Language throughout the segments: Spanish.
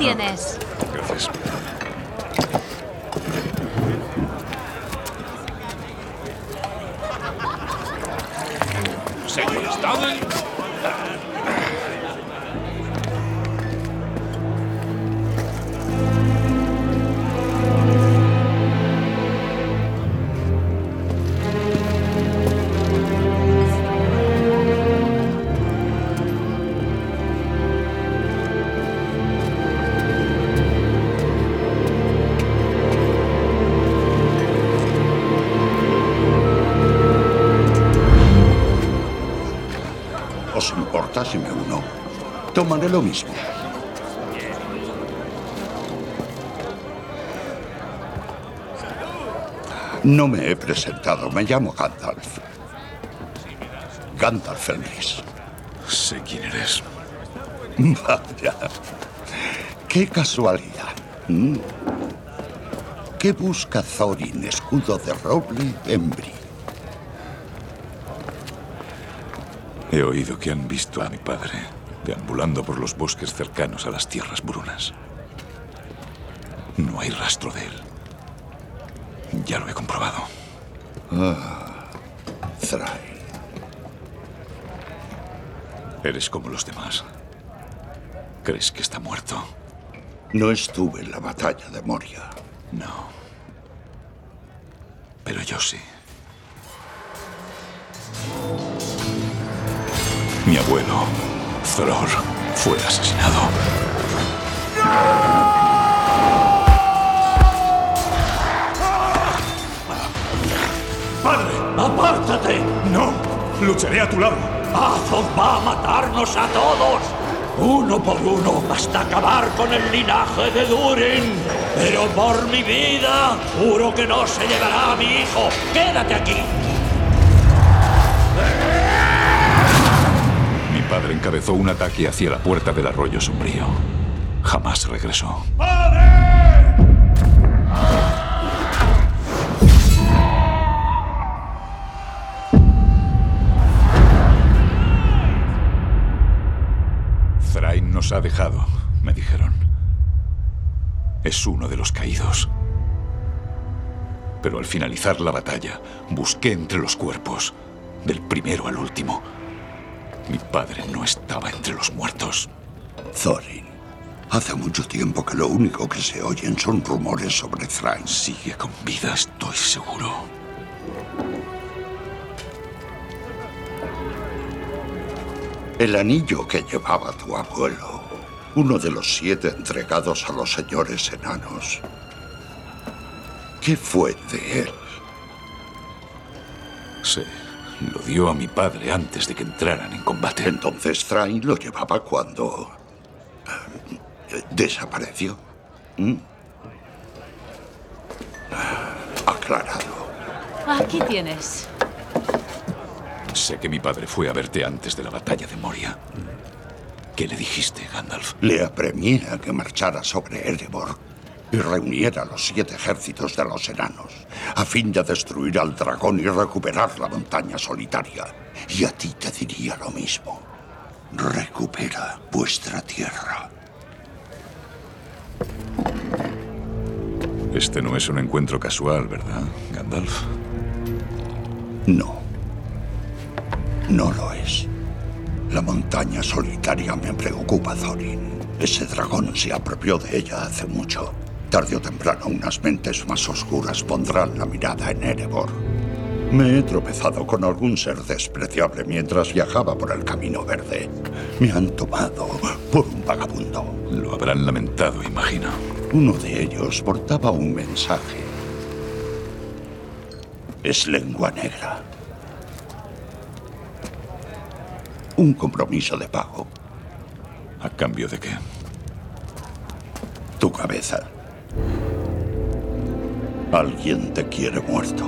tienes. Gracias. Señor Staden. ¿Os importa si me uno? Tomaré lo mismo. No me he presentado. Me llamo Gandalf. Gandalf Fenris. Sé quién eres. Vaya. ¡Qué casualidad! ¿Mm? ¿Qué busca Thorin, escudo de roble, en Bree? He oído que han visto a mi padre deambulando por los bosques cercanos a las tierras brunas. No hay rastro de él. Ya lo he comprobado. Thrain. Eres como los demás. ¿Crees que está muerto? No estuve en la batalla de Moria. No. Pero yo sí. Mi abuelo, Thror, fue asesinado. ¡Padre! ¡Apártate! ¡No! ¡Lucharé a tu lado! ¡Azog va a matarnos a todos! Uno por uno, hasta acabar con el linaje de Durin. Pero por mi vida, juro que no se llevará a mi hijo. ¡Quédate aquí! Mi padre encabezó un ataque hacia la puerta del arroyo sombrío. Jamás regresó. Thrain nos ha dejado, me dijeron. Es uno de los caídos. Pero al finalizar la batalla, busqué entre los cuerpos, del primero al último. Mi padre no estaba entre los muertos. Thorin. Hace mucho tiempo que lo único que se oyen son rumores sobre Thrain. Sigue con vida, estoy seguro. El anillo que llevaba tu abuelo, uno de los 7 entregados a los señores enanos. ¿Qué fue de él? Sí, lo dio a mi padre antes de que entraran en combate. Entonces Thrain lo llevaba cuando... desapareció. Aclarado. Aquí tienes. Sé que mi padre fue a verte antes de la batalla de Moria. ¿Qué le dijiste, Gandalf? Le apremié a que marchara sobre Erebor y reuniera los 7 ejércitos de los enanos, a fin de destruir al dragón y recuperar la montaña solitaria. Y a ti te diría lo mismo. Recupera vuestra tierra. Este no es un encuentro casual, ¿verdad, Gandalf? No. No lo es. La montaña solitaria me preocupa, Thorin. Ese dragón se apropió de ella hace mucho. Tarde o temprano, unas mentes más oscuras pondrán la mirada en Erebor. Me he tropezado con algún ser despreciable mientras viajaba por el Camino Verde. Me han tomado por un vagabundo. Lo habrán lamentado, imagino. Uno de ellos portaba un mensaje. Es lengua negra. Un compromiso de pago. ¿A cambio de qué? Tu cabeza. Alguien te quiere muerto.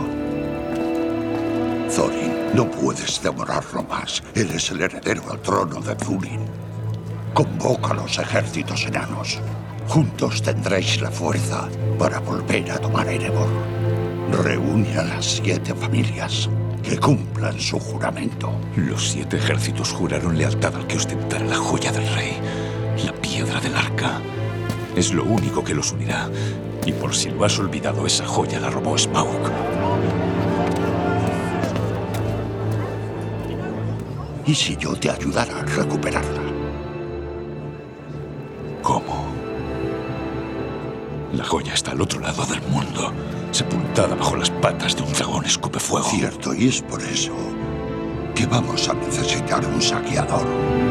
Thorin, no puedes demorarlo más. Eres el heredero al trono de Durin. Convoca a los ejércitos enanos. Juntos tendréis la fuerza para volver a tomar Erebor. Reúne a las 7 familias. Que cumplan su juramento. Los 7 ejércitos juraron lealtad al que ostentara la joya del rey, la piedra del arca. Es lo único que los unirá. Y por si lo has olvidado, esa joya la robó Smaug. ¿Y si yo te ayudara a recuperarla? ¿Cómo? La joya está al otro lado del mundo, sepultada bajo las patas de un dragón escupefuego. Cierto, y es por eso que vamos a necesitar un saqueador.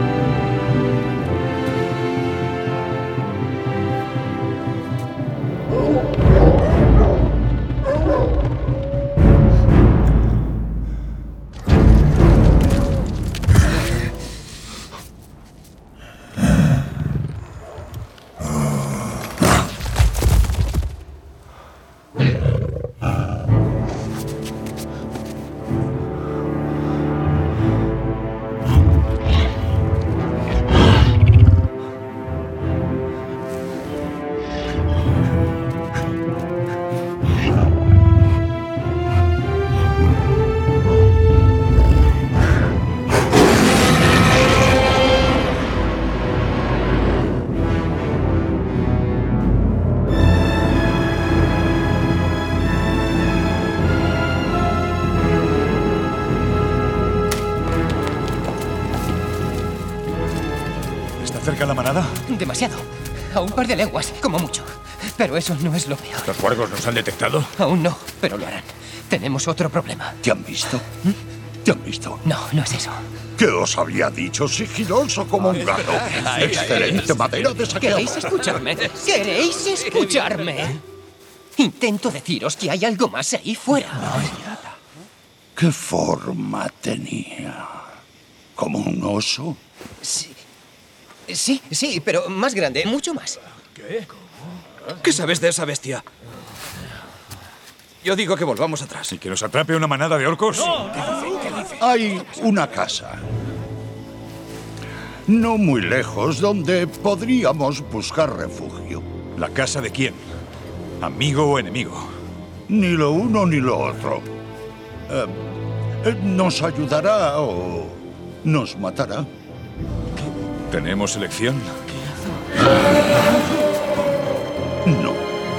¿Cerca la manada? Demasiado. A un par de leguas, como mucho. Pero eso no es lo peor. ¿Los wargos nos han detectado? Aún no, pero lo harán. Tenemos otro problema. ¿Te han visto? ¿Te han visto? No, no es eso. ¿Qué os había dicho? Sigiloso como un gato. Excelente madera de saqueador. ¿Queréis escucharme? ¿Queréis escucharme? Intento deciros que hay algo más ahí fuera. ¿Qué forma tenía? ¿Como un oso? Sí. Sí, pero más grande, mucho más. ¿Qué sabes de esa bestia? Yo digo que volvamos atrás. ¿Y que nos atrape una manada de orcos? Hay una casa, no muy lejos, donde podríamos buscar refugio. ¿La casa de quién? ¿Amigo o enemigo? Ni lo uno ni lo otro. ¿Nos ayudará o nos matará? ¿Tenemos elección? No.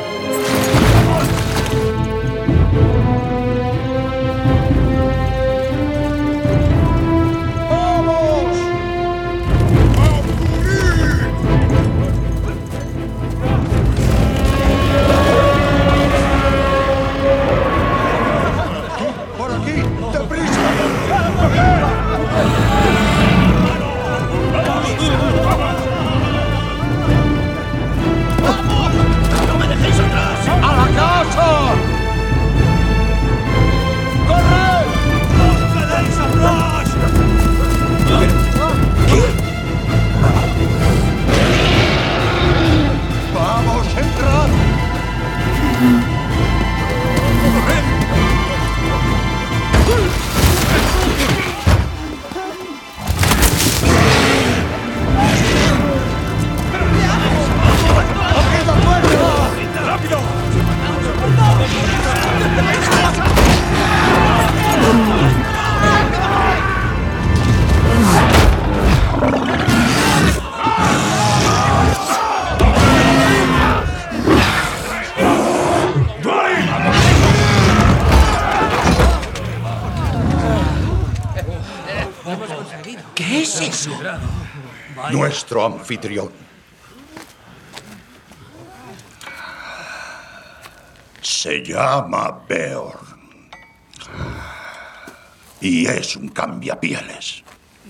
¿Qué es eso? Nuestro anfitrión. Se llama Beorn. Y es un cambiapieles.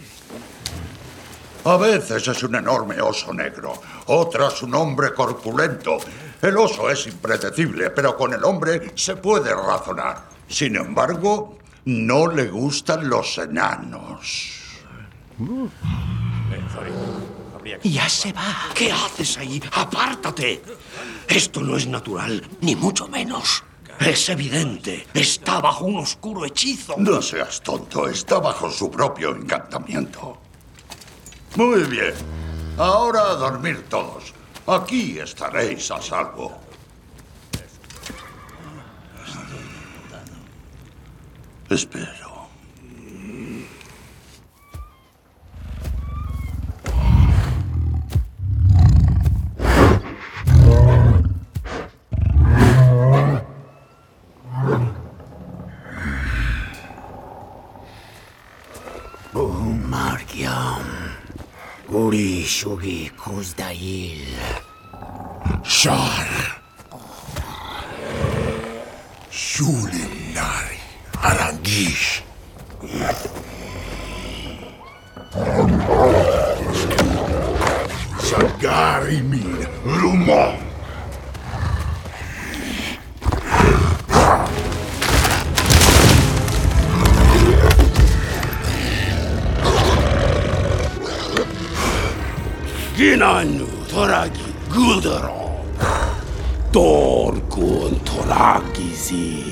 A veces es un enorme oso negro, otras un hombre corpulento. El oso es impredecible, pero con el hombre se puede razonar. Sin embargo, no le gustan los enanos. Ya se va. ¿Qué haces ahí? ¡Apártate! Esto no es natural, ni mucho menos. Es evidente. Está bajo un oscuro hechizo. No seas tonto, está bajo su propio encantamiento. Muy bien. Ahora a dormir todos. Aquí estaréis a salvo. Espero. Margyam. Uri Shugi Kuzdail. Shar. Shulinari. Arangish. Sagari min. Ruma. Ginanu Toragi Gudaro. Torkun Toragi Zik.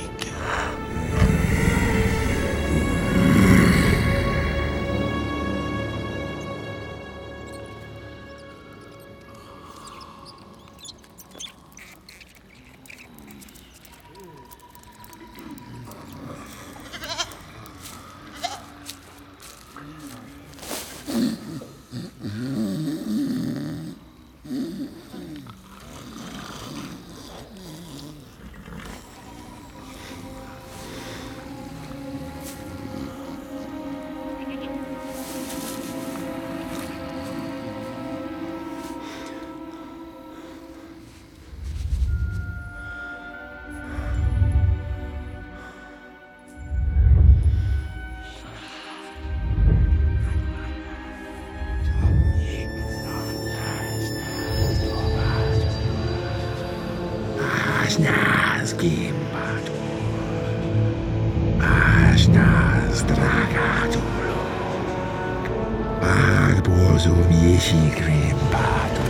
Ashnaz Gimbatu. Ashnaz Dragatulu. Badbozum Yeshi Grimbatu.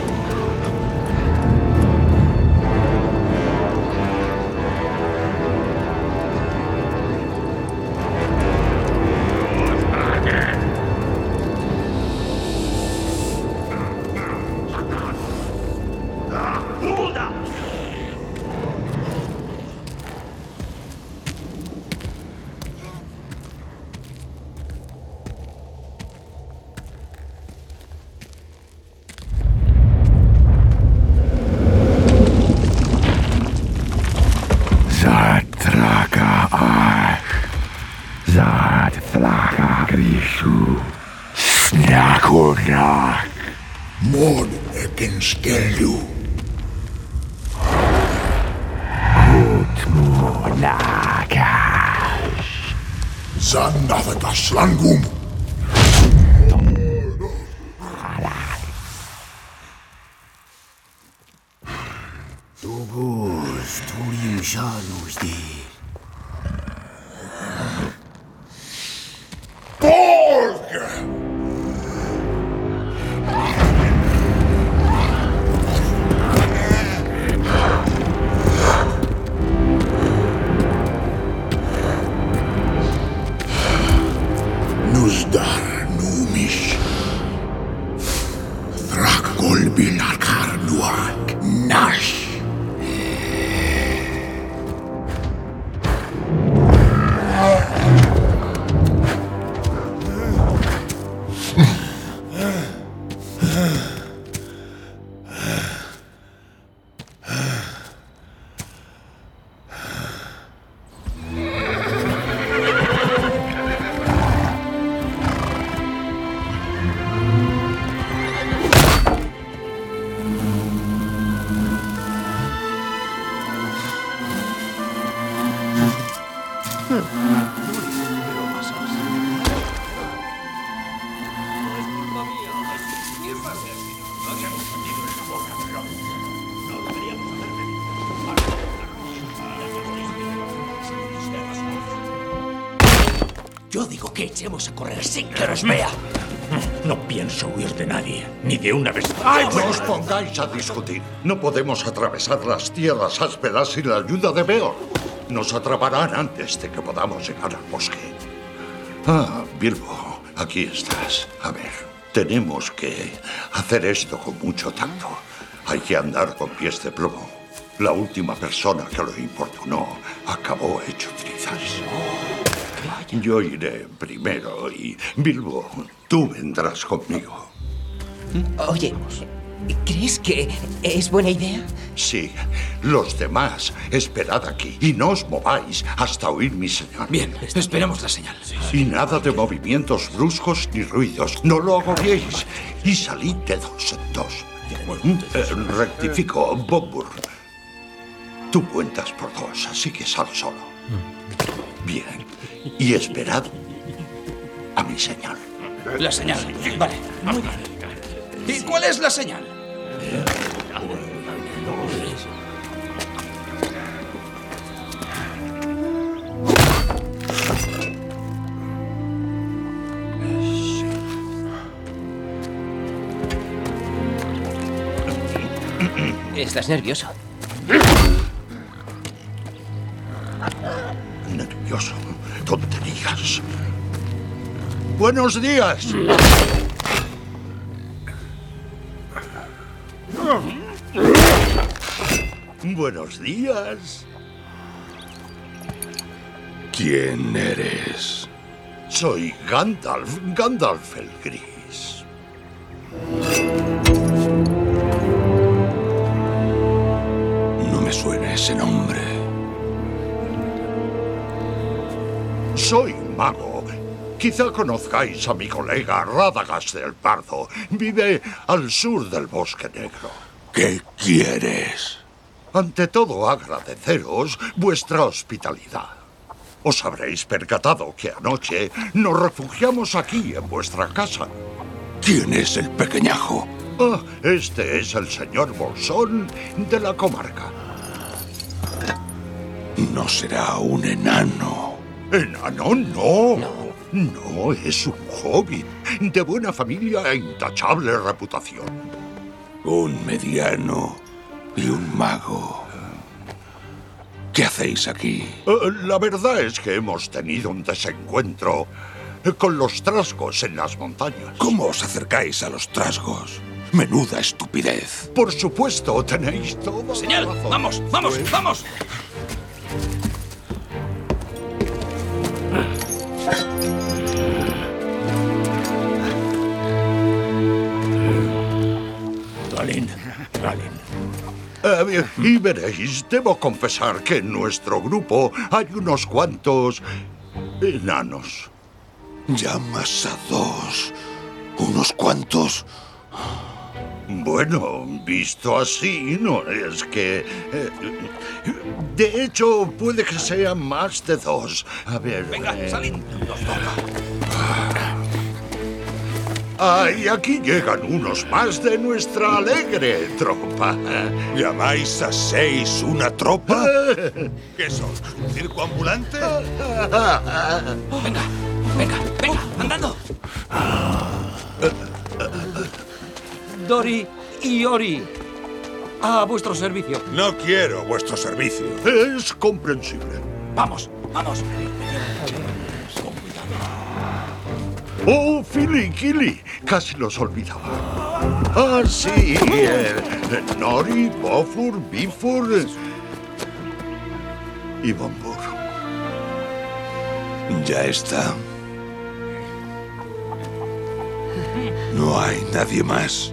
Zatraka Ash. Zatraka Grishu. Snakunak. Mod Ekenskelu. Utmunakash. Zanavagaslangum. Tuguz Turim Shanus di. Borg! Nuzdar Numish. Thrak Golbin Akar Nuak Nash. Yo digo que echemos a correr sin que nos vea. No pienso huir de nadie, ni de una bestia. No os pongáis a discutir. No podemos atravesar las tierras ásperas sin la ayuda de Beor. Nos atraparán antes de que podamos llegar al bosque. Ah, Bilbo, aquí estás. A ver, tenemos que hacer esto con mucho tacto. Hay que andar con pies de plomo. La última persona que lo importunó acabó hecho trizas. Yo iré primero y, Bilbo, tú vendrás conmigo. Oye, ¿Crees que es buena idea? Sí. Los demás, esperad aquí y no os mováis hasta oír mi señal. Bien, esperemos la señal. Y nada de movimientos bruscos ni ruidos. No lo agobiéis. Y salid de dos en dos. Rectifico, Bobbur. Tú cuentas por dos, así que sal solo. Bien. Y esperad a mi señal. La señal. Vale, muy bien. ¿Y cuál es la señal? ¿Estás nervioso? Nervioso. Tonterías. Buenos días. Buenos días. ¿Quién eres? Soy Gandalf, Gandalf el Gris. No me suena ese nombre. Soy mago. Quizá conozcáis a mi colega Radagast el Pardo. Vive al sur del Bosque Negro. ¿Qué quieres? Ante todo, agradeceros vuestra hospitalidad. Os habréis percatado que anoche nos refugiamos aquí en vuestra casa. ¿Quién es el pequeñajo? Ah, este es el señor Bolsón de la comarca. No será un enano. ¿Enano? No. No, es un hobbit, de buena familia e intachable reputación. Un mediano y un mago. ¿Qué hacéis aquí? La verdad es que hemos tenido un desencuentro con los trasgos en las montañas. ¿Cómo os acercáis a los trasgos? Menuda estupidez. Por supuesto, tenéis toda ¡Señal! la razón. ¡Vamos, vamos, vamos! Galin. Y veréis, debo confesar que en nuestro grupo hay unos cuantos enanos. ¿Llamas a dos? ¿Unos cuantos? Bueno, visto así, no es que... de hecho, puede que sean más de dos. A ver... Venga, salid. Nos toca. Y aquí llegan unos más de nuestra alegre tropa. ¿Llamáis a 6 una tropa? ¿Qué sos? ¿Un circo ambulante? Venga, venga, venga, andando. Dori y Ori, a vuestro servicio. No quiero vuestro servicio. Es comprensible. Vamos, vamos. ¡Oh, Fili, Kili! Casi los olvidaba. Sí. Nori, Bofur, Bifur y Bombur. Ya está. No hay nadie más.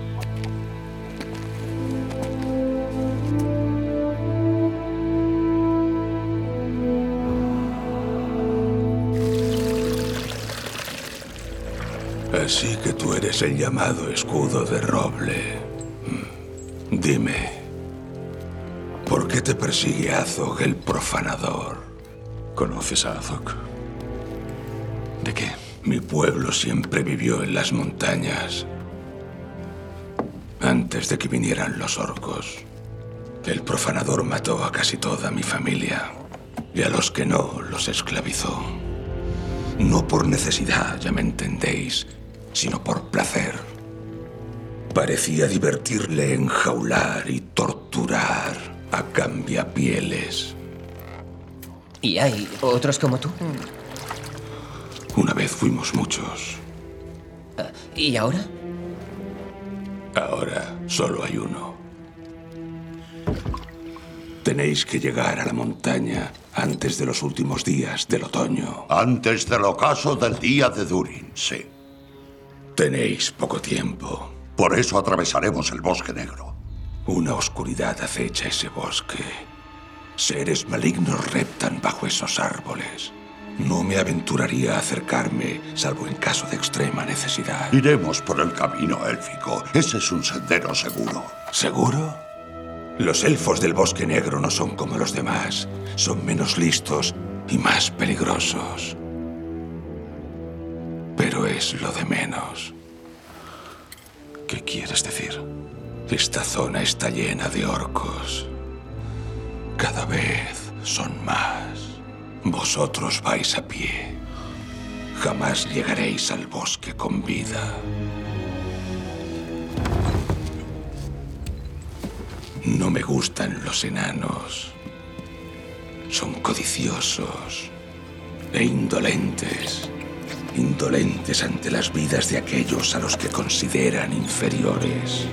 Así que tú eres el llamado escudo de roble. Dime, ¿por qué te persigue Azog el profanador? ¿Conoces a Azog? ¿De qué? Mi pueblo siempre vivió en las montañas. Antes de que vinieran los orcos. El profanador mató a casi toda mi familia. Y a los que no, los esclavizó. No por necesidad, ya me entendéis, sino por placer. Parecía divertirle enjaular y torturar a cambiapieles. ¿Y hay otros como tú? Una vez fuimos muchos. ¿Y ahora? Ahora solo hay uno. Tenéis que llegar a la montaña antes de los últimos días del otoño. Antes del ocaso del día de Durin, sí. Tenéis poco tiempo. Por eso atravesaremos el bosque negro. Una oscuridad acecha ese bosque. Seres malignos reptan bajo esos árboles. No me aventuraría a acercarme, salvo en caso de extrema necesidad. Iremos por el camino élfico. Ese es un sendero seguro. ¿Seguro? Los elfos del bosque negro no son como los demás. Son menos listos y más peligrosos. Pero es lo de menos. ¿Qué quieres decir? Esta zona está llena de orcos. Cada vez son más. Vosotros vais a pie. Jamás llegaréis al bosque con vida. No me gustan los enanos. Son codiciosos e indolentes. Indolentes ante las vidas de aquellos a los que consideran inferiores.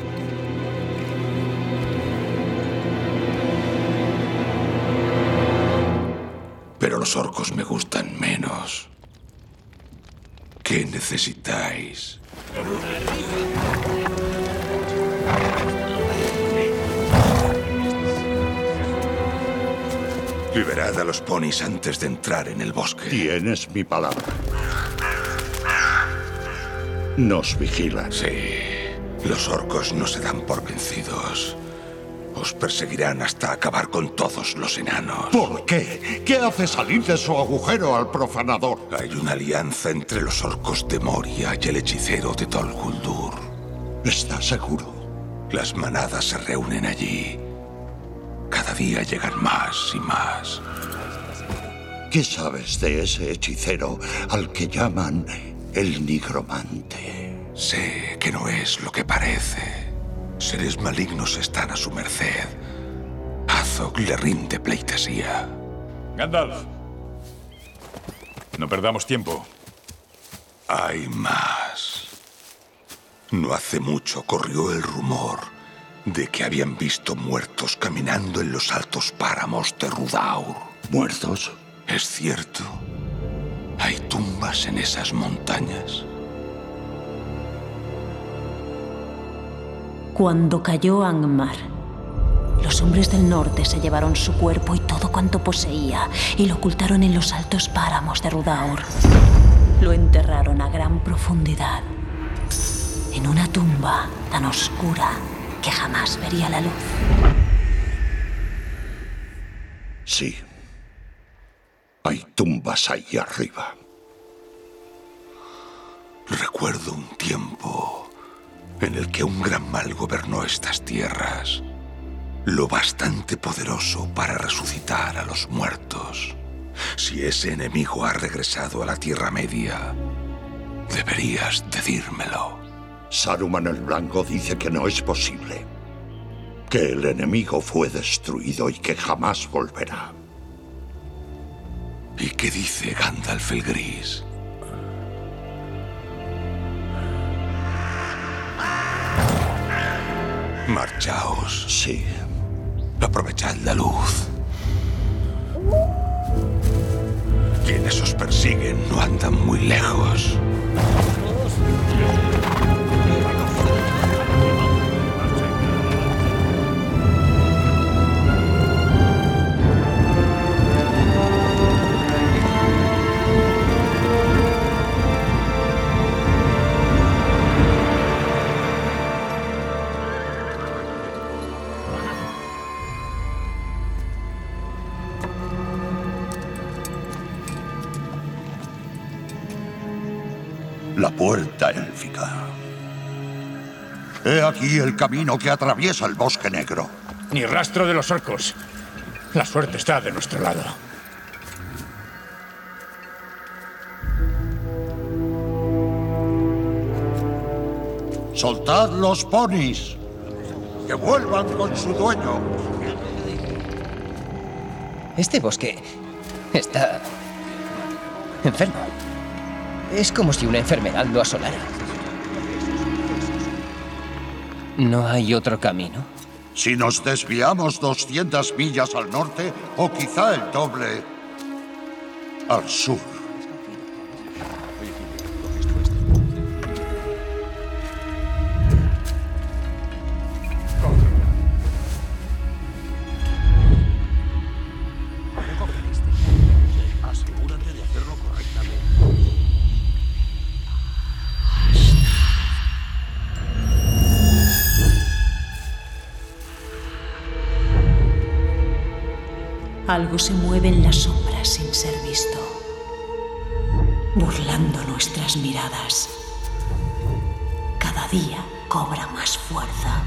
Pero los orcos me gustan menos. ¿Qué necesitáis? Liberad a los ponis antes de entrar en el bosque. Tienes mi palabra. Nos vigilan. Sí. Los orcos no se dan por vencidos. Os perseguirán hasta acabar con todos los enanos. ¿Por qué? ¿Qué hace salir de su agujero al profanador? Hay una alianza entre los orcos de Moria y el hechicero de Dol Guldur. ¿Estás seguro? Las manadas se reúnen allí. Cada día llegan más y más. ¿Qué sabes de ese hechicero al que llaman el nigromante? Sé que no es lo que parece. Seres malignos están a su merced. Azog le rinde pleitesía. Gandalf. No perdamos tiempo. Hay más. No hace mucho corrió el rumor de que habían visto muertos caminando en los altos páramos de Rudaur. ¿Muertos? ¿Es cierto? ¿Hay tumbas en esas montañas? Cuando cayó Angmar, los hombres del norte se llevaron su cuerpo y todo cuanto poseía y lo ocultaron en los altos páramos de Rudaur. Lo enterraron a gran profundidad, en una tumba tan oscura que jamás vería la luz. Sí. Hay tumbas ahí arriba. Recuerdo un tiempo en el que un gran mal gobernó estas tierras, lo bastante poderoso para resucitar a los muertos. Si ese enemigo ha regresado a la Tierra Media, deberías decírmelo. Saruman el Blanco dice que no es posible, que el enemigo fue destruido y que jamás volverá. ¿Y qué dice Gandalf el Gris? Marchaos. Sí. Aprovechad la luz. Quienes os persiguen no andan muy lejos. La puerta élfica. He aquí el camino que atraviesa el bosque negro. Ni rastro de los orcos. La suerte está de nuestro lado. ¡Soltad los ponis! ¡Que vuelvan con su dueño! Este bosque está enfermo. Es como si una enfermedad lo asolara. ¿No hay otro camino? Si nos desviamos 200 millas al norte, o quizá el doble al sur. Algo se mueve en las sombras sin ser visto, burlando nuestras miradas. Cada día cobra más fuerza.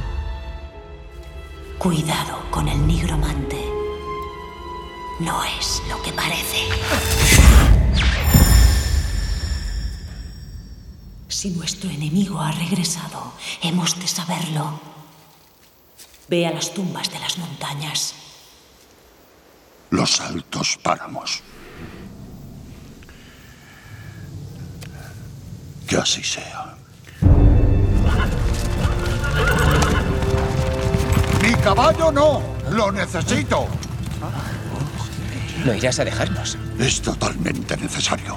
Cuidado con el nigromante. No es lo que parece. Si nuestro enemigo ha regresado, hemos de saberlo. Ve a las tumbas de las montañas. Los altos páramos. Que así sea. ¡Mi caballo no! ¡Lo necesito! ¿No irás a dejarnos? Es totalmente necesario.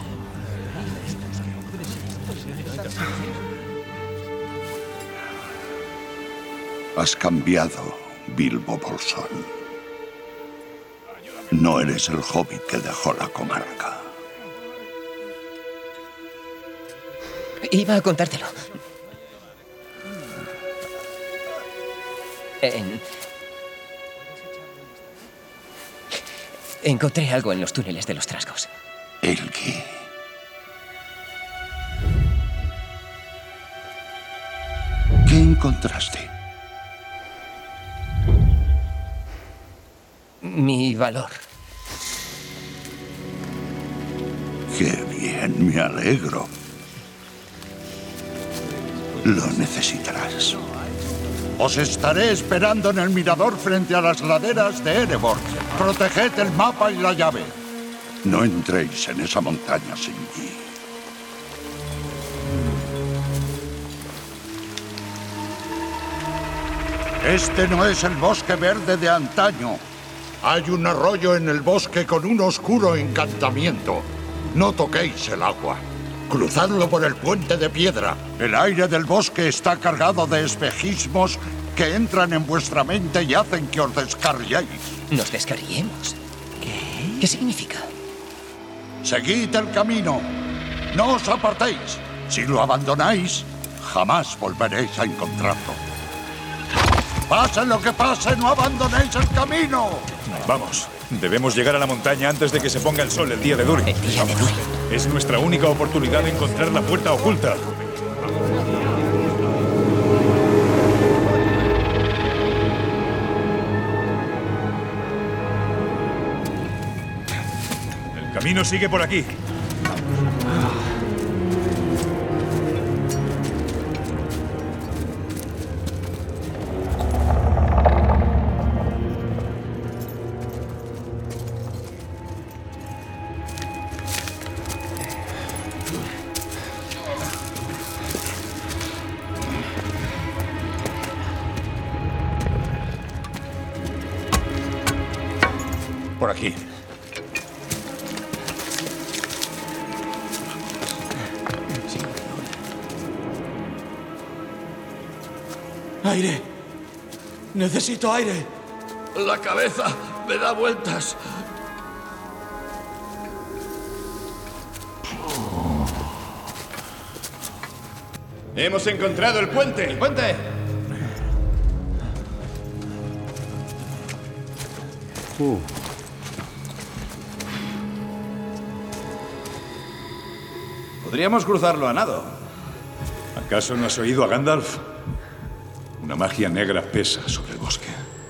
Has cambiado, Bilbo Bolsón. No eres el hobbit que dejó la comarca. Iba a contártelo. Encontré algo en los túneles de los Trasgos. ¿El qué? ¿Qué encontraste? Mi valor. ¡Qué bien! Me alegro. Lo necesitarás. Os estaré esperando en el mirador frente a las laderas de Erebor. Proteged el mapa y la llave. No entréis en esa montaña sin mí. Este no es el bosque verde de antaño. Hay un arroyo en el bosque con un oscuro encantamiento. No toquéis el agua. Cruzadlo por el puente de piedra. El aire del bosque está cargado de espejismos que entran en vuestra mente y hacen que os descarriéis. ¿Nos descarriemos? ¿Qué? ¿Qué significa? Seguid el camino. No os apartéis. Si lo abandonáis, jamás volveréis a encontrarlo. Pase lo que pase, no abandonéis el camino. Vamos. Debemos llegar a la montaña antes de que se ponga el sol el día de Durin. El día de Durin. Es nuestra única oportunidad de encontrar la puerta oculta. El camino sigue por aquí. Por aquí. ¡Aire! ¡Necesito aire! La cabeza me da vueltas. ¡Hemos encontrado el puente! ¡El puente! Podríamos cruzarlo a nado. ¿Acaso no has oído a Gandalf? Una magia negra pesa sobre el bosque.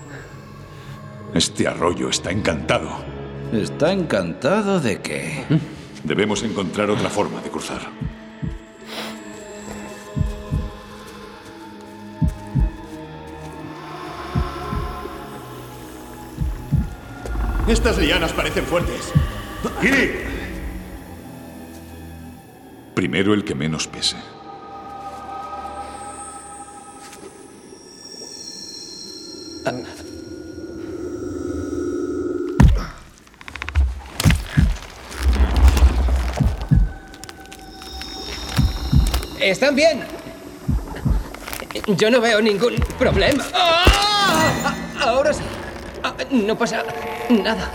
Este arroyo está encantado. ¿Está encantado de qué? Debemos encontrar otra forma de cruzar. Estas lianas parecen fuertes. ¡Giri! Primero el que menos pese. ¿Están bien? Yo no veo ningún problema. ¡Ah! Ahora sí. No pasa nada.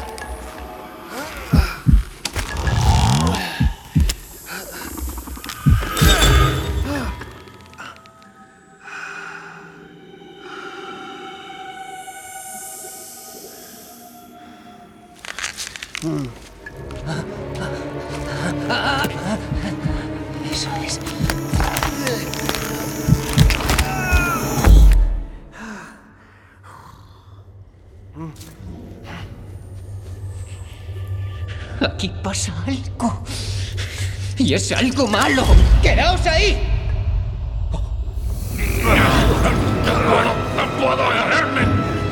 Eso es. Aquí pasa algo. Y es algo malo. ¡Quedaos ahí! ¡No puedo agarrarme!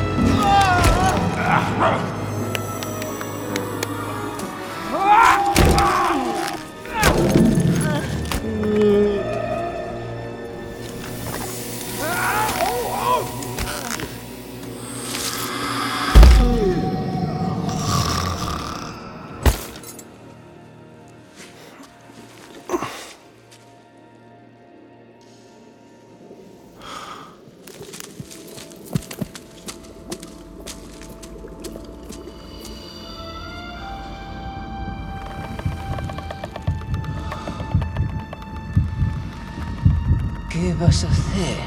¿Qué vas a hacer?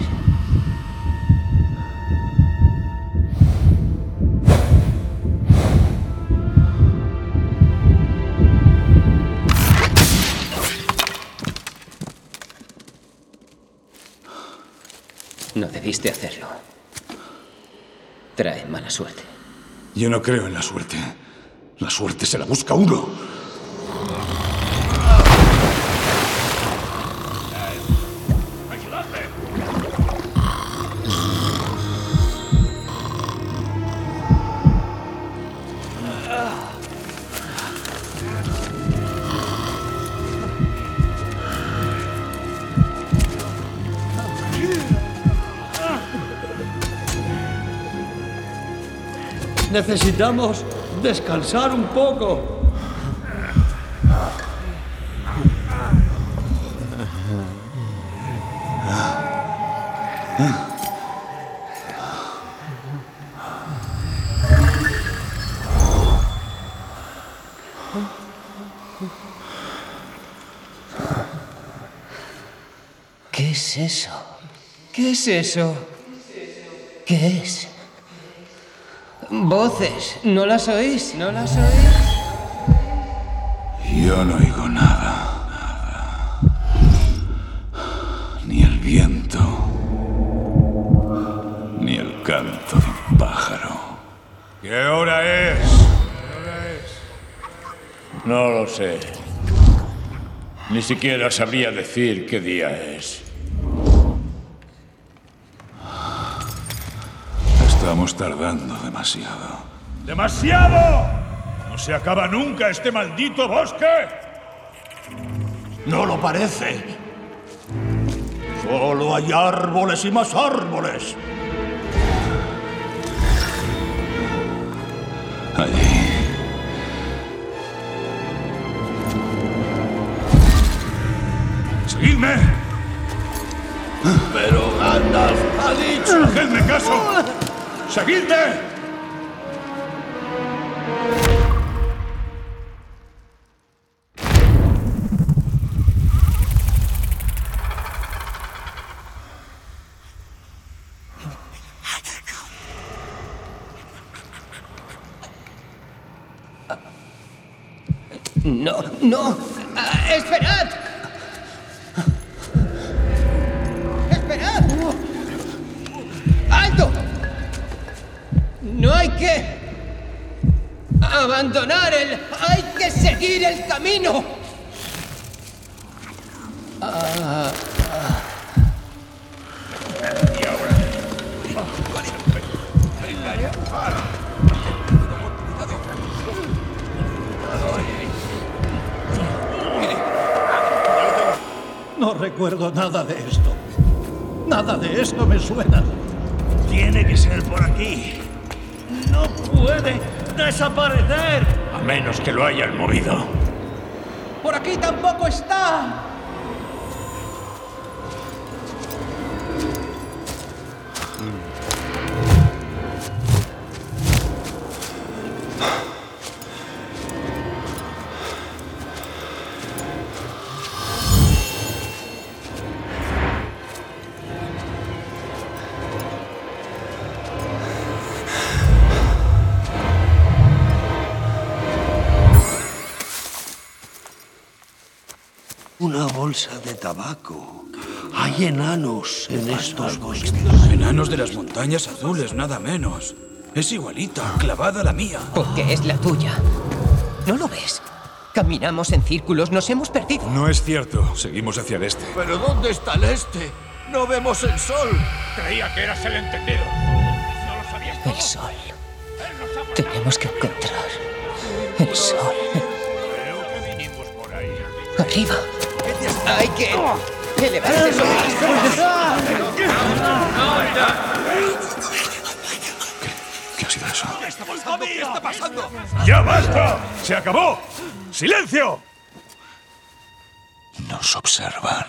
No debiste hacerlo. Trae mala suerte. Yo no creo en la suerte. La suerte se la busca uno. Necesitamos descansar un poco. ¿Qué es eso? ¿Qué es eso? ¿Qué es? Voces, ¿no las oís? ¿No las oís? Yo no oigo nada. Ni el viento. Ni el canto de un pájaro. ¿Qué hora es? No lo sé. Ni siquiera sabría decir qué día es. Estamos tardando demasiado. ¡Demasiado! ¿No se acaba nunca este maldito bosque? No lo parece. Solo hay árboles y más árboles. Allí. ¡Seguidme! Pero Gandalf ha dicho... ¡Hacedme caso! ¡Seguidme! No, no. ¡Esperad! ¡Esperad! ¡Alto! No hay que abandonar hay que seguir el camino. No recuerdo nada de esto. Nada de esto me suena. Tiene que ser por aquí. No puede desaparecer. A menos que lo hayan movido. ¡Por aquí tampoco está! una bolsa de tabaco. Hay enanos en estos bosques. Enanos de las montañas azules, nada menos. Es igualita, clavada a la mía. Porque es la tuya. ¿No lo ves? Caminamos en círculos, nos hemos perdido. No es cierto. Seguimos hacia el este. ¿Pero dónde está el este? ¡No vemos el sol! Creía que eras el entendido. ¿No lo sabías todo? El sol. Tenemos que encontrar el sol. Creo que vinimos por ahí. Arriba. Hay que elevarse sobre las cosas. ¿Qué ha sido eso? ¿Qué está pasando? ¡Ya basta! ¡Se acabó! ¡Silencio! Nos observan.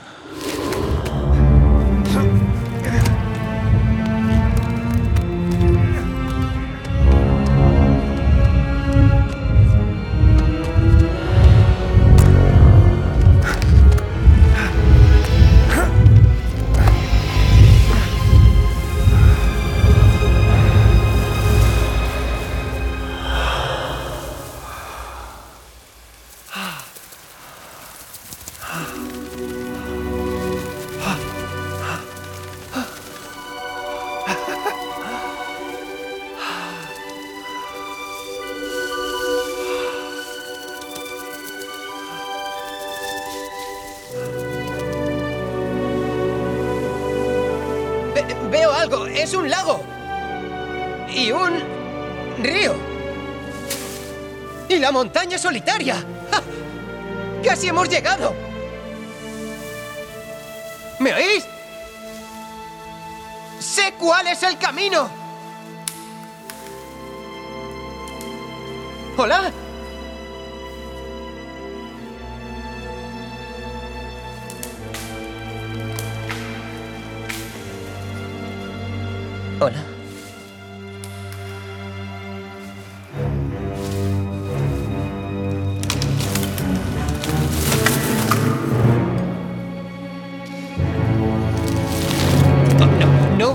Veo algo. Es un lago. Y un río. Y la montaña solitaria. ¡Ja! ¡Casi hemos llegado! ¿Me oís? ¡Sé cuál es el camino! ¿Hola? Hola. No,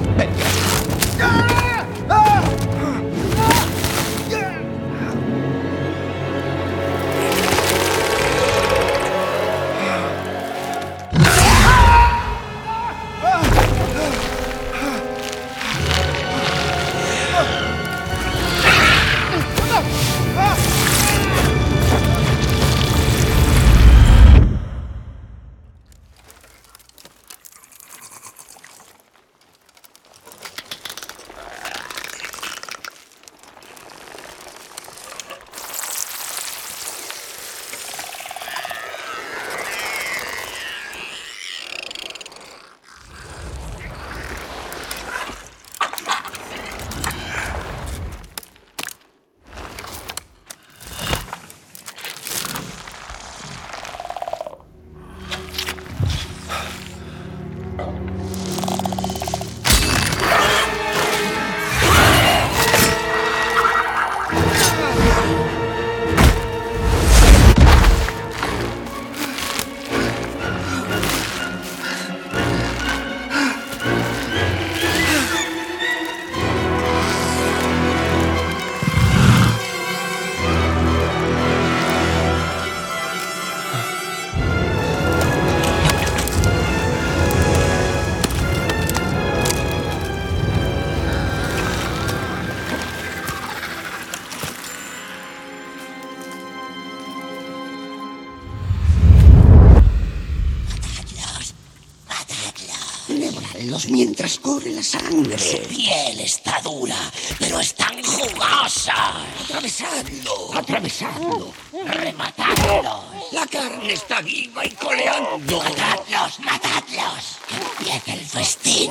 Devorarlos mientras corre la sangre. Su piel está dura, pero es tan jugosa. Atravesadlo, atravesadlo, rematadlo. La carne está viva y coleando. Matadlos, matadlos. Empieza el festín.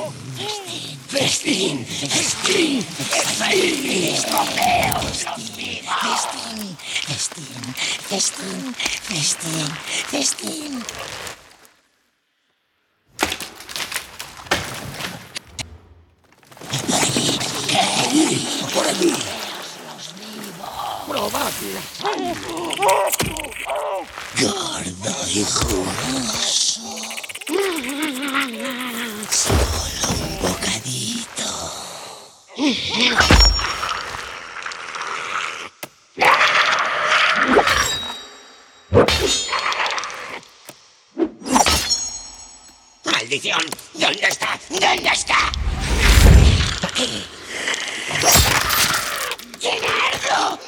Festín, festín, festín, festín. Escogeos los vivos. Festín, festín, festín, festín, festín. Por allí. Probad la sangre. Gordo y jugoso. Solo un bocadito. ¿Dónde está? ¿Dónde está? Aquí. ¡Llenarlo!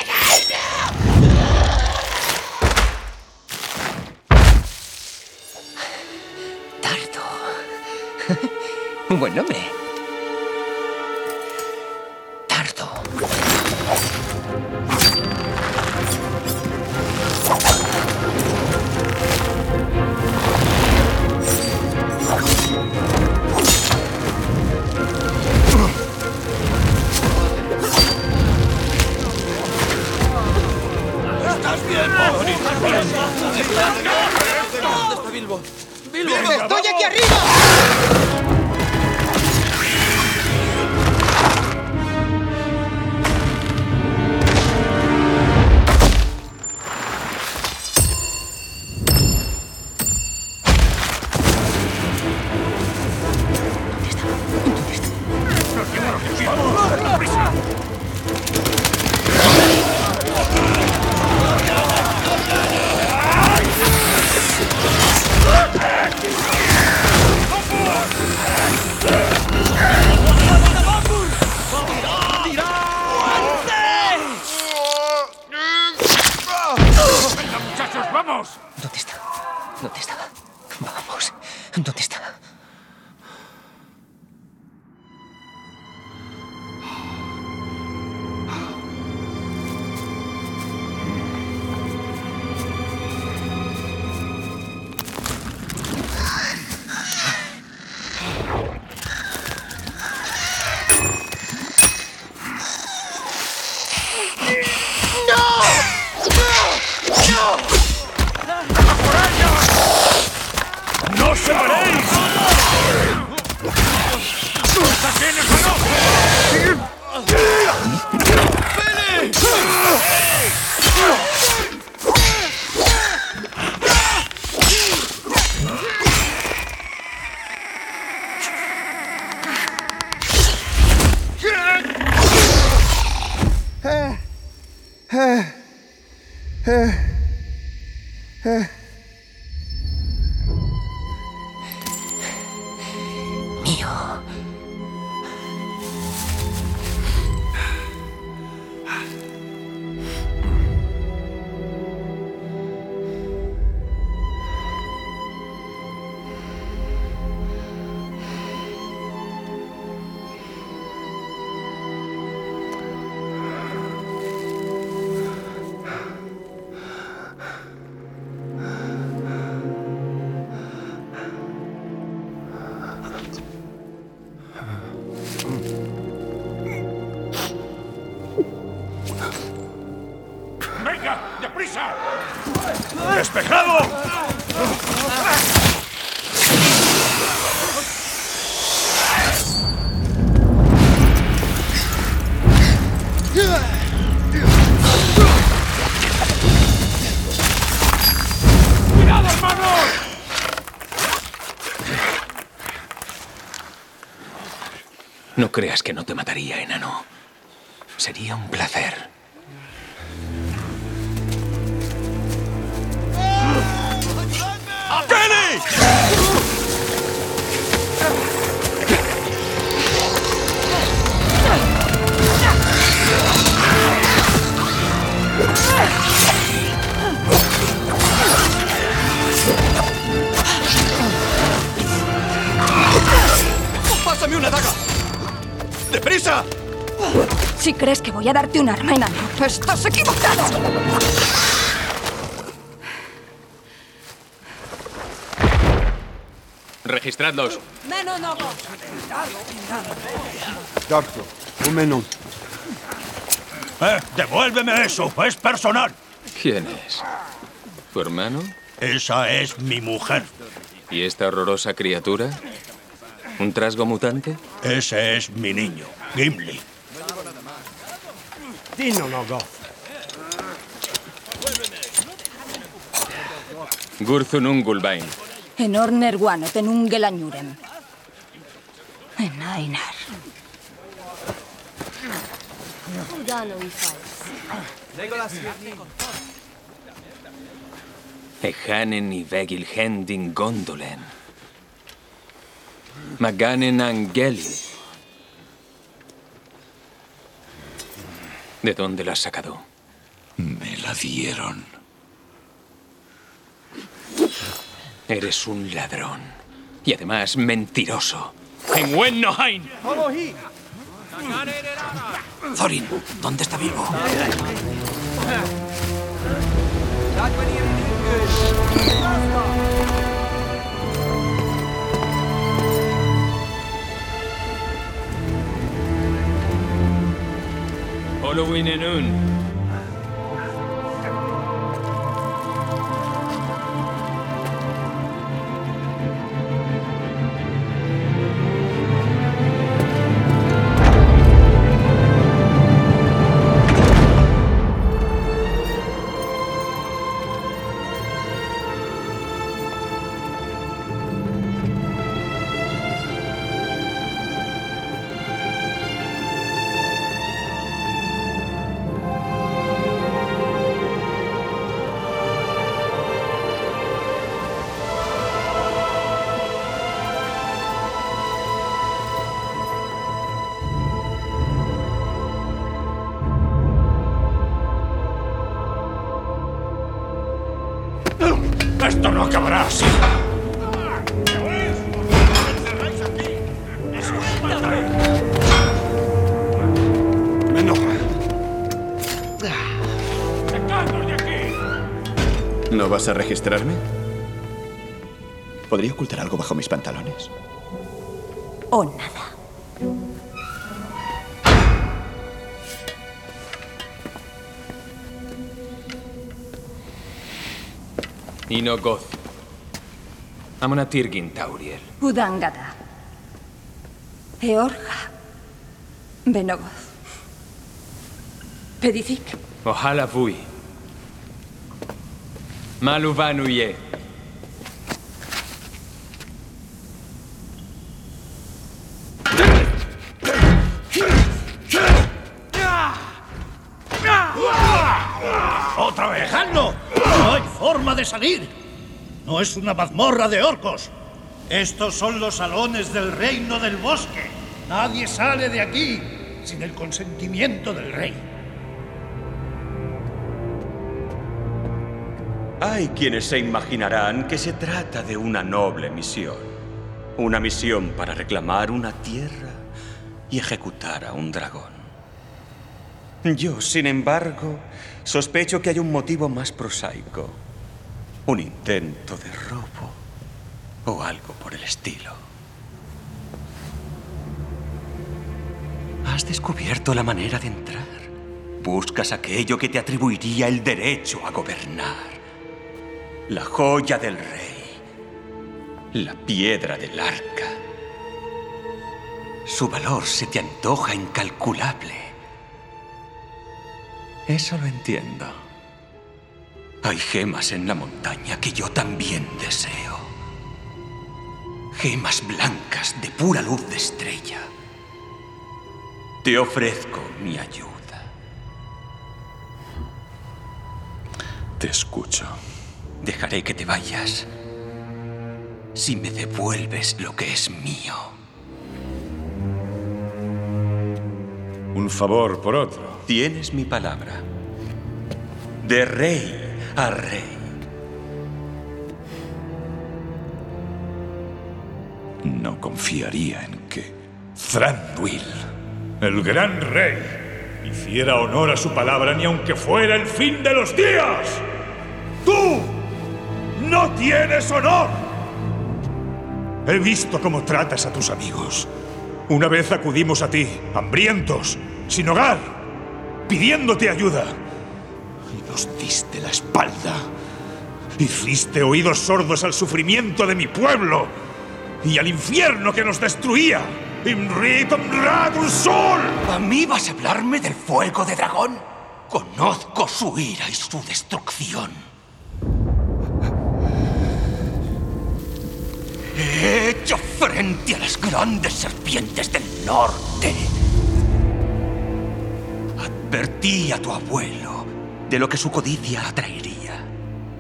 Tardo. Un buen nombre. Tardo. ¿Estás bien, Paul? ¿Estás bien? ¿Dónde está Bilbo? ¡Bilbo! ¡Estoy aquí arriba! ¿Dónde está? ¿Dónde está? Vamos. ¿Dónde está? ¡No os separéis! ¡Está bien, hermano! Mío. ¡Venga, deprisa! ¡Despejado! ¡Cuidado, hermanos! No creas que no te mataría, enano. Sería un placer. ¡Pásame una daga! ¡Deprisa! Si crees que voy a darte un arma, enano, estás equivocado. Registradlos. Darko, un menú. ¡Devuélveme eso! ¡Es personal! ¿Quién es? ¿Tu hermano? Esa es mi mujer. ¿Y esta horrorosa criatura? ¿Un trasgo mutante? Ese es mi niño, Gimli. Gurthun Ungulvain. Enorner guano tenungelañurem. Enainar. Ehanen y Vegil Hending Gondolen. Maganen Angeli. ¿De dónde la has sacado? Me la dieron. Eres un ladrón. Y además mentiroso. ¡En Wennohain! Thorin, ¿dónde está Bilbo? Halloween en un. ¡Esto no acabará así! ¡Me enoja! ¡Sacadnos de aquí! ¿No vas a registrarme? ¿Podría ocultar algo bajo mis pantalones? O nada. Inogoth. Amona Tirgin Tauriel. Udangada. Eorja. Benogoth. Pedicik. Ojalá fui. Maluvanuye. ¡Otra vez! ¡Dejadlo! ¡No hay forma de salir! No es una mazmorra de orcos. Estos son los salones del Reino del Bosque. Nadie sale de aquí sin el consentimiento del rey. Hay quienes se imaginarán que se trata de una noble misión. Una misión para reclamar una tierra y ejecutar a un dragón. Yo, sin embargo, sospecho que hay un motivo más prosaico. Un intento de robo o algo por el estilo. Has descubierto la manera de entrar. Buscas aquello que te atribuiría el derecho a gobernar. La joya del rey. La piedra del arca. Su valor se te antoja incalculable. Eso lo entiendo. Hay gemas en la montaña que yo también deseo. Gemas blancas de pura luz de estrella. Te ofrezco mi ayuda. Te escucho. Dejaré que te vayas si me devuelves lo que es mío. Un favor por otro. Tienes mi palabra. De rey a rey. No confiaría en que Thranduil, el gran rey, hiciera honor a su palabra ni aunque fuera el fin de los días. ¡Tú no tienes honor! He visto cómo tratas a tus amigos. Una vez acudimos a ti, hambrientos, sin hogar, pidiéndote ayuda. Y nos diste la espalda. Hiciste oídos sordos al sufrimiento de mi pueblo y al infierno que nos destruía. ¡Imritum Radul Sol! ¿A mí vas a hablarme del fuego de dragón? Conozco su ira y su destrucción. He hecho frente a las grandes serpientes del norte. Advertí a tu abuelo de lo que su codicia atraería.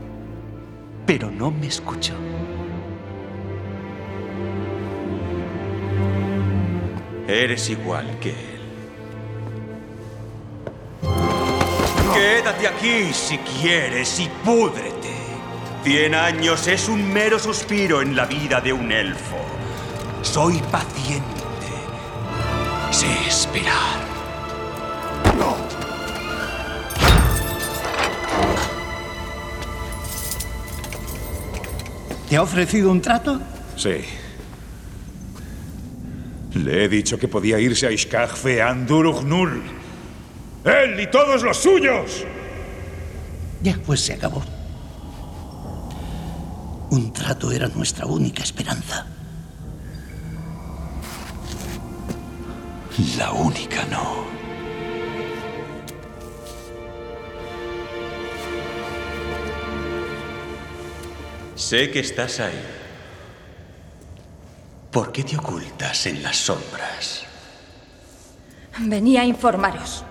Pero no me escuchó. Eres igual que él. Quédate aquí si quieres y púdrete. 100 años es un mero suspiro en la vida de un elfo. Soy paciente. Sé esperar. ¡No! ¿Te ha ofrecido un trato? Sí. Le he dicho que podía irse a Ishkag Feandur Ugnul. ¡Él y todos los suyos! Ya, pues se acabó. Un trato era nuestra única esperanza. La única no. Sé que estás ahí. ¿Por qué te ocultas en las sombras? Venía a informaros.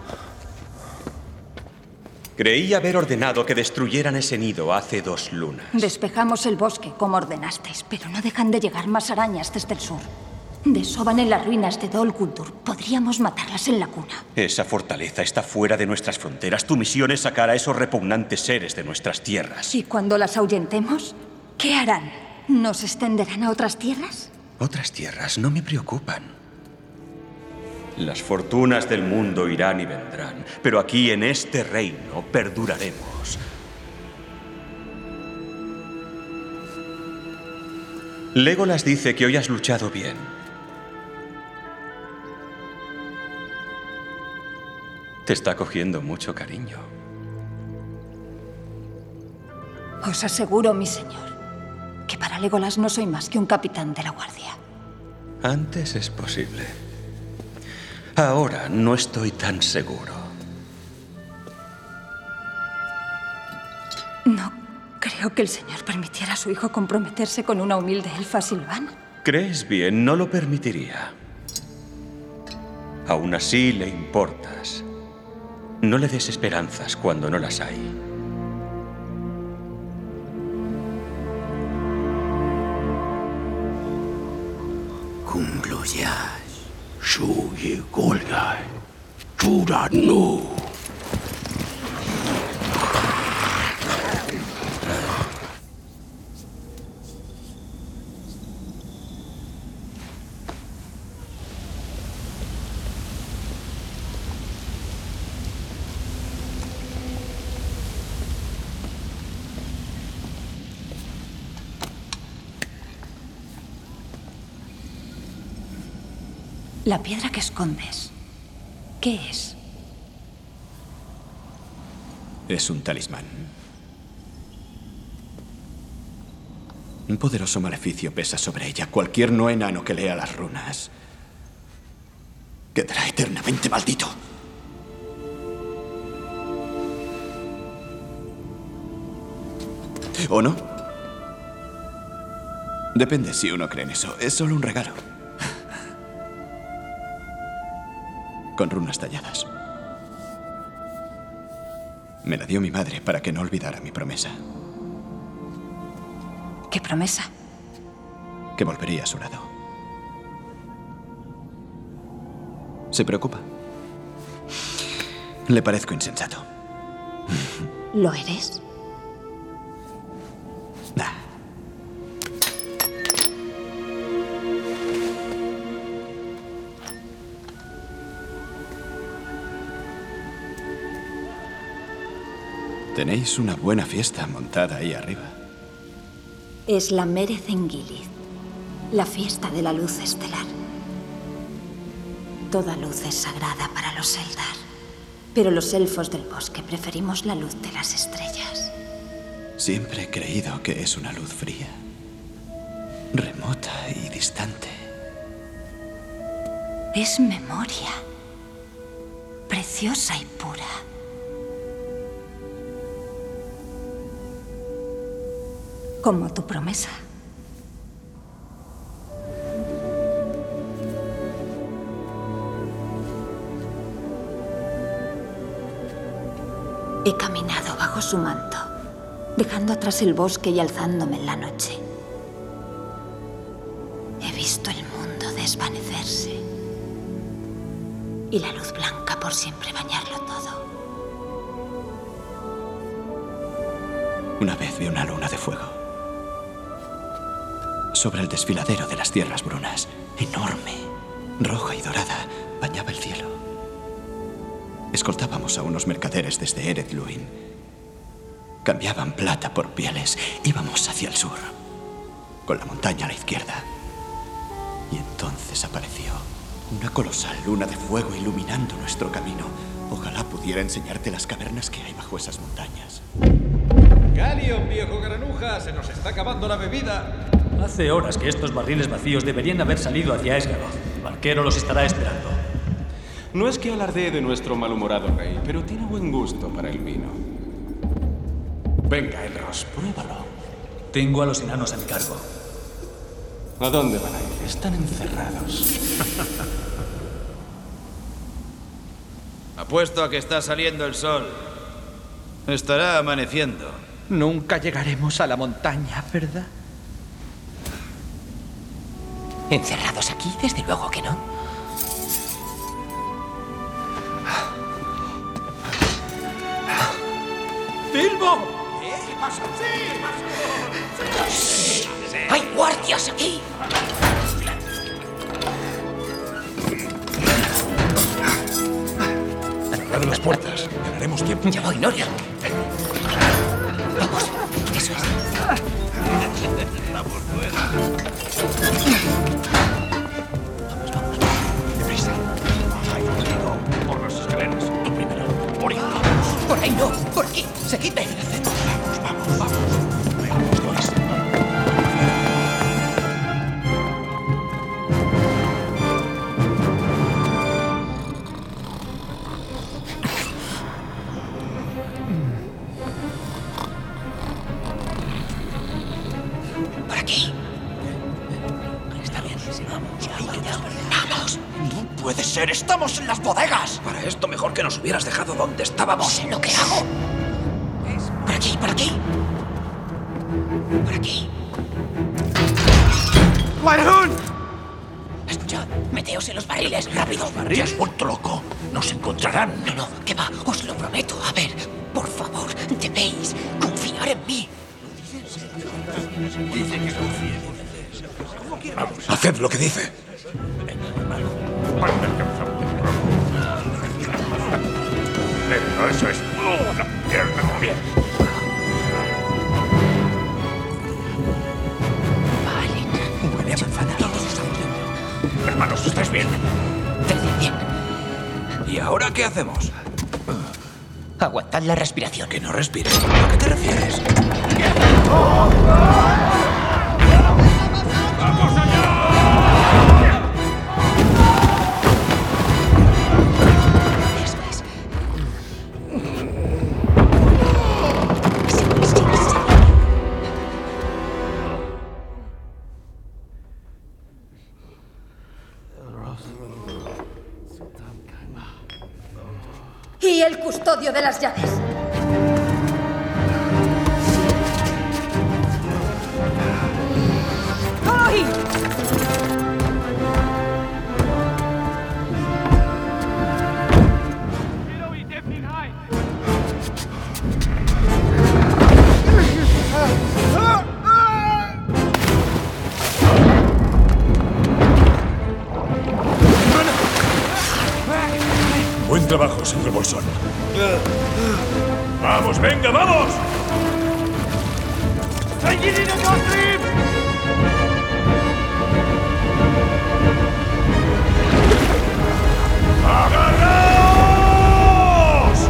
Creí haber ordenado que destruyeran ese nido hace 2 lunas. Despejamos el bosque, como ordenasteis, pero no dejan de llegar más arañas desde el sur. Desoban en las ruinas de Dol Guldur. Podríamos matarlas en la cuna. Esa fortaleza está fuera de nuestras fronteras. Tu misión es sacar a esos repugnantes seres de nuestras tierras. ¿Y cuando las ahuyentemos? ¿Qué harán? ¿Nos extenderán a otras tierras? Otras tierras no me preocupan. Las fortunas del mundo irán y vendrán, pero aquí en este reino perduraremos. Legolas dice que hoy has luchado bien. Te está cogiendo mucho cariño. Os aseguro, mi señor, que para Legolas no soy más que un capitán de la guardia. Antes es posible. Ahora no estoy tan seguro. No creo que el señor permitiera a su hijo comprometerse con una humilde elfa silvana. Crees bien, no lo permitiría. Aún así le importas. No le des esperanzas cuando no las hay. Concluyas. Shuyi Golgai. Churanu. La piedra que escondes, ¿qué es? Es un talismán. Un poderoso maleficio pesa sobre ella. Cualquier no enano que lea las runas quedará eternamente maldito. ¿O no? Depende si uno cree en eso. Es solo un regalo. Con runas talladas. Me la dio mi madre para que no olvidara mi promesa. ¿Qué promesa? Que volvería a su lado. ¿Se preocupa? Le parezco insensato. ¿Lo eres? Tenéis una buena fiesta montada ahí arriba. Es la Mereth Engilith, la fiesta de la luz estelar. Toda luz es sagrada para los Eldar, pero los elfos del bosque preferimos la luz de las estrellas. Siempre he creído que es una luz fría, remota y distante. Es memoria, preciosa y pura. Como tu promesa. He caminado bajo su manto, dejando atrás el bosque y alzándome en la noche. He visto el mundo desvanecerse y la luz blanca por siempre bañarlo todo. Una vez vi una luna de fuego sobre el desfiladero de las tierras brunas. Enorme, roja y dorada, bañaba el cielo. Escoltábamos a unos mercaderes desde Ered Luin. Cambiaban plata por pieles. Íbamos hacia el sur, con la montaña a la izquierda. Y entonces apareció una colosal luna de fuego iluminando nuestro camino. Ojalá pudiera enseñarte las cavernas que hay bajo esas montañas. Galion, viejo granuja, se nos está acabando la bebida. Hace horas que estos barriles vacíos deberían haber salido hacia Esgaroth. El barquero los estará esperando. No es que alardee de nuestro malhumorado rey, pero tiene buen gusto para el vino. Venga, Elros, pruébalo. Tengo a los enanos a mi cargo. ¿A dónde van a ir? Están encerrados. Apuesto a que está saliendo el sol. Estará amaneciendo. Nunca llegaremos a la montaña, ¿verdad? ¿Encerrados aquí? Desde luego que no. ¡Bilbo! ¿Qué pasa? ¡Sí! ¡Hay guardias aquí! Cerrad las puertas. Ganaremos tiempo. Ya voy, Noria. Vamos, eso es. Vamos fuera. Vamos. Deprisa. Ahí contigo. Por las escaleras. Tú primero. Por ahí. Por ahí no. Por aquí. Seguidme. Vamos. Por aquí. Está bien. Vamos. No puede ser. Estamos en las bodegas. Para esto mejor que nos hubieras dejado donde estábamos. Sé lo que hago. Por aquí. Por aquí. ¡Guarón! Escuchad, meteos en los barriles, rápido. ¿Te has vuelto loco? Nos encontrarán. No, que va, os lo prometo. A ver, por favor, debéis confiar en mí. Vamos, haced lo que dice. Eso es. Bien. Huele a manzana. Hermanos, ¿estáis bien? Bien. ¿Y ahora qué hacemos? Aguantad la respiración. Que no respires. ¿A qué te refieres? ¡Vamos allá! Eso es. Y el custodio de las llaves. ¡Ay! Buen trabajo, señor Bolsón. ¡Vamos, venga, vamos! ¡Agarraos!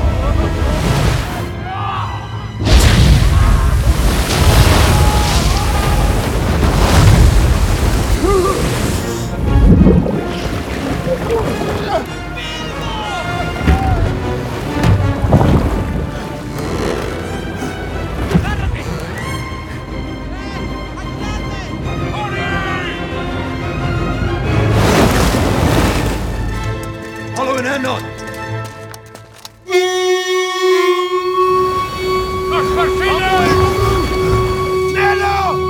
¡Hola, enano! ¡Los persiguen! ¡Neno!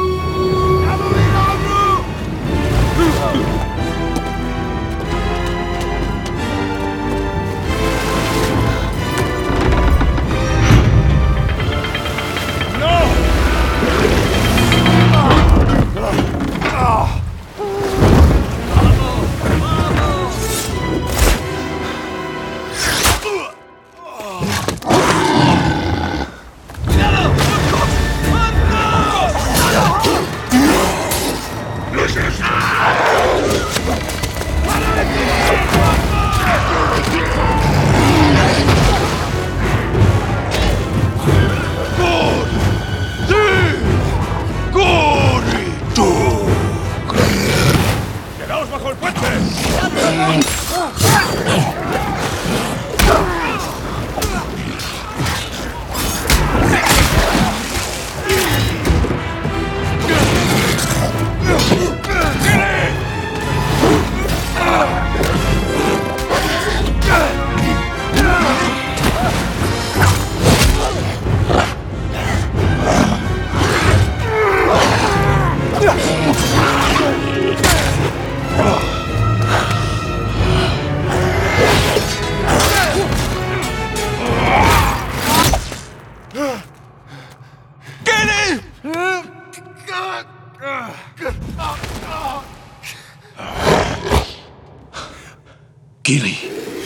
Kili.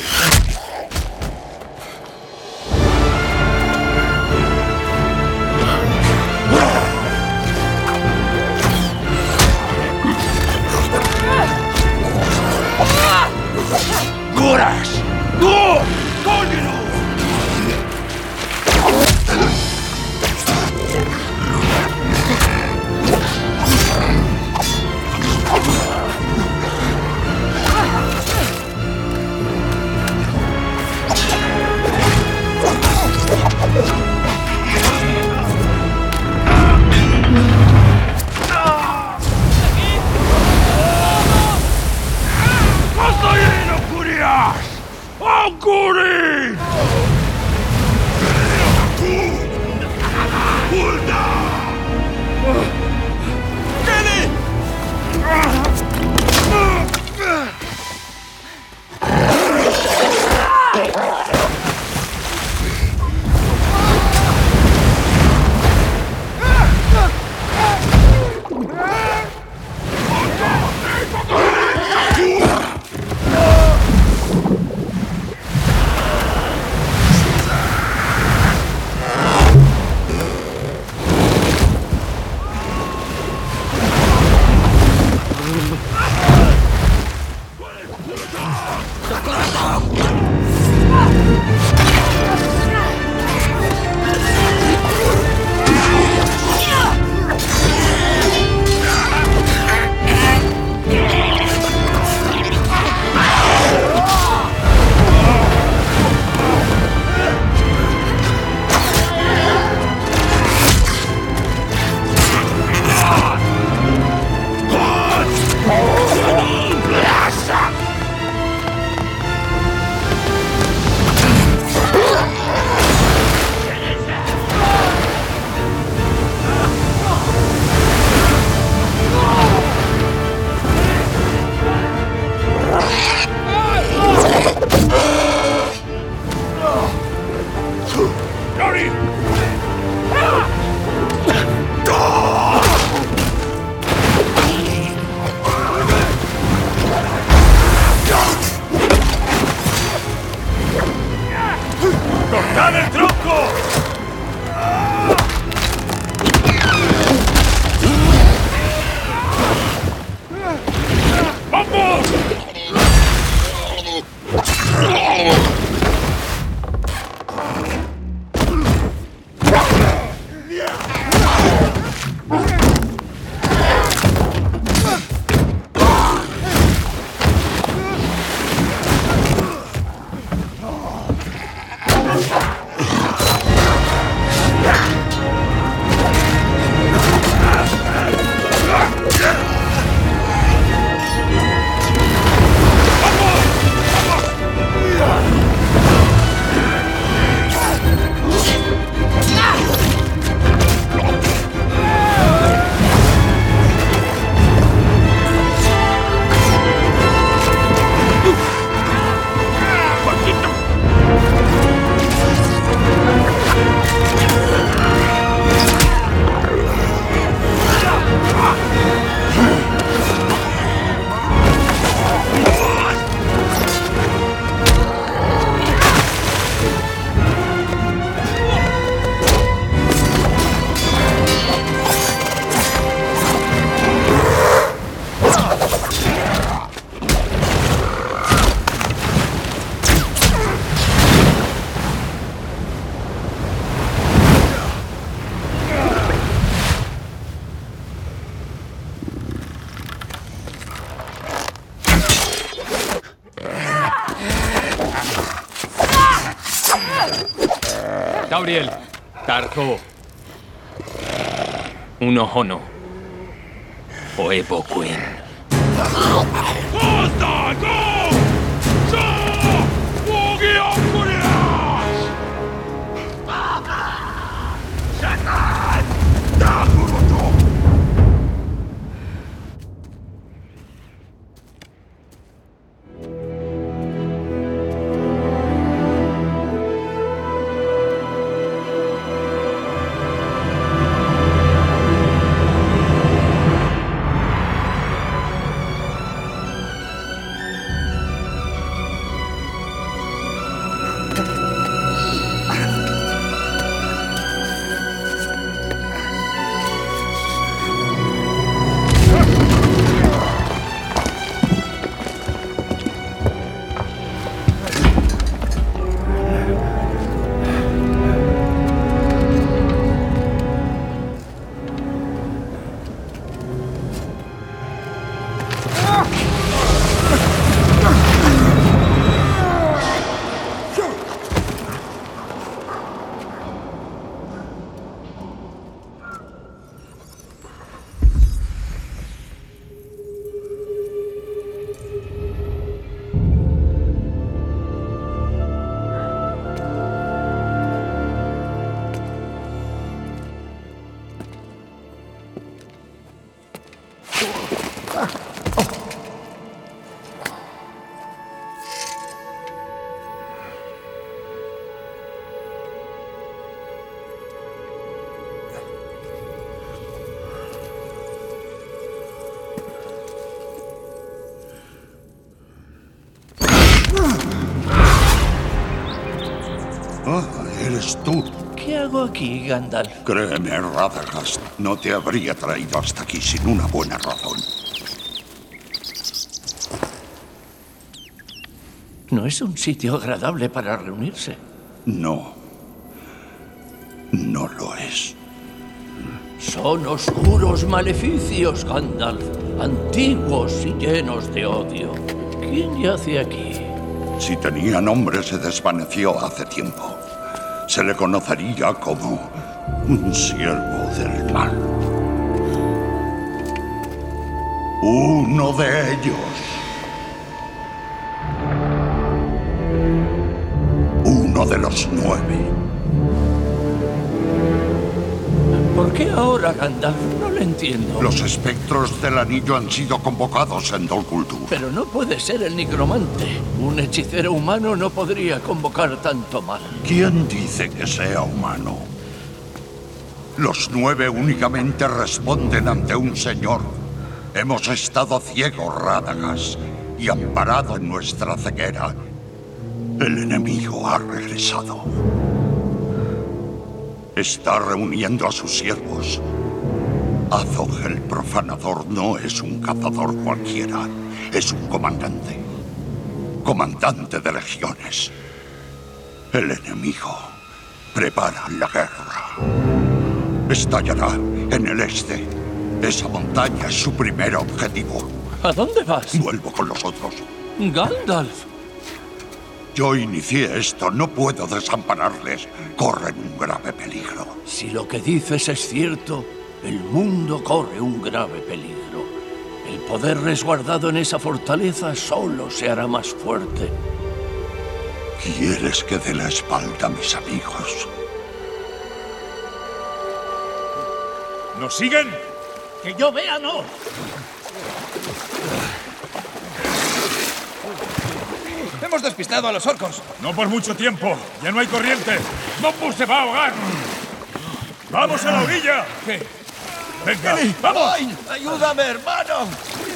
Goras! Go! Coglilo! Kostoyeno, Kurias! Auguri! Hulda! Kenny! Tauriel, Tarzo, Uno Hono, Oebo Queen. ¿Eres tú? ¿Qué hago aquí, Gandalf? Créeme, Radagast, no te habría traído hasta aquí sin una buena razón. No es un sitio agradable para reunirse. No. No lo es. Son oscuros maleficios, Gandalf. Antiguos y llenos de odio. ¿Quién yace aquí? Si tenía nombre, se desvaneció hace tiempo. Se le conocería como un siervo del mal. Uno de ellos. Uno de los 9. ¿Por qué ahora, Gandalf? No lo entiendo. Los espectros del anillo han sido convocados en Dol Guldur. Pero no puede ser el nigromante. Un hechicero humano no podría convocar tanto mal. ¿Quién dice que sea humano? Los 9 únicamente responden ante un señor. Hemos estado ciegos, Radagast, y amparado en nuestra ceguera. El enemigo ha regresado. Está reuniendo a sus siervos. Azog el profanador no es un cazador cualquiera. Es un comandante. Comandante de legiones. El enemigo prepara la guerra. Estallará en el este. Esa montaña es su primer objetivo. ¿A dónde vas? Vuelvo con los otros. Gandalf. Yo inicié esto, no puedo desampararles. Corren un grave peligro. Si lo que dices es cierto, el mundo corre un grave peligro. El poder resguardado en esa fortaleza solo se hará más fuerte. ¿Quieres que dé la espalda a mis amigos? ¿Nos siguen? ¡Que yo vea, no! Hemos despistado a los orcos. No por mucho tiempo. Ya no hay corriente. ¡Mompus se va a ahogar! ¡Vamos a la orilla! ¿Qué? ¡Venga, vamos! ¡Ay, ayúdame, hermano!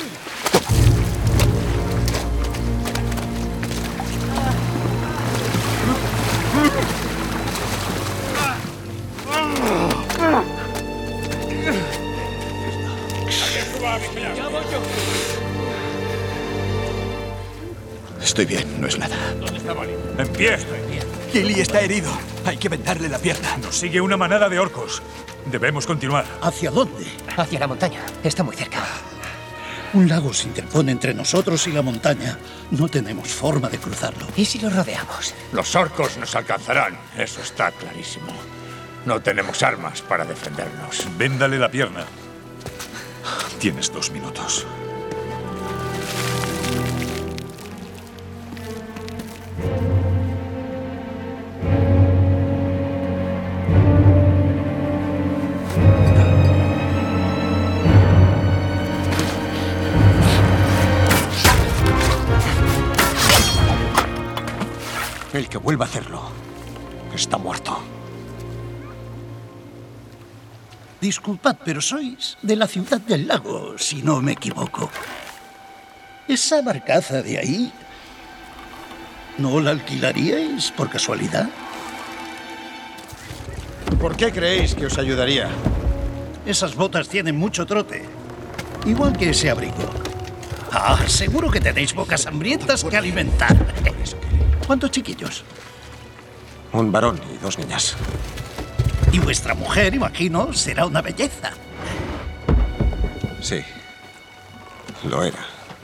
Estoy bien, no es nada. ¿Dónde está Balin? En pie. Gilly está herido. Hay que vendarle la pierna. Nos sigue una manada de orcos. Debemos continuar. ¿Hacia dónde? Hacia la montaña. Está muy cerca. Un lago se interpone entre nosotros y la montaña. No tenemos forma de cruzarlo. ¿Y si lo rodeamos? Los orcos nos alcanzarán, eso está clarísimo. No tenemos armas para defendernos. Véndale la pierna. Tienes 2 minutos. El que vuelva a hacerlo está muerto. Disculpad, pero sois de la ciudad del lago, si no me equivoco. ¿Esa barcaza de ahí no la alquilaríais por casualidad? ¿Por qué creéis que os ayudaría? Esas botas tienen mucho trote, igual que ese abrigo. Ah, seguro que tenéis bocas hambrientas que alimentar. ¿Cuántos chiquillos? Un varón y 2 niñas. Y vuestra mujer, imagino, será una belleza. Sí, lo era.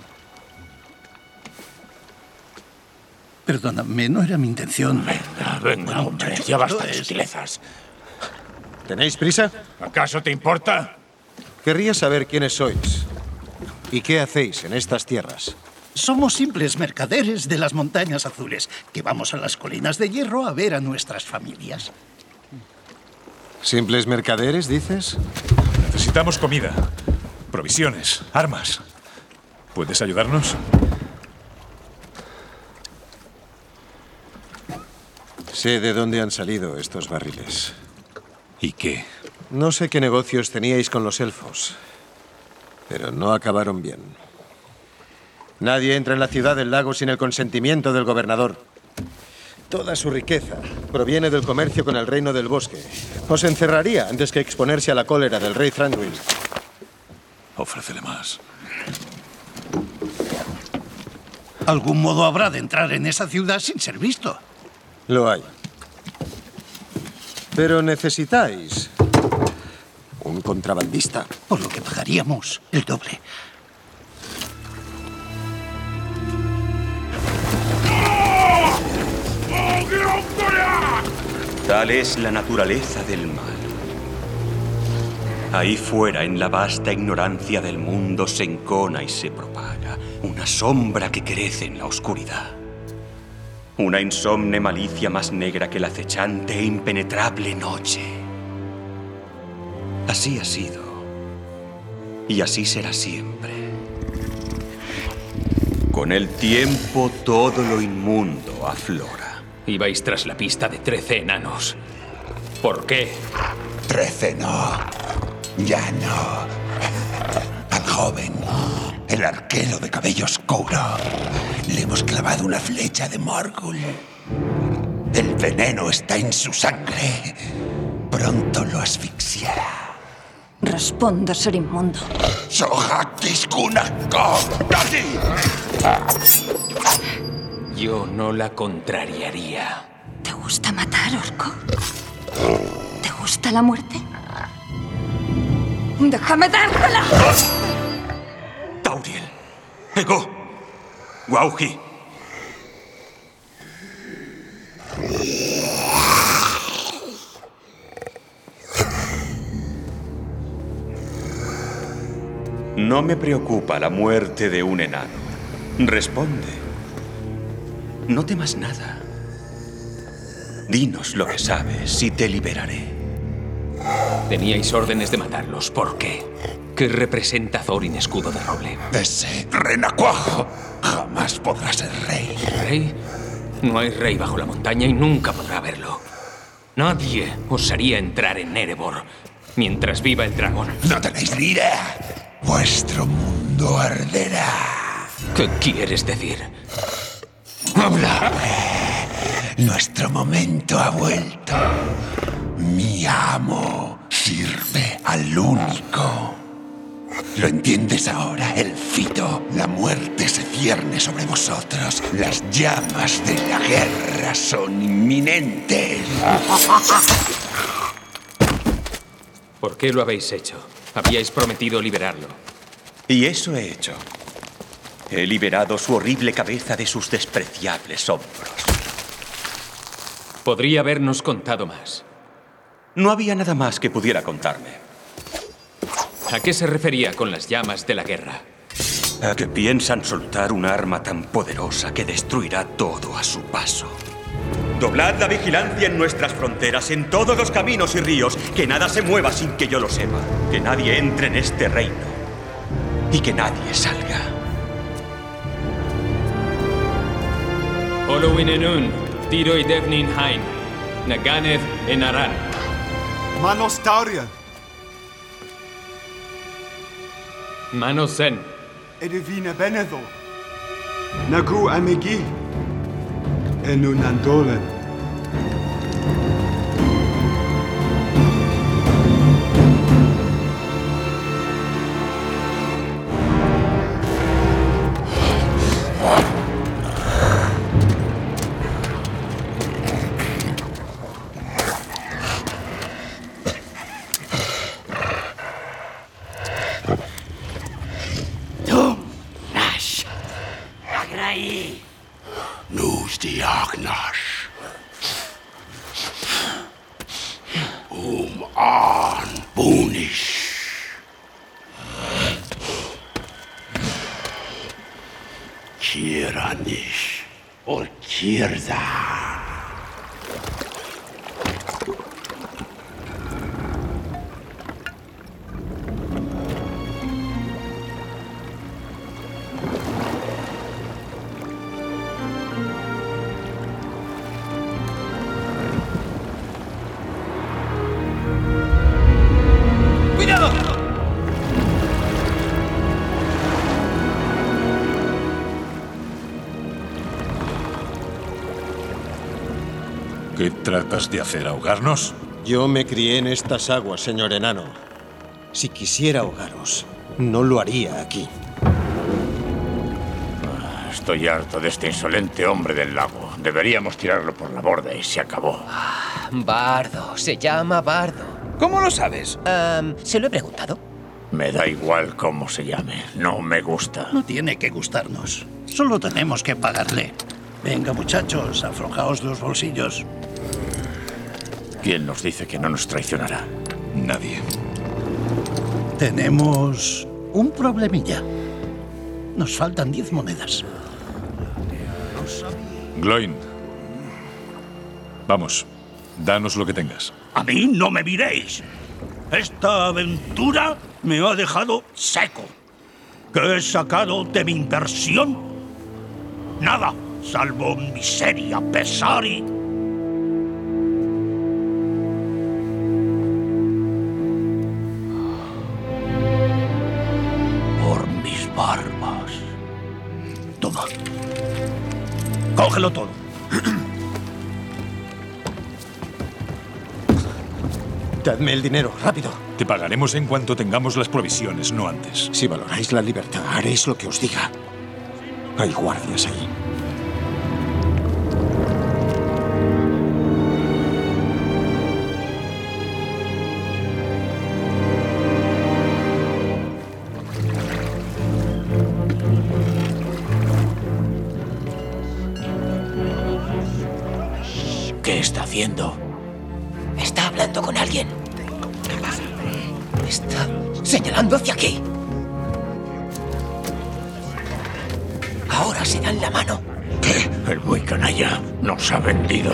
Perdóname, no era mi intención. Venga, hombre, ya basta de sutilezas. ¿Tenéis prisa? ¿Acaso te importa? Querría saber quiénes sois y qué hacéis en estas tierras. Somos simples mercaderes de las Montañas Azules, que vamos a las Colinas de Hierro a ver a nuestras familias. ¿Simples mercaderes, dices? Necesitamos comida, provisiones, armas. ¿Puedes ayudarnos? Sé de dónde han salido estos barriles. ¿Y qué? No sé qué negocios teníais con los elfos, pero no acabaron bien. Nadie entra en la ciudad del lago sin el consentimiento del gobernador. Toda su riqueza proviene del comercio con el reino del bosque. Os encerraría antes que exponerse a la cólera del rey Thranduil. Ofrécele más. Algún modo habrá de entrar en esa ciudad sin ser visto. Lo hay. Pero necesitáis un contrabandista. Por lo que pagaríamos el doble. Tal es la naturaleza del mal. Ahí fuera, en la vasta ignorancia del mundo, se encona y se propaga una sombra que crece en la oscuridad. Una insomne malicia más negra que la acechante e impenetrable noche. Así ha sido. Y así será siempre. Con el tiempo, todo lo inmundo aflora. Ibais tras la pista de 13 enanos. ¿Por qué? 13 no. Ya no. Al joven, el arquero de cabello oscuro, le hemos clavado una flecha de Morgul. El veneno está en su sangre. Pronto lo asfixiará. Responda, ser inmundo. Yo no la contrariaría. ¿Te gusta matar, orco? ¿Te gusta la muerte? ¡Déjame dártela! Tauriel. Ego. Wauji. No me preocupa la muerte de un enano. Responde. No temas nada. Dinos lo que sabes y te liberaré. Teníais órdenes de matarlos. ¿Por qué? ¿Qué representa Thorin, escudo de roble? Ese renacuajo jamás podrá ser rey. ¿Rey? No hay rey bajo la montaña y nunca podrá verlo. Nadie osaría entrar en Erebor mientras viva el dragón. No tenéis ni idea. Vuestro mundo arderá. ¿Qué quieres decir? ¡Habla! Nuestro momento ha vuelto. Mi amo sirve al único. ¿Lo entiendes ahora, elfito? La muerte se cierne sobre vosotros. Las llamas de la guerra son inminentes. ¿Por qué lo habéis hecho? Habíais prometido liberarlo. Y eso he hecho. He liberado su horrible cabeza de sus despreciables hombros. Podría habernos contado más. No había nada más que pudiera contarme. ¿A qué se refería con las llamas de la guerra? A que piensan soltar un arma tan poderosa que destruirá todo a su paso. Doblad la vigilancia en nuestras fronteras, en todos los caminos y ríos. Que nada se mueva sin que yo lo sepa. Que nadie entre en este reino. Y que nadie salga. Oloin Enun, Tiro y Devnin Hain, Naganev en Aran. Manos Tauria. Manos Zen. Edivina Benedo. Nagu Amegi. Enun Andolan. Nus diagnash. An bunish. Kiranish or Kirda. ¿Qué tratas de hacer? ¿Ahogarnos? Yo me crié en estas aguas, señor enano. Si quisiera ahogaros, no lo haría aquí. Estoy harto de este insolente hombre del lago. Deberíamos tirarlo por la borda y se acabó. Bardo, se llama Bardo. ¿Cómo lo sabes? Se lo he preguntado. Me da igual cómo se llame. No me gusta. No tiene que gustarnos. Solo tenemos que pagarle. Venga, muchachos, aflojaos los bolsillos. ¿Quién nos dice que no nos traicionará? Nadie. Tenemos un problemilla. Nos faltan 10 monedas. Gloin. Vamos, danos lo que tengas. A mí no me miréis. Esta aventura me ha dejado seco. ¿Qué he sacado de mi inversión? Nada, salvo miseria, pesar y... Por mis barbas. Toma. Cógelo todo. Dadme el dinero, rápido. Te pagaremos en cuanto tengamos las provisiones, no antes. Si valoráis la libertad, haréis lo que os diga. Hay guardias ahí. ¿Qué está haciendo? Está hablando con alguien. Está señalando hacia aquí. Ahora se dan la mano. ¿Qué? El muy canalla nos ha vendido.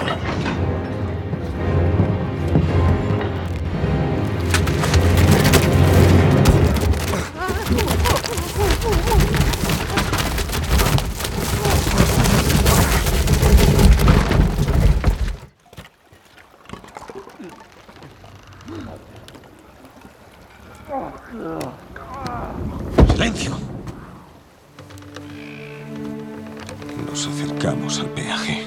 ¡Silencio! Nos acercamos al peaje.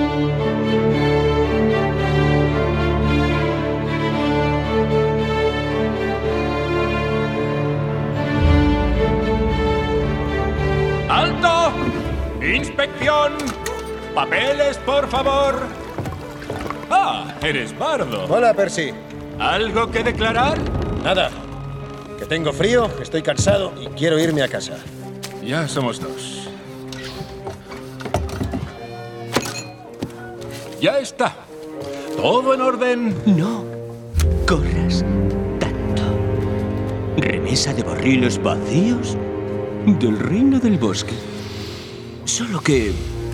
¡Alto! ¡Inspección! ¡Papeles, por favor! ¡Ah! Eres Bardo. Hola, Percy. ¿Algo que declarar? Nada. Que tengo frío, estoy cansado y quiero irme a casa. Ya somos dos. Ya está. ¿Todo en orden? No corras tanto. ¿Remesa de barriles vacíos? Del reino del bosque. Solo que...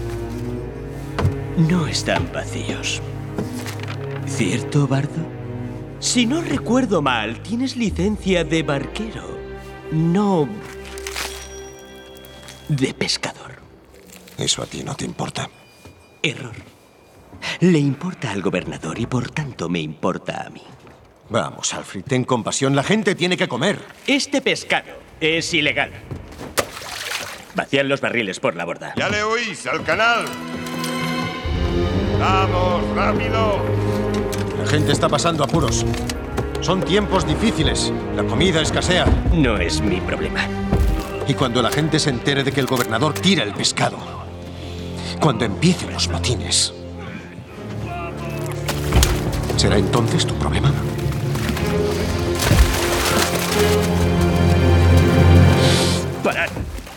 no están vacíos. ¿Cierto, Bardo? Si no recuerdo mal, tienes licencia de barquero, no de pescador. Eso a ti no te importa. Error. Le importa al gobernador y por tanto me importa a mí. Vamos, Alfred, ten compasión. La gente tiene que comer. Este pescado es ilegal. Vacían los barriles por la borda. Ya le oís, al canal. ¡Vamos, rápido! La gente está pasando apuros. Son tiempos difíciles. La comida escasea. No es mi problema. Y cuando la gente se entere de que el gobernador tira el pescado, cuando empiecen los motines, ¿será entonces tu problema? ¡Parad!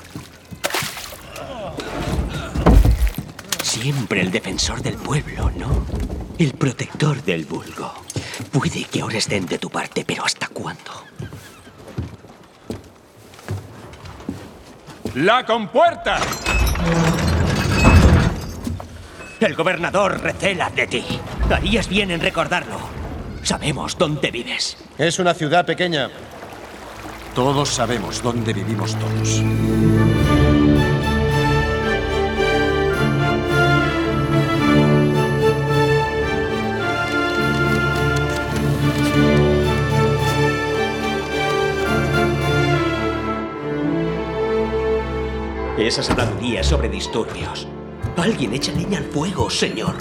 Siempre el defensor del pueblo, ¿no? El protector del vulgo. Puede que ahora estén de tu parte, pero ¿hasta cuándo? ¡La compuerta! El gobernador recela de ti. Harías bien en recordarlo. Sabemos dónde vives. Es una ciudad pequeña. Todos sabemos dónde vivimos todos. Esas habladurías sobre disturbios. Alguien echa leña al fuego, señor.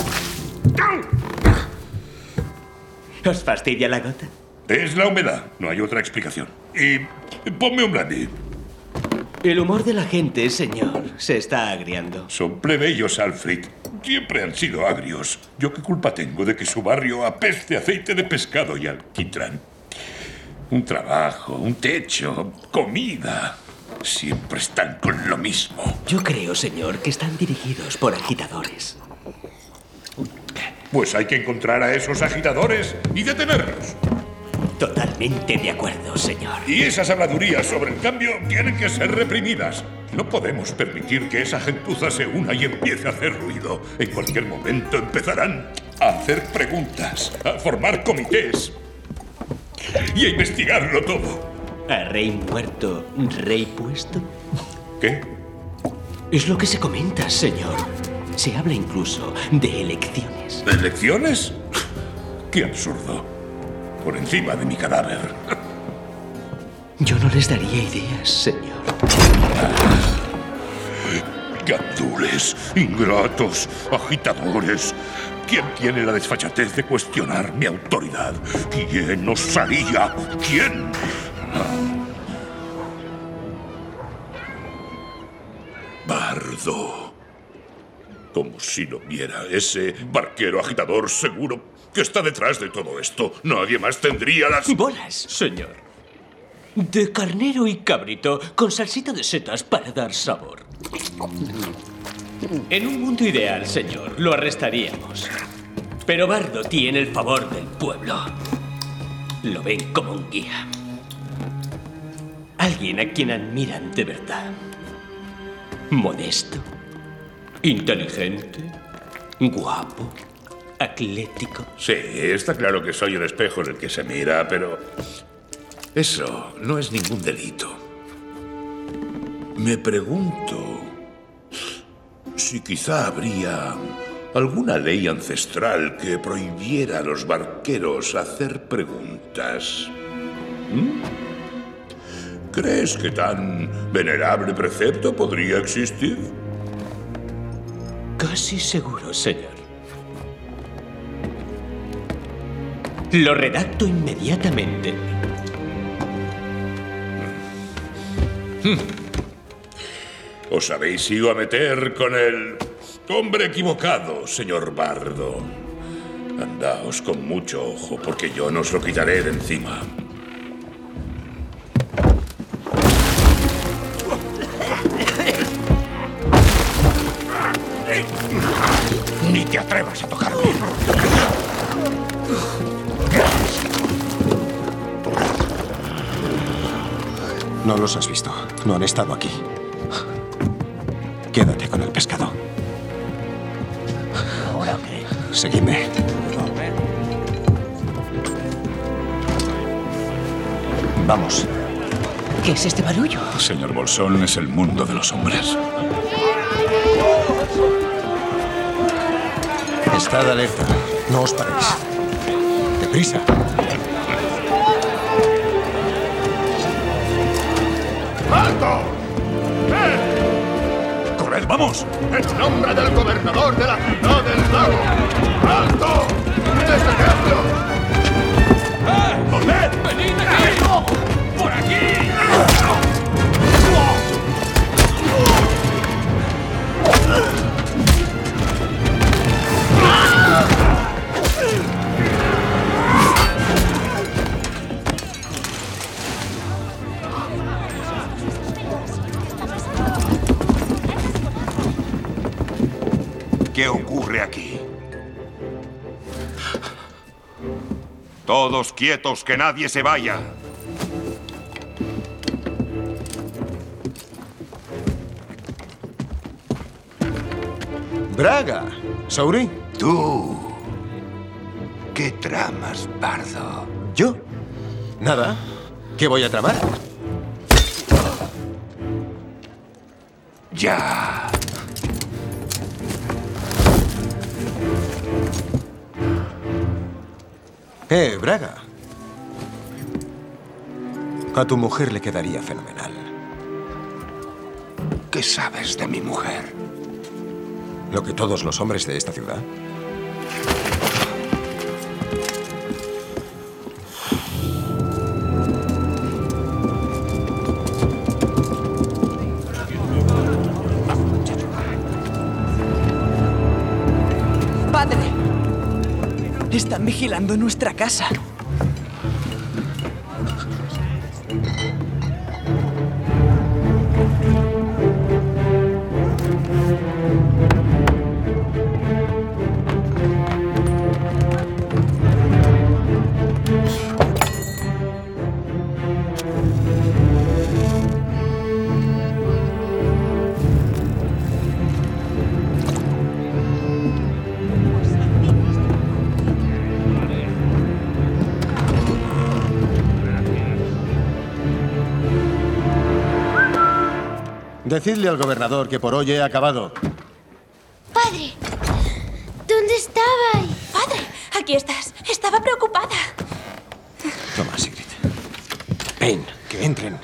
¿Os fastidia la gota? Es la humedad. No hay otra explicación. Y ponme un brandy. El humor de la gente, señor, se está agriando. Son plebeyos, Alfred. Siempre han sido agrios. ¿Yo qué culpa tengo de que su barrio apeste aceite de pescado y alquitrán? Un trabajo, un techo, comida. Siempre están con lo mismo. Yo creo, señor, que están dirigidos por agitadores. Pues hay que encontrar a esos agitadores y detenerlos. Totalmente de acuerdo, señor. Y esas habladurías sobre el cambio tienen que ser reprimidas. No podemos permitir que esa gentuza se una y empiece a hacer ruido. En cualquier momento empezarán a hacer preguntas, a formar comités y a investigarlo todo. ¿A rey muerto, rey puesto? ¿Qué? Es lo que se comenta, señor. Se habla incluso de elecciones. ¿Elecciones? ¡Qué absurdo! Por encima de mi cadáver. Yo no les daría ideas, señor. Gandules, ingratos, agitadores. ¿Quién tiene la desfachatez de cuestionar mi autoridad? ¿Quién osaría? ¿Quién? Bardo. Como si lo viera. Ese barquero agitador seguro que está detrás de todo esto. Nadie más tendría las... ¡Bolas, señor! De carnero y cabrito con salsita de setas para dar sabor. En un mundo ideal, señor, lo arrestaríamos. Pero Bardo tiene el favor del pueblo. Lo ven como un guía. Alguien a quien admiran de verdad. Modesto, inteligente, guapo, atlético. Sí, está claro que soy el espejo en el que se mira, pero... eso no es ningún delito. Me pregunto si quizá habría alguna ley ancestral que prohibiera a los barqueros hacer preguntas. ¿Crees que tan venerable precepto podría existir? Casi seguro, señor. Lo redacto inmediatamente. Os habéis ido a meter con el hombre equivocado, señor Bardo. Andaos con mucho ojo, porque yo no os lo quitaré de encima. ¡Cállate! Ni te atrevas a tocarme. No los has visto. No han estado aquí. Quédate con el pescado. ¿Ahora qué? Seguidme. Vamos. ¿Qué es este barullo? Señor Bolsón, es el mundo de los hombres. Estad alerta. No os paréis. ¡Deprisa! ¡Alto! ¡Corred, vamos! ¡En nombre del gobernador de la ciudad del lago! ¡Alto! ¡Detenedlo! ¡Volved! ¡Venid aquí! ¡Por aquí! ¿Qué ocurre aquí? Todos quietos, que nadie se vaya. Braga. ¿Sauri? Tú. ¿Qué tramas, Bardo? ¿Yo? Nada. ¿Qué voy a tramar? Ya. Braga. A tu mujer le quedaría fenomenal. ¿Qué sabes de mi mujer? Lo que todos los hombres de esta ciudad. ¡Padre! Están vigilando nuestra casa. Decidle al gobernador que por hoy he acabado. Padre, ¿dónde estabais? Padre, aquí estás. Estaba preocupada. Toma, Sigrid. Ven, que entren.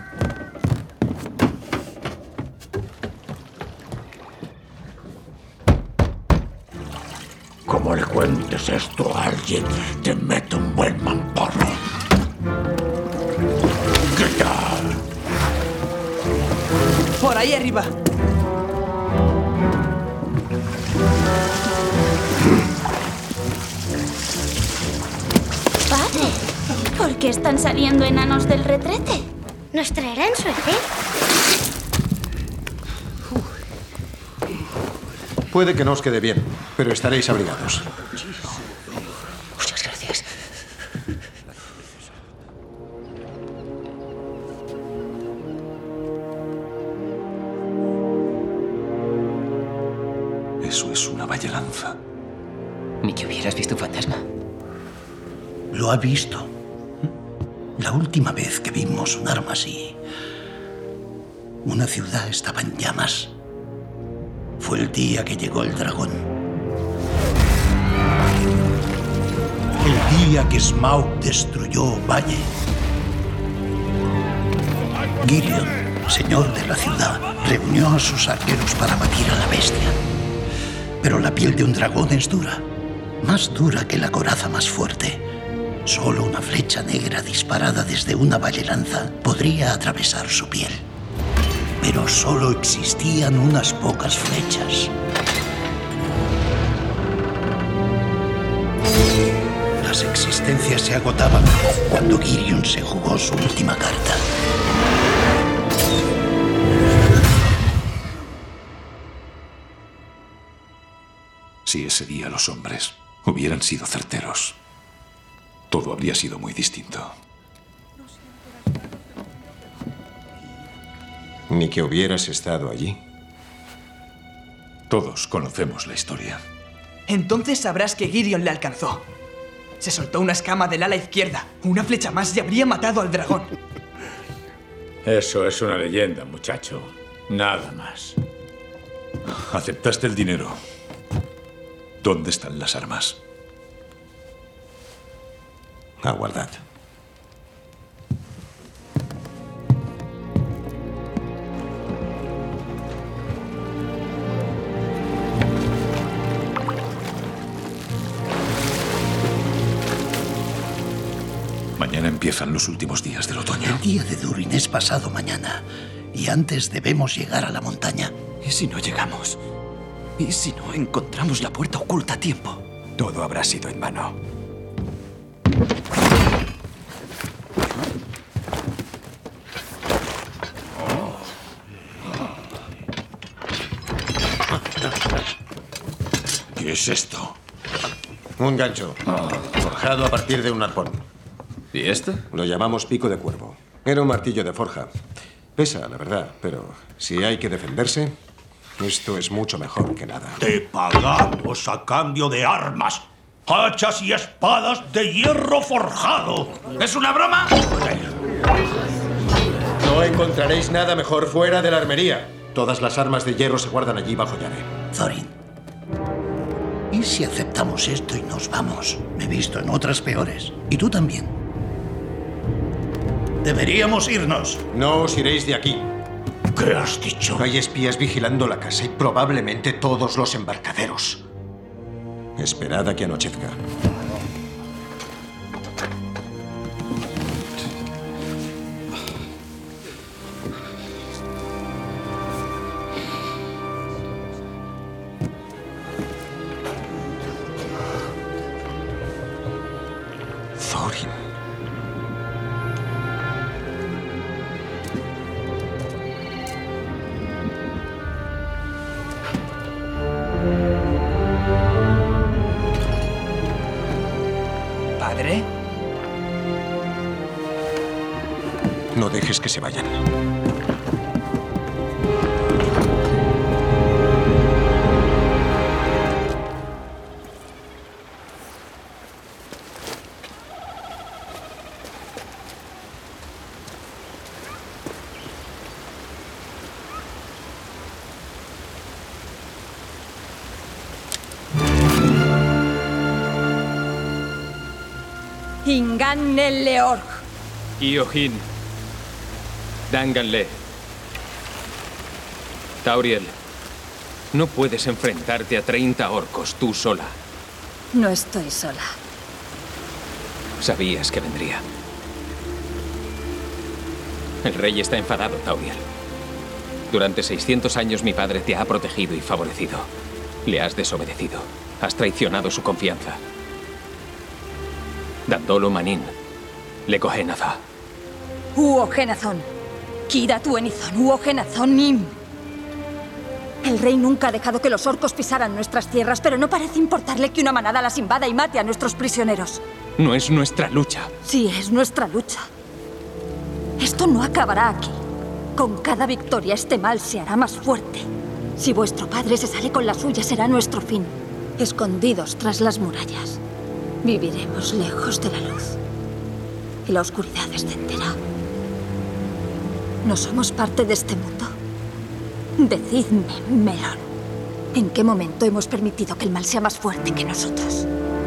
Como le cuentes esto a alguien, te meto un buen mamporro. ¿Qué tal? Por ahí arriba. Padre, ¿por qué están saliendo enanos del retrete? ¿Nos traerán suerte? Puede que no os quede bien, pero estaréis abrigados. Muchas gracias. Eso es una vallelanza. Ni que hubieras visto un fantasma. Lo ha visto. La última vez que vimos un arma así, una ciudad estaba en llamas. Fue el día que llegó el dragón. El día que Smaug destruyó Valle. Girion, señor de la ciudad, reunió a sus arqueros para batir a la bestia. Pero la piel de un dragón es dura, más dura que la coraza más fuerte. Solo una flecha negra disparada desde una vallelanza podría atravesar su piel. Pero solo existían unas pocas flechas. Las existencias se agotaban cuando Girion se jugó su última carta. Si ese día los hombres hubieran sido certeros, todo habría sido muy distinto. Ni que hubieras estado allí. Todos conocemos la historia. Entonces sabrás que Gideon le alcanzó. Se soltó una escama del ala izquierda. Una flecha más y habría matado al dragón. Eso es una leyenda, muchacho. Nada más. Aceptaste el dinero. ¿Dónde están las armas? Aguardad. Mañana empiezan los últimos días del otoño. El día de Durin es pasado mañana. Y antes debemos llegar a la montaña. ¿Y si no llegamos? ¿Y si no encontramos la puerta oculta a tiempo? Todo habrá sido en vano. ¿Qué es esto? Un gancho, forjado a partir de un arpón. ¿Y esto? Lo llamamos pico de cuervo. Era un martillo de forja. Pesa, la verdad, pero si hay que defenderse, esto es mucho mejor que nada. Te pagamos a cambio de armas. Hachas y espadas de hierro forjado. ¿Es una broma? No encontraréis nada mejor fuera de la armería. Todas las armas de hierro se guardan allí bajo llave. Thorin, ¿y si aceptamos esto y nos vamos? Me he visto en otras peores. Y tú también. Deberíamos irnos. No os iréis de aquí. ¿Qué has dicho? Hay espías vigilando la casa y probablemente todos los embarcaderos. Esperad a que anochezca. Thorin. ¿Padre? No dejes que se vayan. Ingan el Leorg. Iohin. Danganle. Tauriel. No puedes enfrentarte a 30 orcos tú sola. No estoy sola. Sabías que vendría. El rey está enfadado, Tauriel. Durante 600 años mi padre te ha protegido y favorecido. Le has desobedecido. Has traicionado su confianza. Dandolo Manin. Lekohenaza. Uogenazón. Kira Tuenizón. Uogenazón Nim. El rey nunca ha dejado que los orcos pisaran nuestras tierras, pero no parece importarle que una manada las invada y mate a nuestros prisioneros. No es nuestra lucha. Sí, es nuestra lucha. Esto no acabará aquí. Con cada victoria este mal se hará más fuerte. Si vuestro padre se sale con la suya, será nuestro fin. Escondidos tras las murallas. Viviremos lejos de la luz. Y la oscuridad descenderá. No somos parte de este mundo. Decidme, Melon, ¿en qué momento hemos permitido que el mal sea más fuerte que nosotros?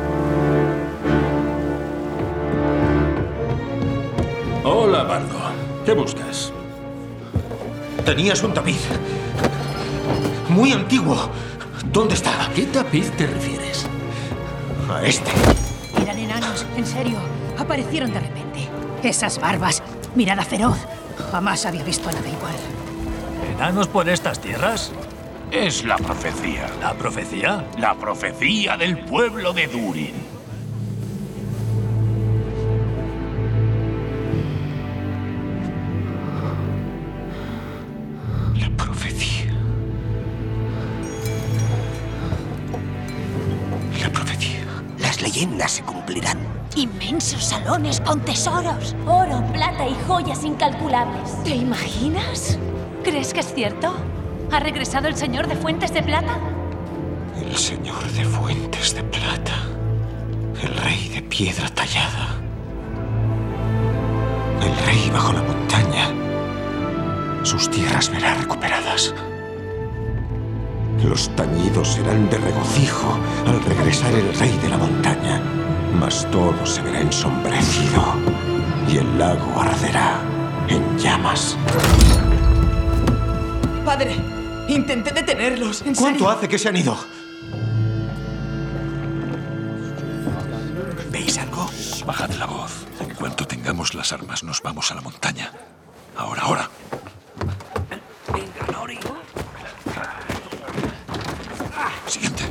Hola, Bardo. ¿Qué buscas? Tenías un tapiz. Muy antiguo. ¿Dónde está? ¿A qué tapiz te refieres? A este. Eran enanos, en serio. Aparecieron de repente. Esas barbas, mirada feroz. Jamás había visto nada igual. ¿Enanos por estas tierras? Es la profecía. ¿La profecía? La profecía del pueblo de Durin. La profecía. leyendas se cumplirán. Inmensos salones con tesoros. Oro, plata y joyas incalculables. ¿Te imaginas? ¿Crees que es cierto? ¿Ha regresado el señor de Fuentes de Plata? El señor de Fuentes de Plata. El rey de piedra tallada. El rey bajo la montaña. Sus tierras verá recuperadas. Los tañidos serán de regocijo al regresar el rey de la montaña. Mas todo se verá ensombrecido y el lago arderá en llamas. Padre, intenté detenerlos. ¿En ¿Cuánto serio? hace que se han ido? ¿Veis algo? Bajad la voz. En cuanto tengamos las armas, nos vamos a la montaña. Ahora. Venga, Lori. Siguiente.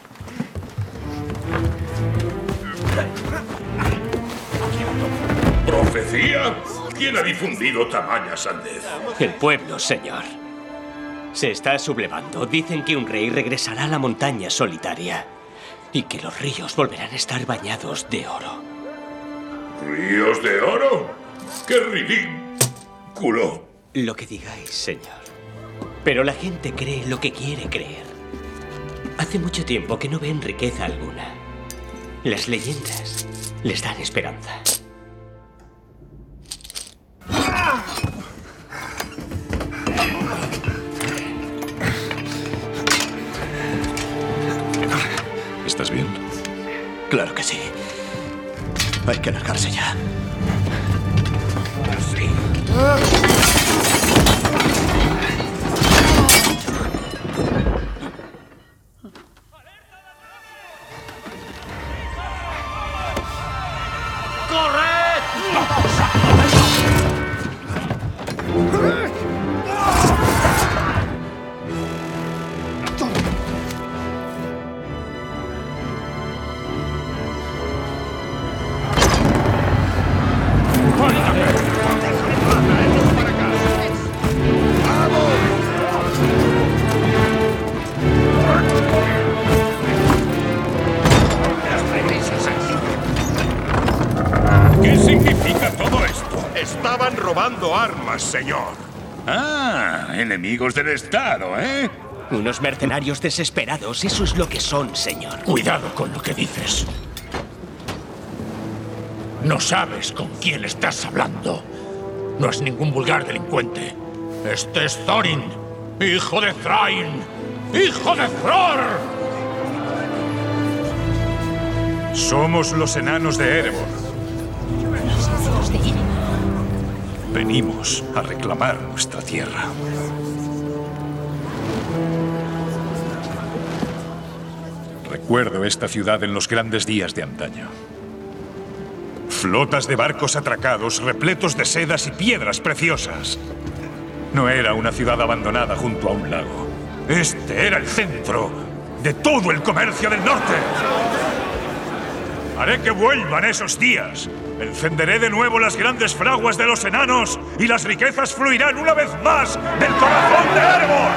¿Profecía? ¿Quién ha difundido tamaña sandez? El pueblo, señor. Se está sublevando. Dicen que un rey regresará a la montaña solitaria y que los ríos volverán a estar bañados de oro. ¿Ríos de oro? ¡Qué ridículo! Lo que digáis, señor. Pero la gente cree lo que quiere creer. Hace mucho tiempo que no ven riqueza alguna. Las leyendas les dan esperanza. ¿Estás bien? Claro que sí. Hay que largarse ya. ¿Qué significa todo esto? Estaban robando armas, señor. Ah, enemigos del Estado, ¿eh? Unos mercenarios desesperados, eso es lo que son, señor. Cuidado con lo que dices. No sabes con quién estás hablando. No es ningún vulgar delincuente. Este es Thorin, hijo de Thrain, hijo de Thror. Somos los enanos de Erebor. Venimos a reclamar nuestra tierra. Recuerdo esta ciudad en los grandes días de antaño. Flotas de barcos atracados, repletos de sedas y piedras preciosas. No era una ciudad abandonada junto a un lago. Este era el centro de todo el comercio del norte. Haré que vuelvan esos días. Encenderé de nuevo las grandes fraguas de los enanos y las riquezas fluirán una vez más del corazón de Erebor.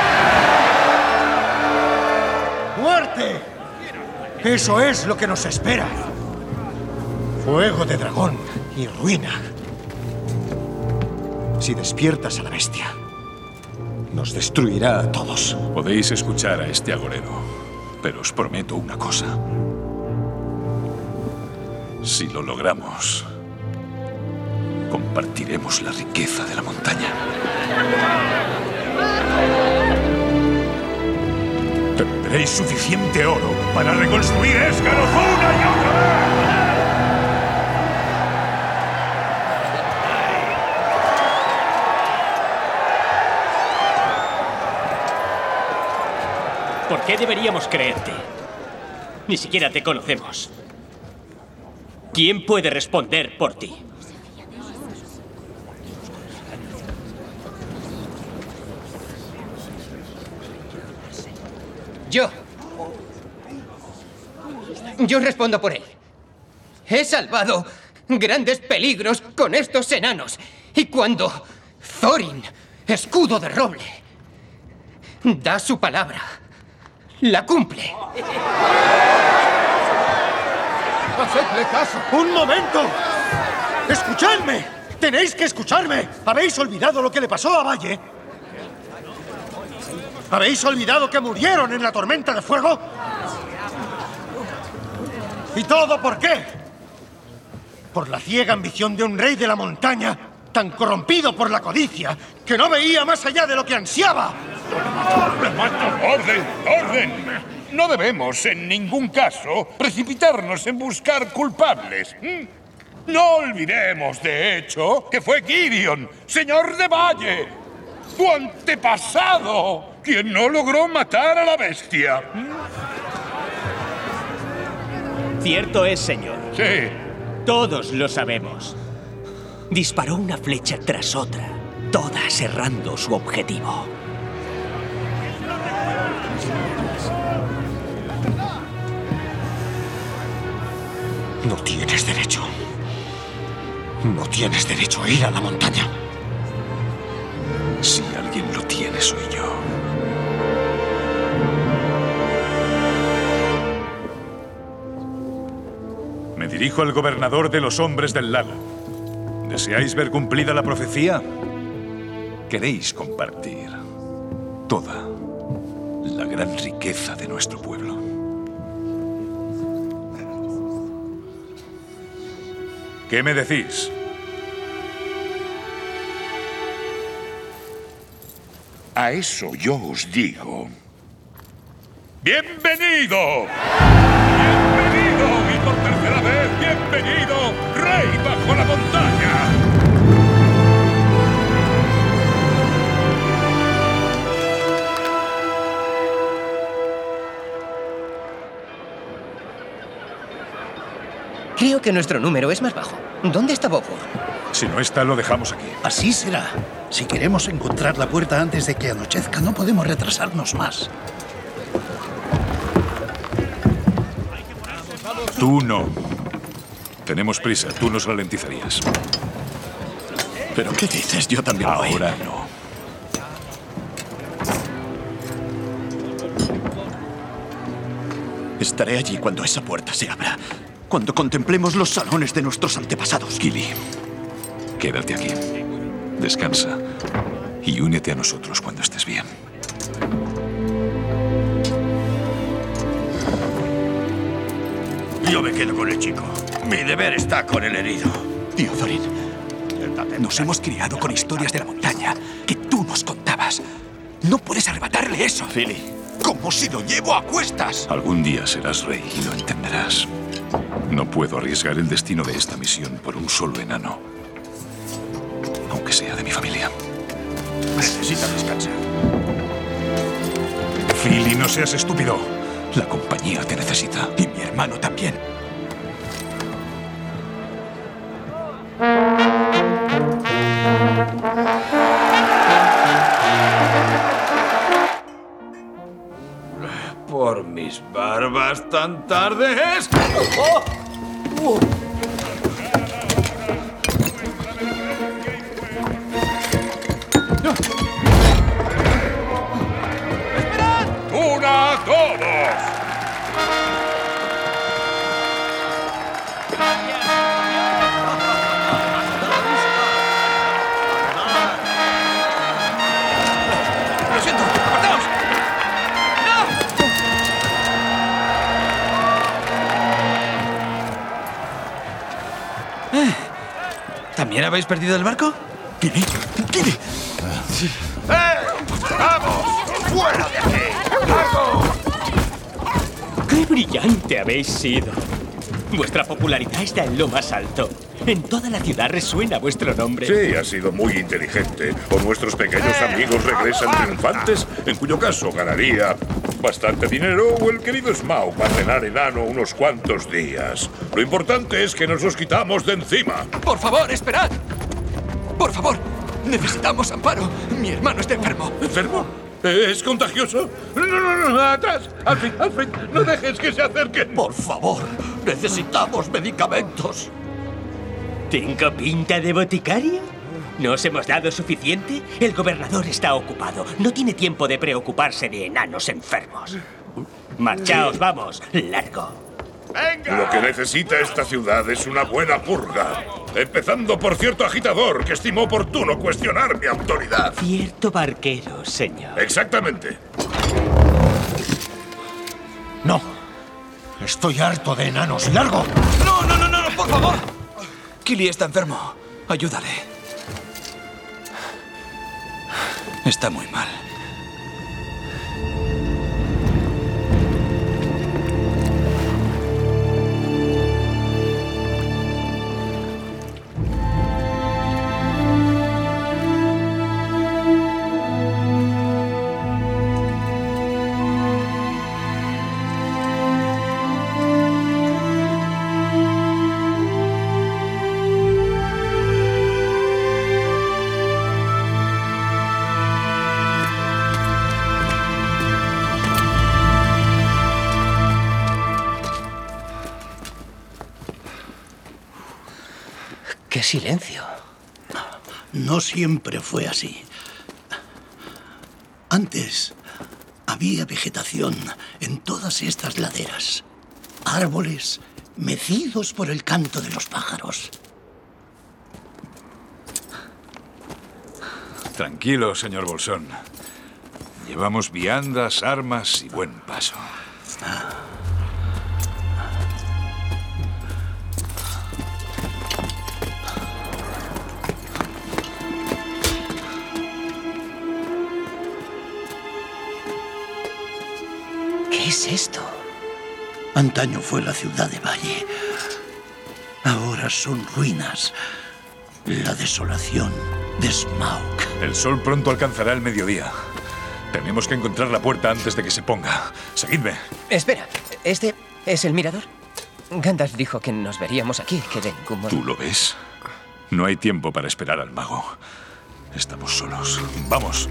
¡Muerte! Eso es lo que nos espera. Fuego de dragón y ruina. Si despiertas a la bestia, nos destruirá a todos. Podéis escuchar a este agorero, pero os prometo una cosa. Si lo logramos, compartiremos la riqueza de la montaña. Tendréis suficiente oro para reconstruir Esgaroth una y otra vez. ¿Por qué deberíamos creerte? Ni siquiera te conocemos. ¿Quién puede responder por ti? Yo respondo por él. He salvado grandes peligros con estos enanos. Y cuando Thorin, escudo de roble, da su palabra, la cumple. ¡Hacedle caso! ¡Un momento! ¡Escuchadme! ¡Tenéis que escucharme! ¿Habéis olvidado lo que le pasó a Valle? ¿Habéis olvidado que murieron en la tormenta de fuego? ¿Y todo por qué? Por la ciega ambición de un rey de la montaña, tan corrompido por la codicia, que no veía más allá de lo que ansiaba. ¡Orden! ¡Orden! No debemos, en ningún caso, precipitarnos en buscar culpables. No olvidemos, de hecho, que fue Gideon, señor de Valle, tu antepasado, quien no logró matar a la bestia. Cierto es, señor. Sí. Todos lo sabemos. Disparó una flecha tras otra, todas errando su objetivo. No tienes derecho. No tienes derecho a ir a la montaña. Si alguien lo tiene, soy yo. Me dirijo al gobernador de los hombres del lago. ¿Deseáis ver cumplida la profecía? ¿Queréis compartir toda la gran riqueza de nuestro pueblo? ¿Qué me decís? A eso yo os digo: ¡bienvenido! ¡Bienvenido! Y por tercera vez, ¡bienvenido, rey bajo la montaña! Creo que nuestro número es más bajo. ¿Dónde está Bofur? Si no está, lo dejamos aquí. Así será. Si queremos encontrar la puerta antes de que anochezca, no podemos retrasarnos más. Tú no. Tenemos prisa. Tú nos ralentizarías. ¿Pero qué dices? Yo también voy. Ahora no. Estaré allí cuando esa puerta se abra. Cuando contemplemos los salones de nuestros antepasados. Gilly, quédate aquí. Descansa. Y únete a nosotros cuando estés bien. Yo me quedo con el chico. Mi deber está con el herido. Tío Thorin, nos hemos criado con historias de la montaña que tú nos contabas. No puedes arrebatarle eso. Philly, como si lo llevo a cuestas. Algún día serás rey y lo entenderás. No puedo arriesgar el destino de esta misión por un solo enano. Aunque sea de mi familia. Necesita descansar. Philly, no seas estúpido. La compañía te necesita. Y mi hermano también. Por mis barbas, ¿tan tarde es? ¡Una a todos! ¡Lo siento! ¡Apartaos! ¿También habéis perdido el barco? Gilly, Gilly. ¡Vamos! ¡Fuera de aquí! ¡Largo! ¡Qué brillante habéis sido! Vuestra popularidad está en lo más alto. En toda la ciudad resuena vuestro nombre. Sí, has sido muy inteligente. O nuestros pequeños amigos regresan triunfantes, en cuyo caso ganaría bastante dinero, o el querido Smaug va a cenar enano unos cuantos días. Lo importante es que nos los quitamos de encima. Por favor, esperad. Por favor, necesitamos amparo. Mi hermano está enfermo. ¿Enfermo? ¿Es contagioso? No, atrás. Alfred, no dejes que se acerquen. Por favor, necesitamos medicamentos. ¿Tengo pinta de boticario? ¿No os hemos dado suficiente? El gobernador está ocupado. No tiene tiempo de preocuparse de enanos enfermos. Marchaos, vamos. Largo. ¡Venga! Lo que necesita esta ciudad es una buena purga. Empezando por cierto agitador que estimó oportuno cuestionar mi autoridad. Cierto barquero, señor. Exactamente. No. Estoy harto de enanos. ¡Largo! ¡No, no, no, no! ¡Por favor! Kili está enfermo. Ayúdale. Está muy mal. ¡Qué silencio! No siempre fue así. Antes había vegetación en todas estas laderas. Árboles mecidos por el canto de los pájaros. Tranquilo, señor Bolsón. Llevamos viandas, armas y buen paso. ¿Qué es esto? Antaño fue la ciudad de Valle. Ahora son ruinas. La desolación de Smaug. El sol pronto alcanzará el mediodía. Tenemos que encontrar la puerta antes de que se ponga. Seguidme. Espera, ¿este es el mirador? Gandalf dijo que nos veríamos aquí, que de ningún modo... ¿Tú lo ves? No hay tiempo para esperar al mago. Estamos solos. ¡Vamos!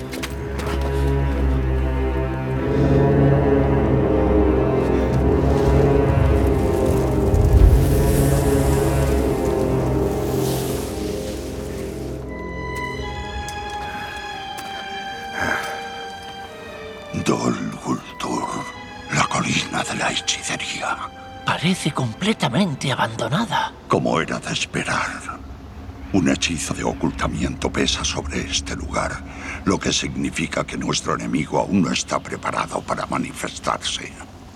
Dol Guldur, la colina de la hechicería. Parece completamente abandonada. Como era de esperar. Un hechizo de ocultamiento pesa sobre este lugar, lo que significa que nuestro enemigo aún no está preparado para manifestarse.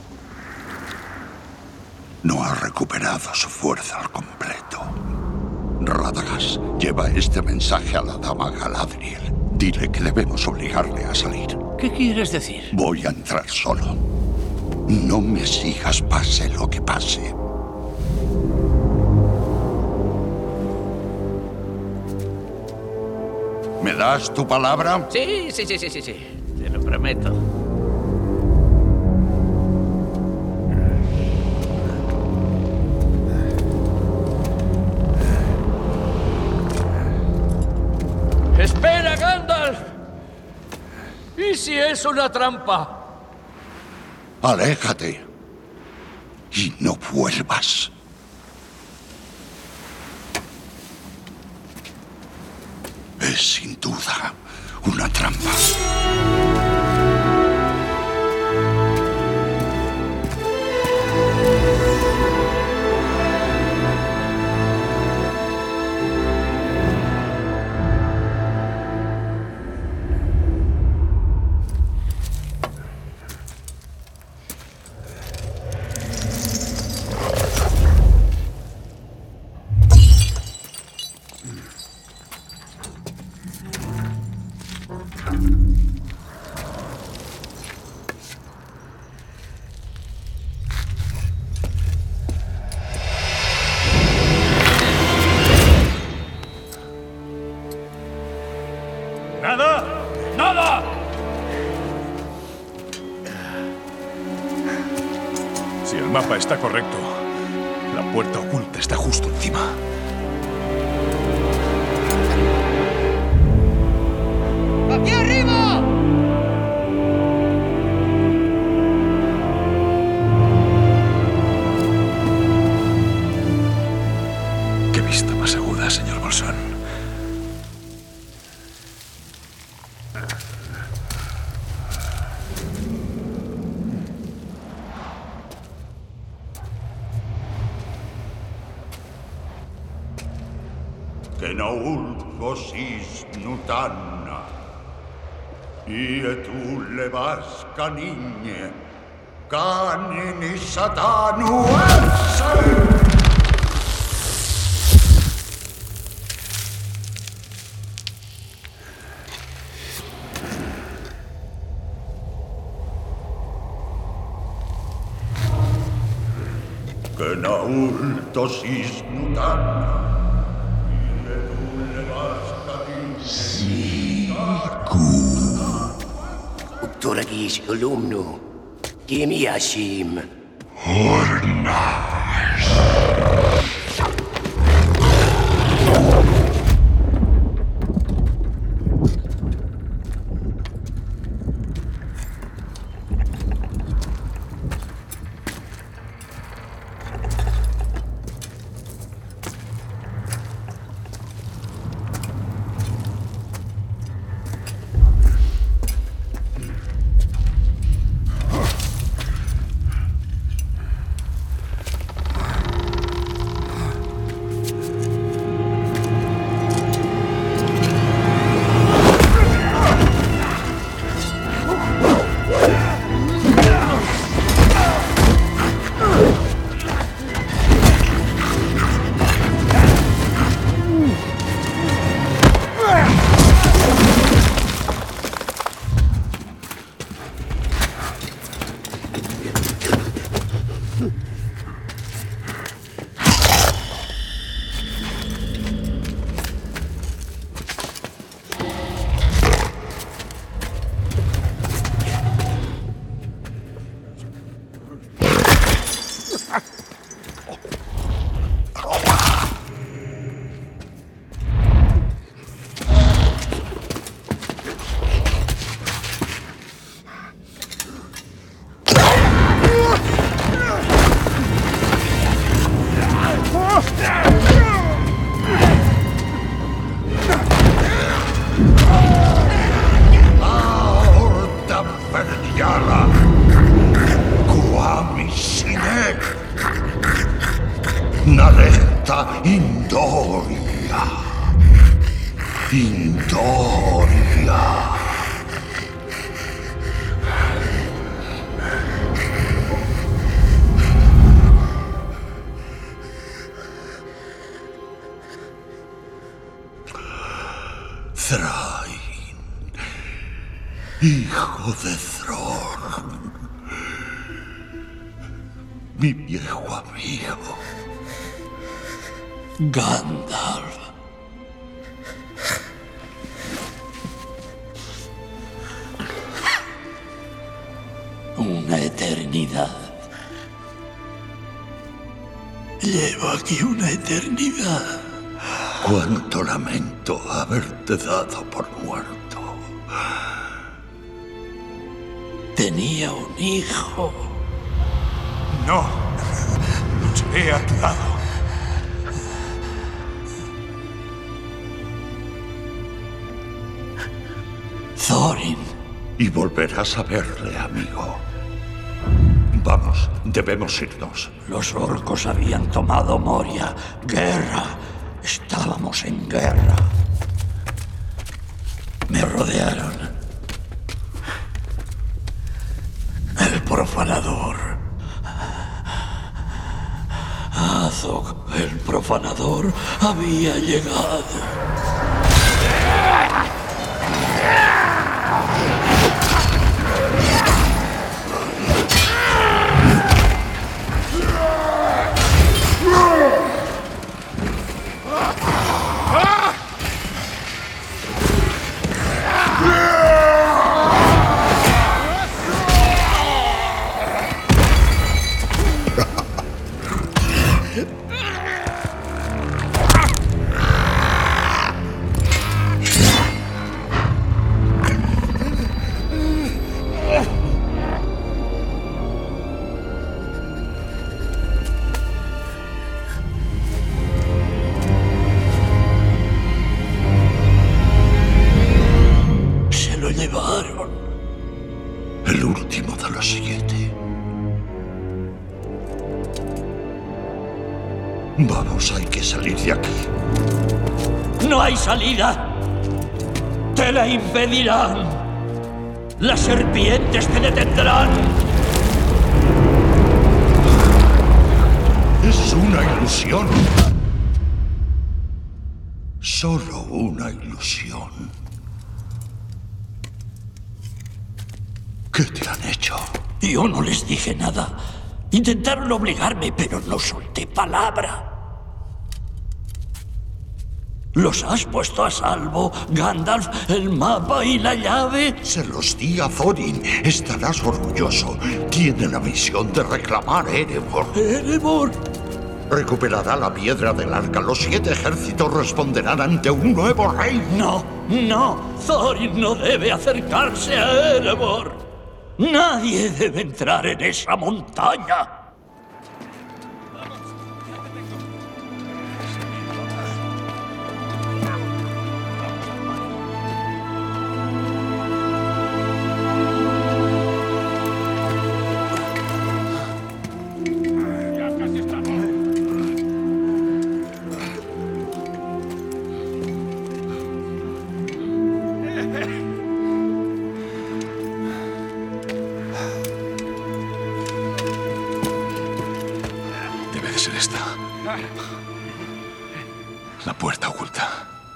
No ha recuperado su fuerza al completo. Radagast, lleva este mensaje a la dama Galadriel. Dile que debemos obligarle a salir. ¿Qué quieres decir? Voy a entrar solo. No me sigas, pase lo que pase. ¿Me das tu palabra? Sí. Te lo prometo. ¡Espera, Gandalf! ¿Y si es una trampa? Aléjate. Y no vuelvas. Es sin duda una trampa. ¡Nada! ¡Nada! Si el mapa está correcto, la puerta oculta está justo encima. ¡Aquí arriba! ¡Qué vista más aguda, señor Bolsón! Tenaulfosis nutanna. Ietu levas canigne. Canini satanu esse! Que naultosis nutanna. Uktoragis kolumnu. Kimiashim. Nareta Indoria. Indoria. Thrain, hijo de Thror, mi viejo amigo. Gandalf. Una eternidad. Llevo aquí una eternidad. Cuánto lamento haberte dado por muerto. Tenía un hijo. No. Lucharé a tu lado. Thorin. Y volverás a verle, amigo. Vamos, debemos irnos. Los orcos habían tomado Moria. Guerra. Estábamos en guerra. Me rodearon. El profanador. Azog, el profanador, había llegado. El último de los 7. Vamos, hay que salir de aquí. no hay salida. Te la impedirán. Las serpientes te detendrán. Es una ilusión. Solo una ilusión. ¿Qué te han hecho? Yo no les dije nada. Intentaron obligarme, pero no solté palabra. ¿Los has puesto a salvo, Gandalf, el mapa y la llave? Se los di a Thorin. Estarás orgulloso. Tiene la misión de reclamar Erebor. ¿Erebor? Recuperará la piedra del arca. Los 7 ejércitos responderán ante un nuevo rey. No, no. Thorin no debe acercarse a Erebor. Nadie debe entrar en esa montaña. La puerta oculta.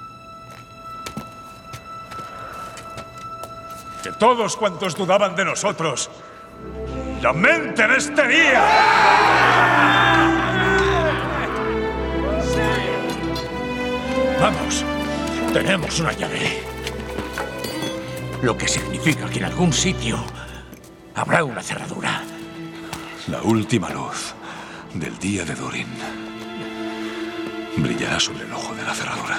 Que todos cuantos dudaban de nosotros lamenten este día. Vamos, tenemos una llave. Lo que significa que en algún sitio habrá una cerradura. La última luz del día de Durin brillará sobre el ojo de la cerradura.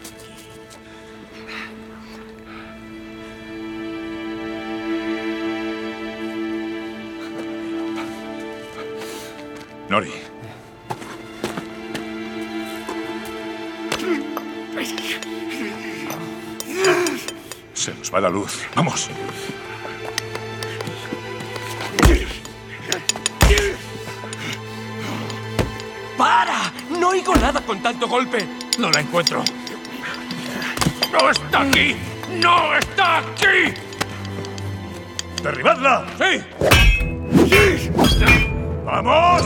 Nori. Se nos va la luz. ¡Vamos! ¡Para! No oigo nada con tanto golpe. No la encuentro. ¡No está aquí! ¡No está aquí! ¡Derribadla! ¡Sí! ¡Vamos!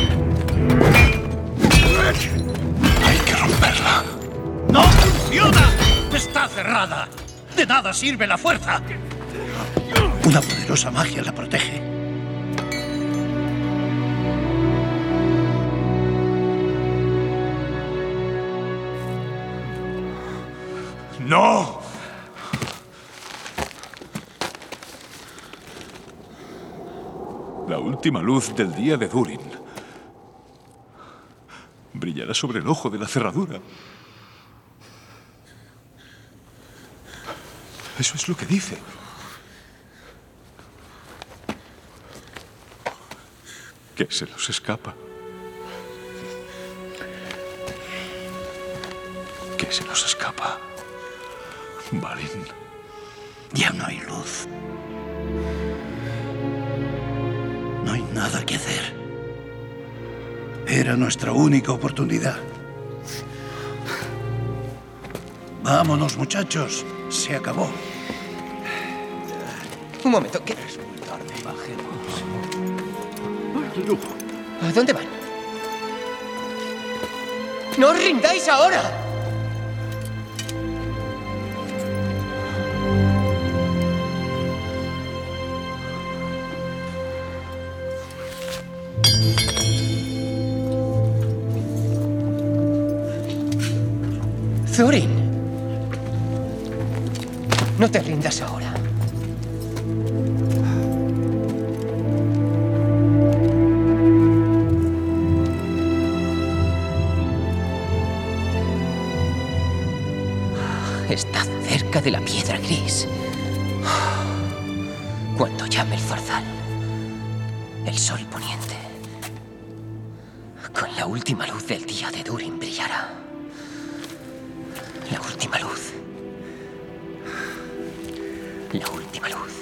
Hay que romperla. ¡No funciona! ¡Está cerrada! De nada sirve la fuerza. Una poderosa magia la protege. ¡No! La última luz del día de Durin brillará sobre el ojo de la cerradura. Eso es lo que dice. Que se nos escapa. Que se nos escapa. Balin. Ya no hay luz. No hay nada que hacer. Era nuestra única oportunidad. Vámonos, muchachos. Se acabó. Un momento, ¿qué? Es muy tarde. Bajemos. ¿A dónde van? ¡No os rindáis ahora! Thorin, no te rindas ahora. Está cerca de la piedra gris. Cuando llame el zorzal, el sol poniente, con la última luz del día de Durin brillará. La última luz. La última luz.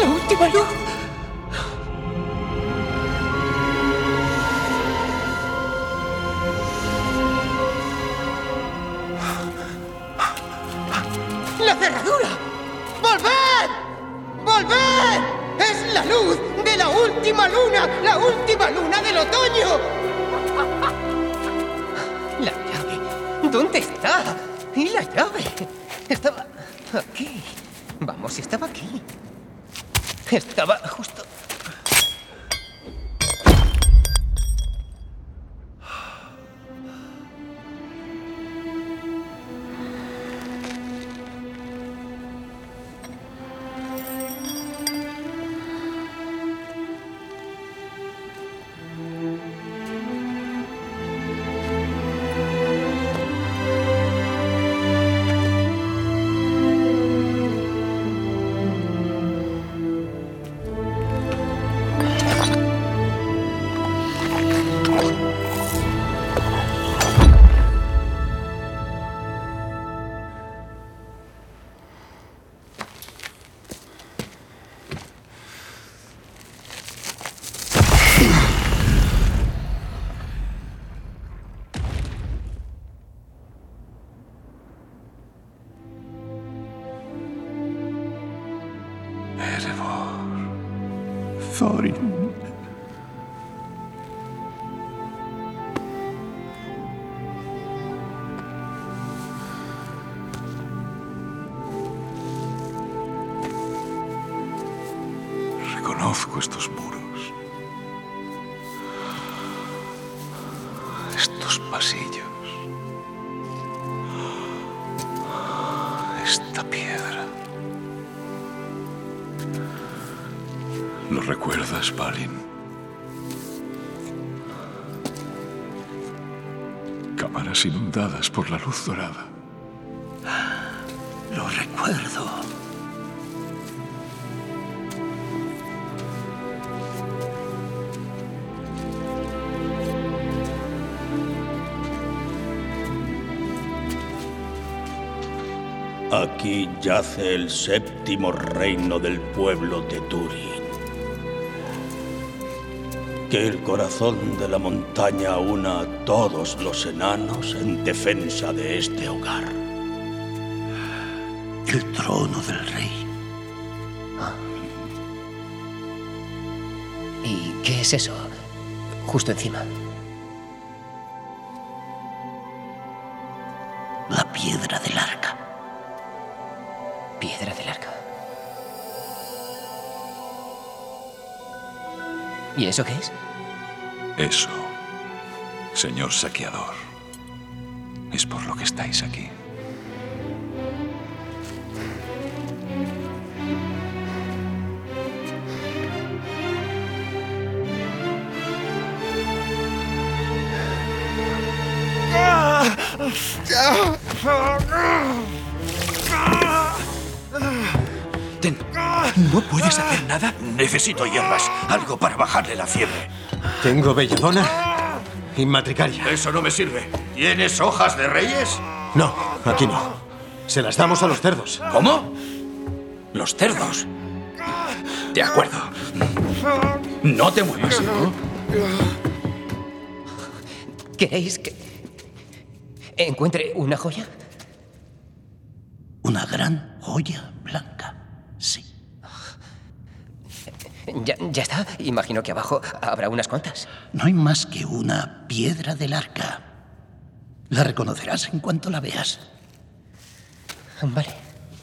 ¡La última luz! ¡La cerradura! ¡Volved! ¡Volved! ¡Es la luz de la última luna! ¡La última luna del otoño! La llave. ¿Dónde está? ¿Y la llave? Estaba aquí. Vamos, estaba aquí. Estaba justo... Thorin. Reconozco estos muros. Estos pasillos. Esta piedra. ¿Lo recuerdas, Balin? Cámaras inundadas por la luz dorada. Lo recuerdo. Aquí yace el séptimo reino del pueblo de Durin. Que el corazón de la montaña una a todos los enanos en defensa de este hogar. El trono del rey. ¿Y qué es eso? Justo encima. La piedra del arca. Piedra del arca. ¿Y eso qué es? Eso, señor saqueador, es por lo que estáis aquí. ¿No puedes hacer nada? Necesito hierbas, algo para bajarle la fiebre. Tengo belladona y matricaria. Eso no me sirve. ¿Tienes hojas de reyes? No, aquí no. Se las damos a los cerdos. ¿Cómo? ¿Los cerdos? De acuerdo. No te muevas, ¿no? ¿Queréis que encuentre una joya? Una gran joya blanca, sí. Ya está. Imagino que abajo habrá unas cuantas. No hay más que una piedra del arca. La reconocerás en cuanto la veas. Vale.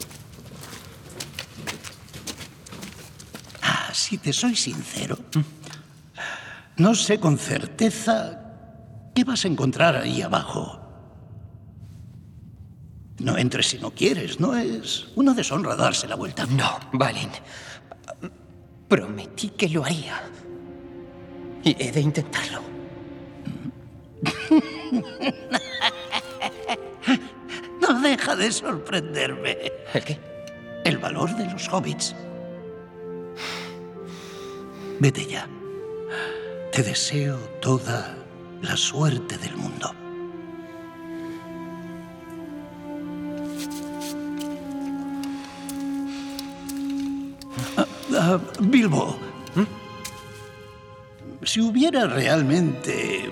Si te soy sincero, no sé con certeza qué vas a encontrar ahí abajo. No entres si no quieres, no es una deshonra darse la vuelta. No, Balin. Prometí que lo haría. Y he de intentarlo. No deja de sorprenderme. ¿El qué? El valor de los hobbits. Vete ya. Te deseo toda la suerte del mundo. Bilbo. Si hubiera realmente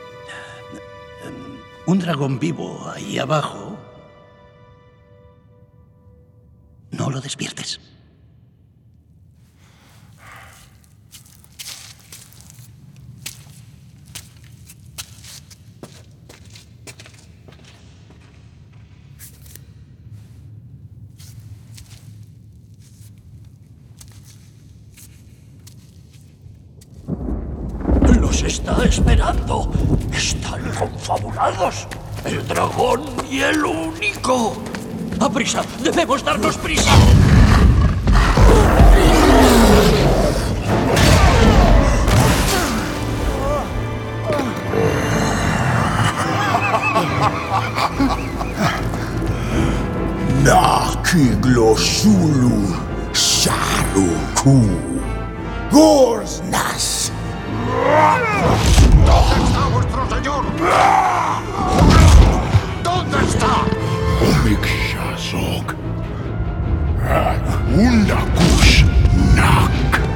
un dragón vivo ahí abajo, no lo despiertes. Los está esperando. Están confabulados. El dragón y el único. ¡A prisa! ¡Debemos darnos prisa! Nakiglosulu Sharuku Gorsnas. ¿Dónde está vuestro señor? ¿Dónde está? Omikshazok Undakush Nak.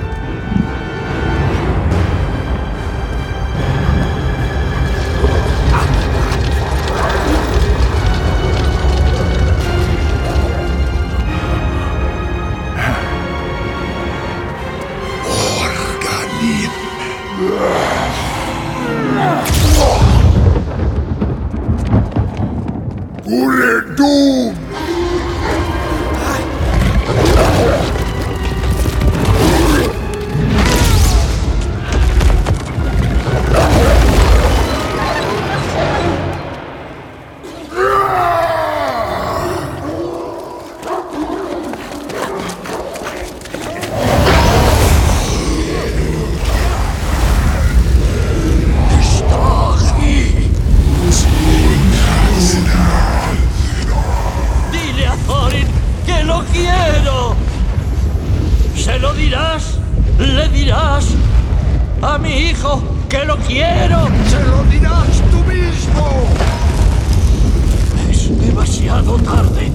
Uledum! ¡Dile a Thorin que lo quiero! ¿Se lo dirás? ¿Le dirás a mi hijo que lo quiero? ¡Se lo dirás tú mismo! Es demasiado tarde.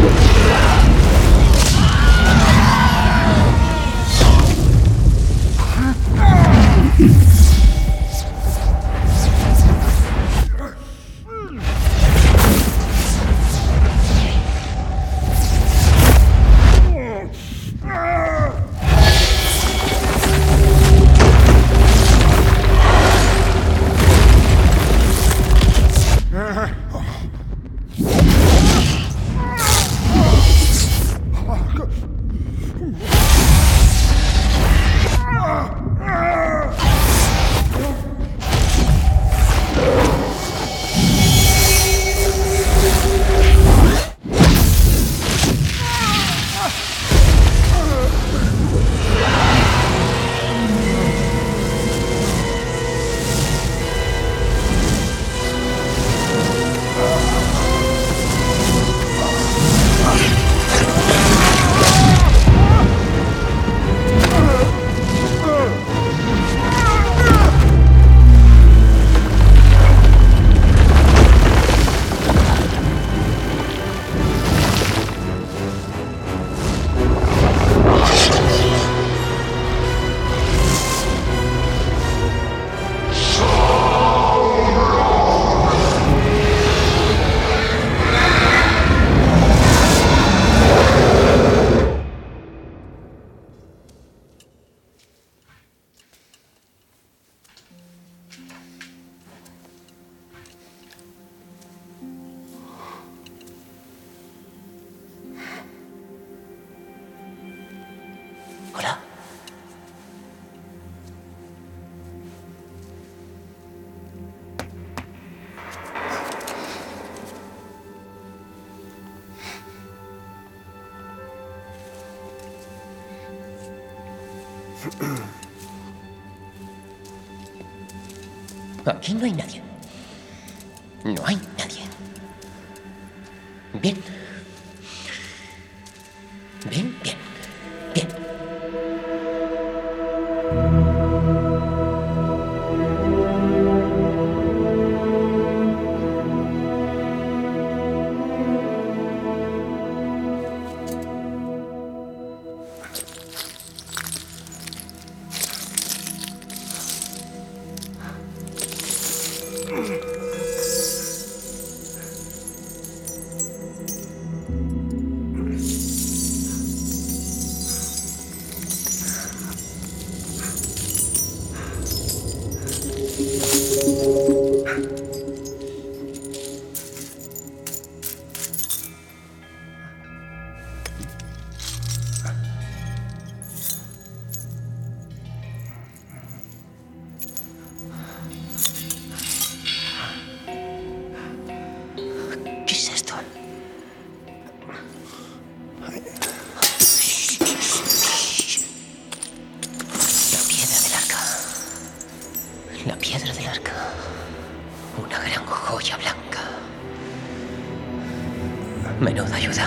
Hola. Aquí no hay nadie. No hay nadie. Bien. Bien, bien. Bien. La piedra del arca. Una gran joya blanca. Menuda ayuda.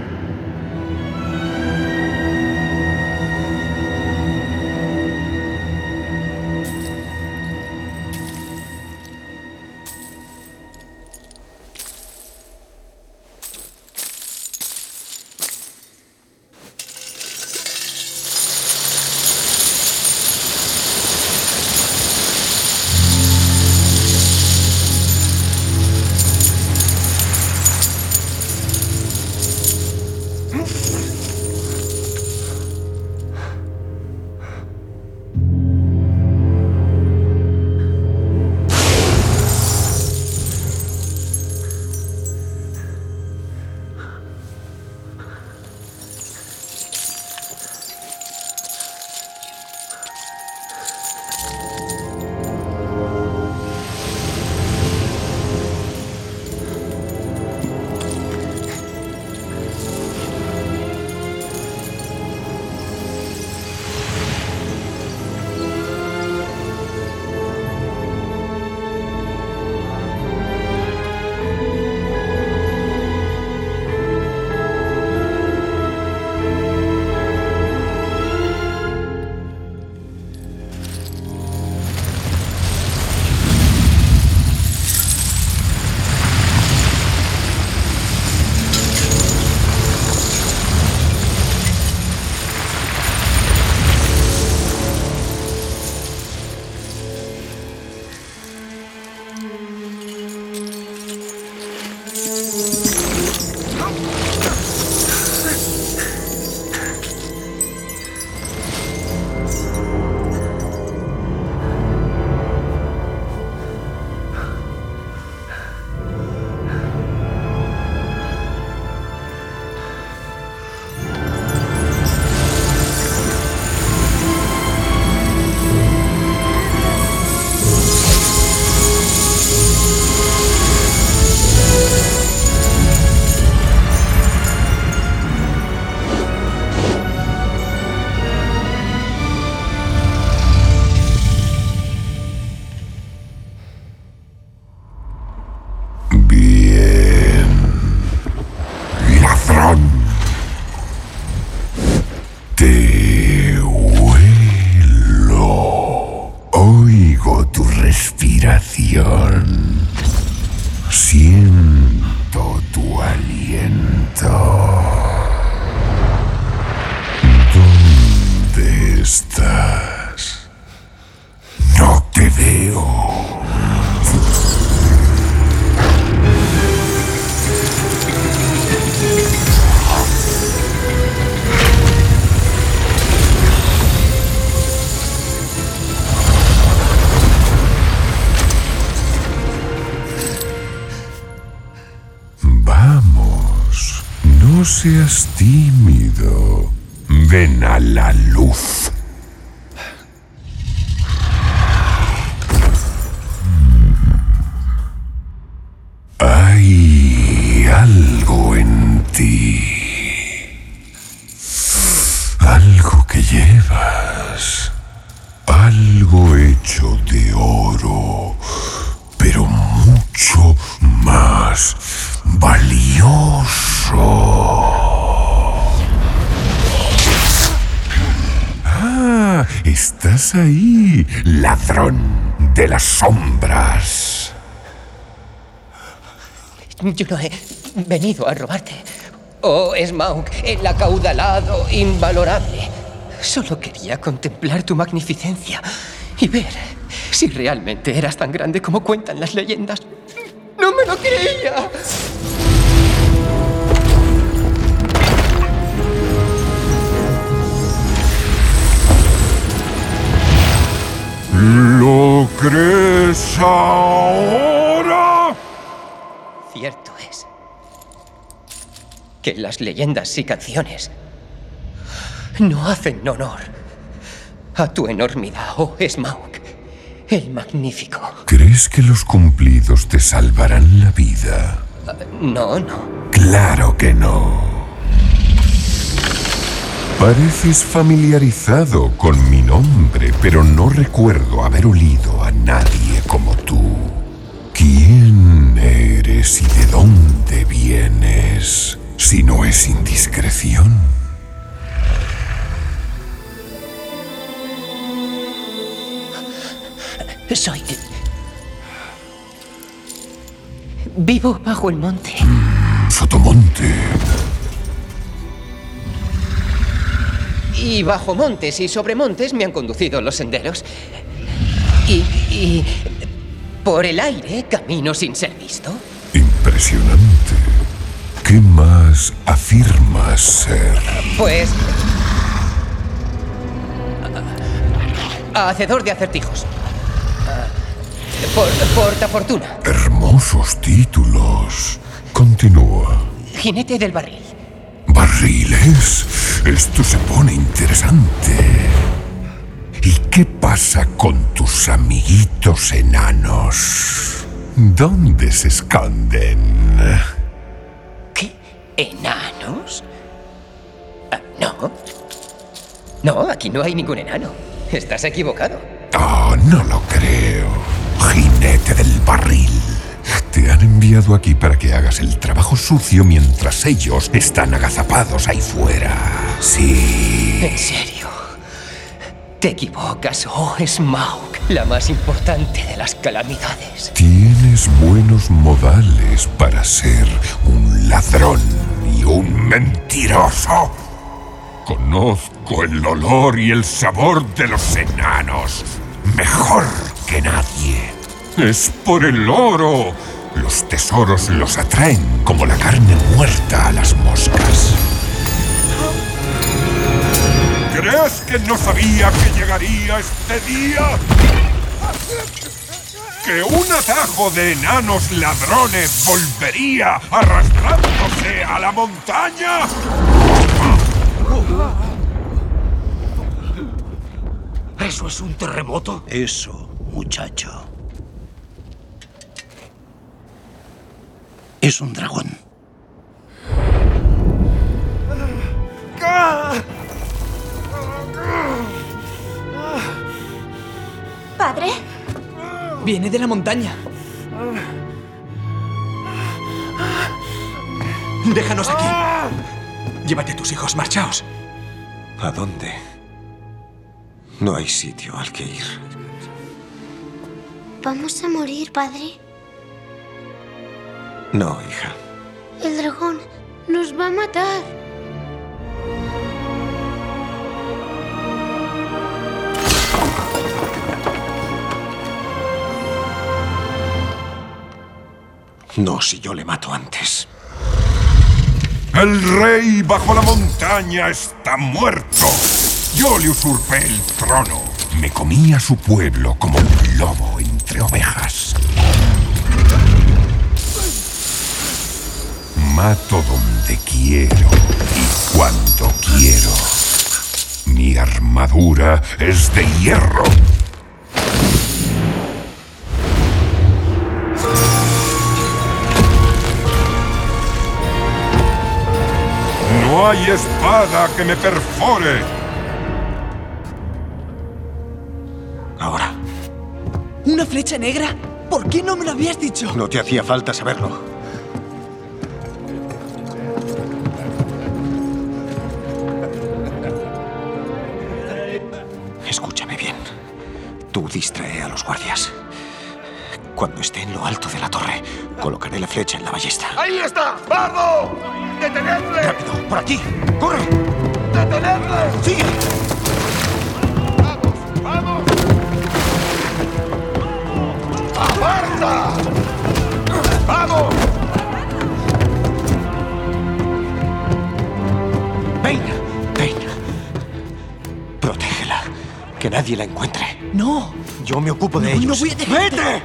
Siento tu aliento. ¿Dónde estás? No te veo. Vamos, no seas tímido. Ven a la luz. Hay algo en ti. Algo que llevas. Algo hecho de oro, pero mucho más valioso. Ah, estás ahí, ladrón de las sombras. Yo no he venido a robarte. Oh, Smaug, el acaudalado, invalorable. Solo quería contemplar tu magnificencia y ver si realmente eras tan grande como cuentan las leyendas. ¡No me lo creía! ¿Lo crees ahora? Cierto es que las leyendas y canciones no hacen honor a tu enormidad, oh Smaug, el magnífico. ¿Crees que los cumplidos te salvarán la vida? No, no. Claro que no. Pareces familiarizado con mi nombre, pero no recuerdo haber olido a nadie como tú. ¿Quién eres y de dónde vienes? Si no es indiscreción. Vivo bajo el monte. Sotomonte. Y bajo montes y sobre montes me han conducido los senderos. Y por el aire camino sin ser visto. Impresionante. ¿Qué más afirmas ser? Pues... hacedor de acertijos. Portafortuna. Hermosos títulos. Continúa. Jinete del barril. ¿Barriles? Esto se pone interesante. ¿Y qué pasa con tus amiguitos enanos? ¿Dónde se esconden? ¿Qué? ¿Enanos? No. No, aquí no hay ningún enano. Estás equivocado. Oh, no lo creo. Jinete del barril. Te han enviado aquí para que hagas el trabajo sucio mientras ellos están agazapados ahí fuera. Sí. ¿En serio? Te equivocas. Oh, es Smaug, la más importante de las calamidades. Tienes buenos modales para ser un ladrón y un mentiroso. Conozco el olor y el sabor de los enanos mejor que nadie. Es por el oro. Los tesoros los atraen como la carne muerta a las moscas. ¿Crees que no sabía que llegaría este día? ¿Que un atajo de enanos ladrones volvería arrastrándose a la montaña? ¿Eso es un terremoto? Eso, muchacho. Es un dragón. ¿Padre? Viene de la montaña. Déjanos aquí. Llévate a tus hijos, marchaos. ¿A dónde? No hay sitio al que ir. ¿Vamos a morir, padre? No, hija. El dragón nos va a matar. No, si yo le mato antes. El rey bajo la montaña está muerto. Yo le usurpé el trono. Me comí a su pueblo como un lobo entre ovejas. Mato donde quiero y cuando quiero. Mi armadura es de hierro. No hay espada que me perfore. Ahora. ¿Una flecha negra? ¿Por qué no me lo habías dicho? No te hacía falta saberlo. Escúchame bien. Tú distrae a los guardias. Cuando esté en lo alto de la torre, colocaré la flecha en la ballesta. ¡Ahí está! ¡Vamos! ¡Detenedle! ¡Rápido! ¡Por aquí! ¡Corre! ¡Detenedle! ¡Sigue! ¡Vamos! ¡Aparta! ¡Vamos! ¡Ven! ¡Ven! Protégela. Que nadie la encuentre. ¡No! Yo me ocupo de ellos. ¡No voy a dejar! ¡Vete!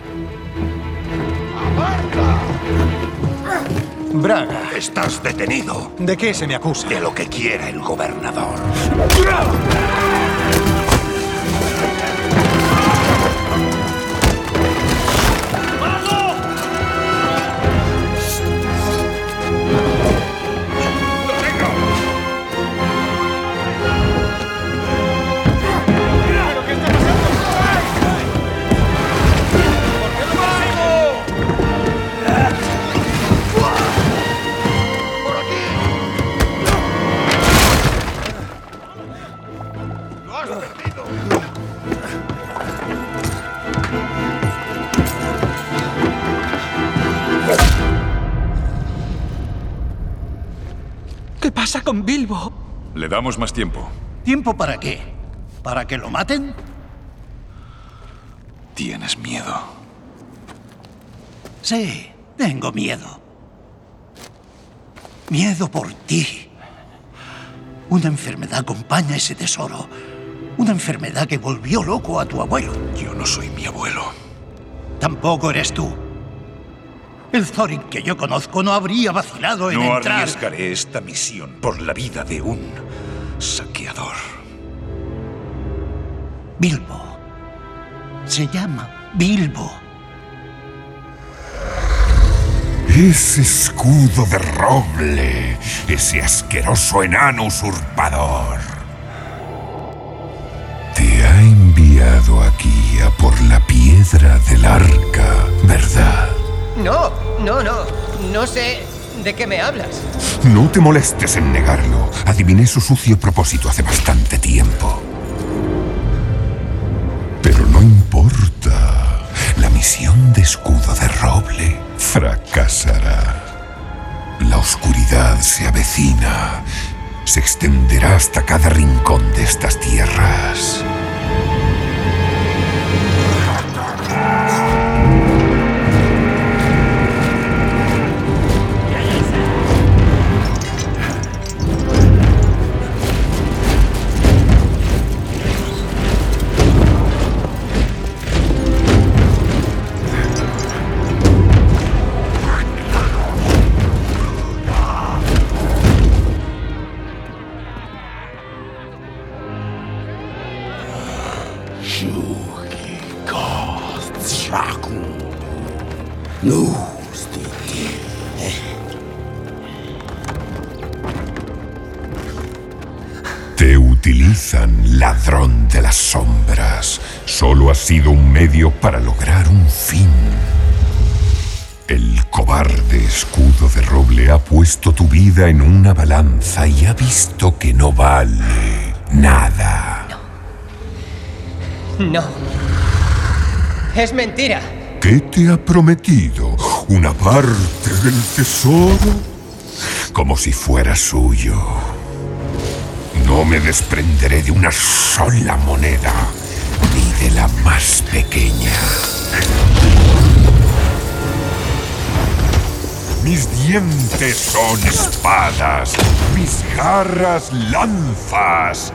Braga. Estás detenido. ¿De qué se me acusa? De lo que quiera el gobernador. con Bilbo. Le damos más tiempo. ¿Tiempo para qué? ¿Para que lo maten? Tienes miedo. Sí, tengo miedo. Miedo por ti. Una enfermedad acompaña ese tesoro. Una enfermedad que volvió loco a tu abuelo. Yo no soy mi abuelo. Tampoco eres tú. El Thorin que yo conozco no habría vacilado en entrar... No arriesgaré esta misión por la vida de un saqueador. Bilbo. Se llama Bilbo. Ese escudo de roble, ese asqueroso enano usurpador, te ha enviado aquí a por la piedra del arca, ¿verdad? No sé de qué me hablas. No te molestes en negarlo. Adiviné su sucio propósito hace bastante tiempo. Pero no importa. La misión de escudo de roble fracasará. La oscuridad se avecina. Se extenderá hasta cada rincón de estas tierras. Te utilizan, ladrón de las sombras. Solo has sido un medio para lograr un fin. El cobarde escudo de roble ha puesto tu vida en una balanza y ha visto que no vale nada. No. Es mentira. ¿Qué te ha prometido? ¿Una parte del tesoro? Como si fuera suyo. No me desprenderé de una sola moneda, ni de la más pequeña. Mis dientes son espadas, mis garras lanzas,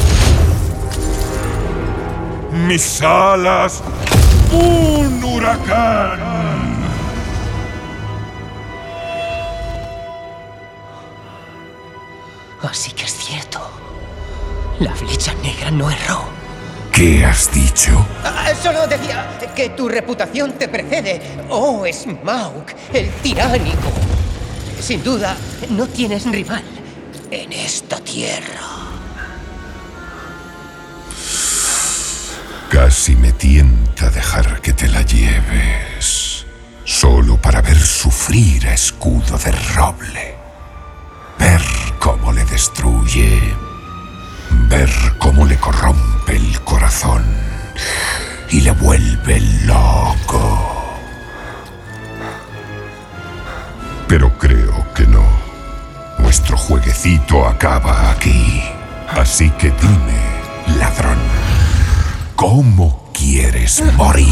mis alas un huracán. Así que es cierto. La flecha negra no erró. ¿Qué has dicho? Solo decía que tu reputación te precede. Oh, Smaug, el tiránico. Sin duda, no tienes rival en esta tierra. Casi me tienta dejar que te la lleves. Solo para ver sufrir a escudo de roble. Ver cómo le destruye. Ver cómo le corrompe el corazón. Y le vuelve loco. Pero creo que no. Nuestro jueguecito acaba aquí. Así que dime, ladrón, ¿cómo quieres morir?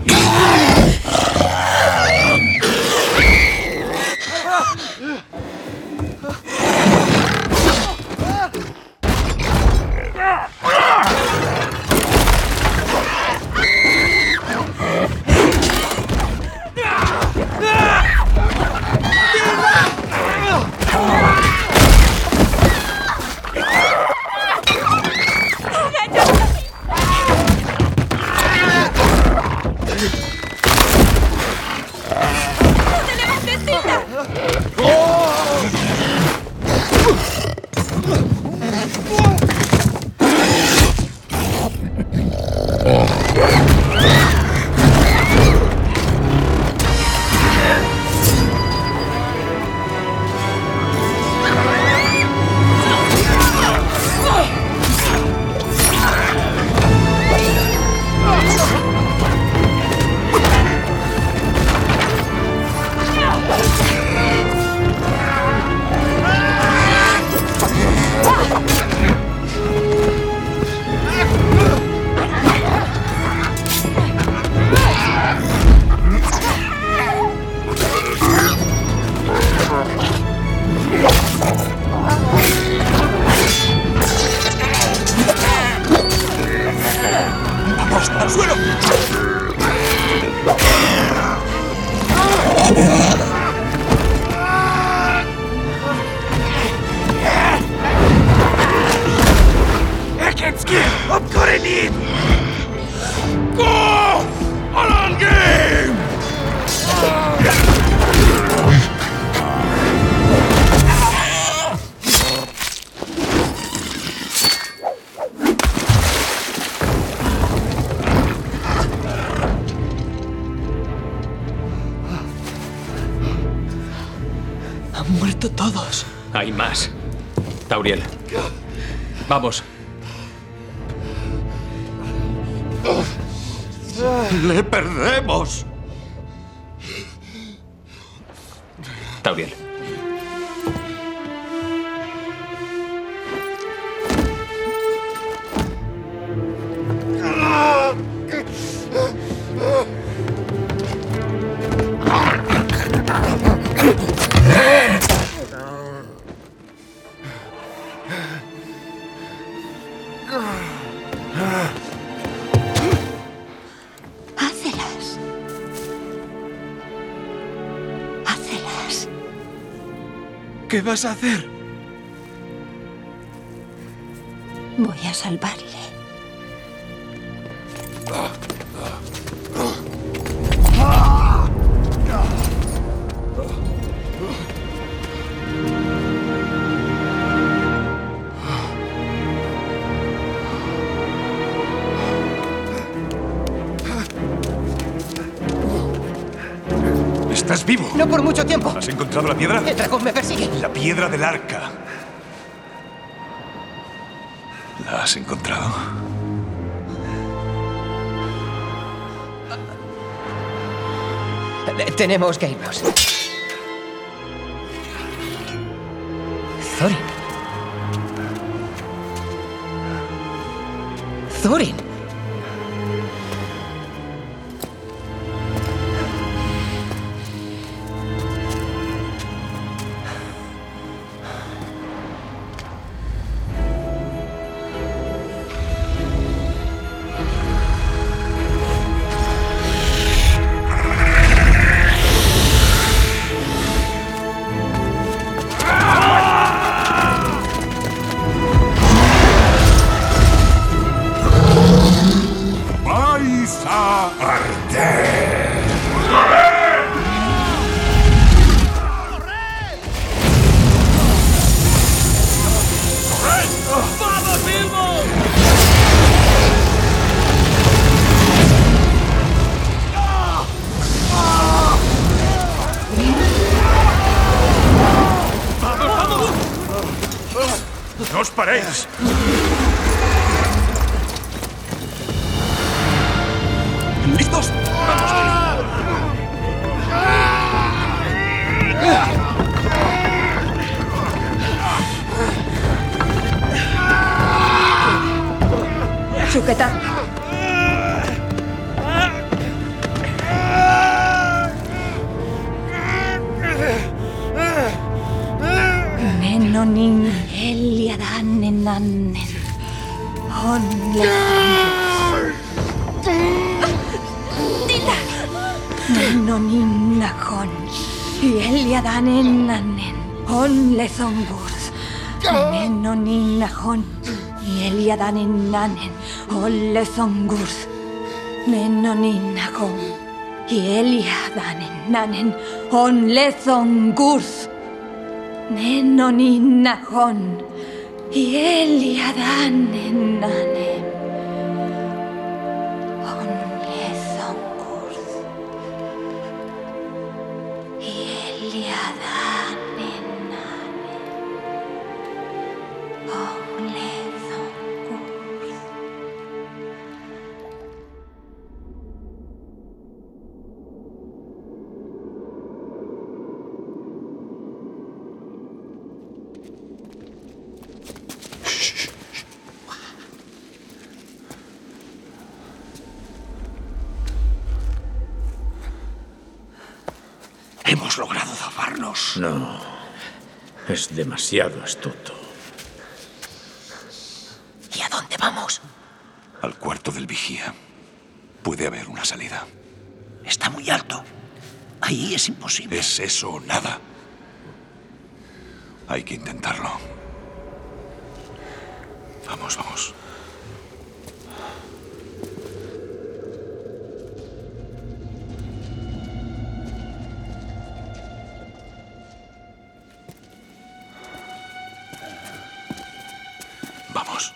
Han muerto todos. Hay más. Tauriel. Vamos. ¡Le perdemos! Tauriel. Hácelas. Hácelas. ¿Qué vas a hacer? Voy a salvarle. ¿Estás vivo? No por mucho tiempo. ¿Has encontrado la piedra? El dragón me persigue. La piedra del arca. ¿La has encontrado? Tenemos que irnos. Thorin. Thorin. ¡Vais a arder! ¡Vamos, Bilbo! ¡No os paréis! ¿Listos? Sujetad. Nenonin Nahon, y Eliadan Nanen, On Lethongurth. Nenonin Nahon, y Eliadan Nanen, On Lethongurth. Nenonin Nahon, y Eliadan Nanen, On Lethongurth. Nenonin Nahon, y Eliadan Nanen. Hemos logrado zafarnos. No. Es demasiado astuto. ¿Y a dónde vamos? Al cuarto del vigía. Puede haber una salida. Está muy alto. Ahí es imposible. ¿Es eso o nada? Hay que intentarlo. Vamos, vamos. Vamos.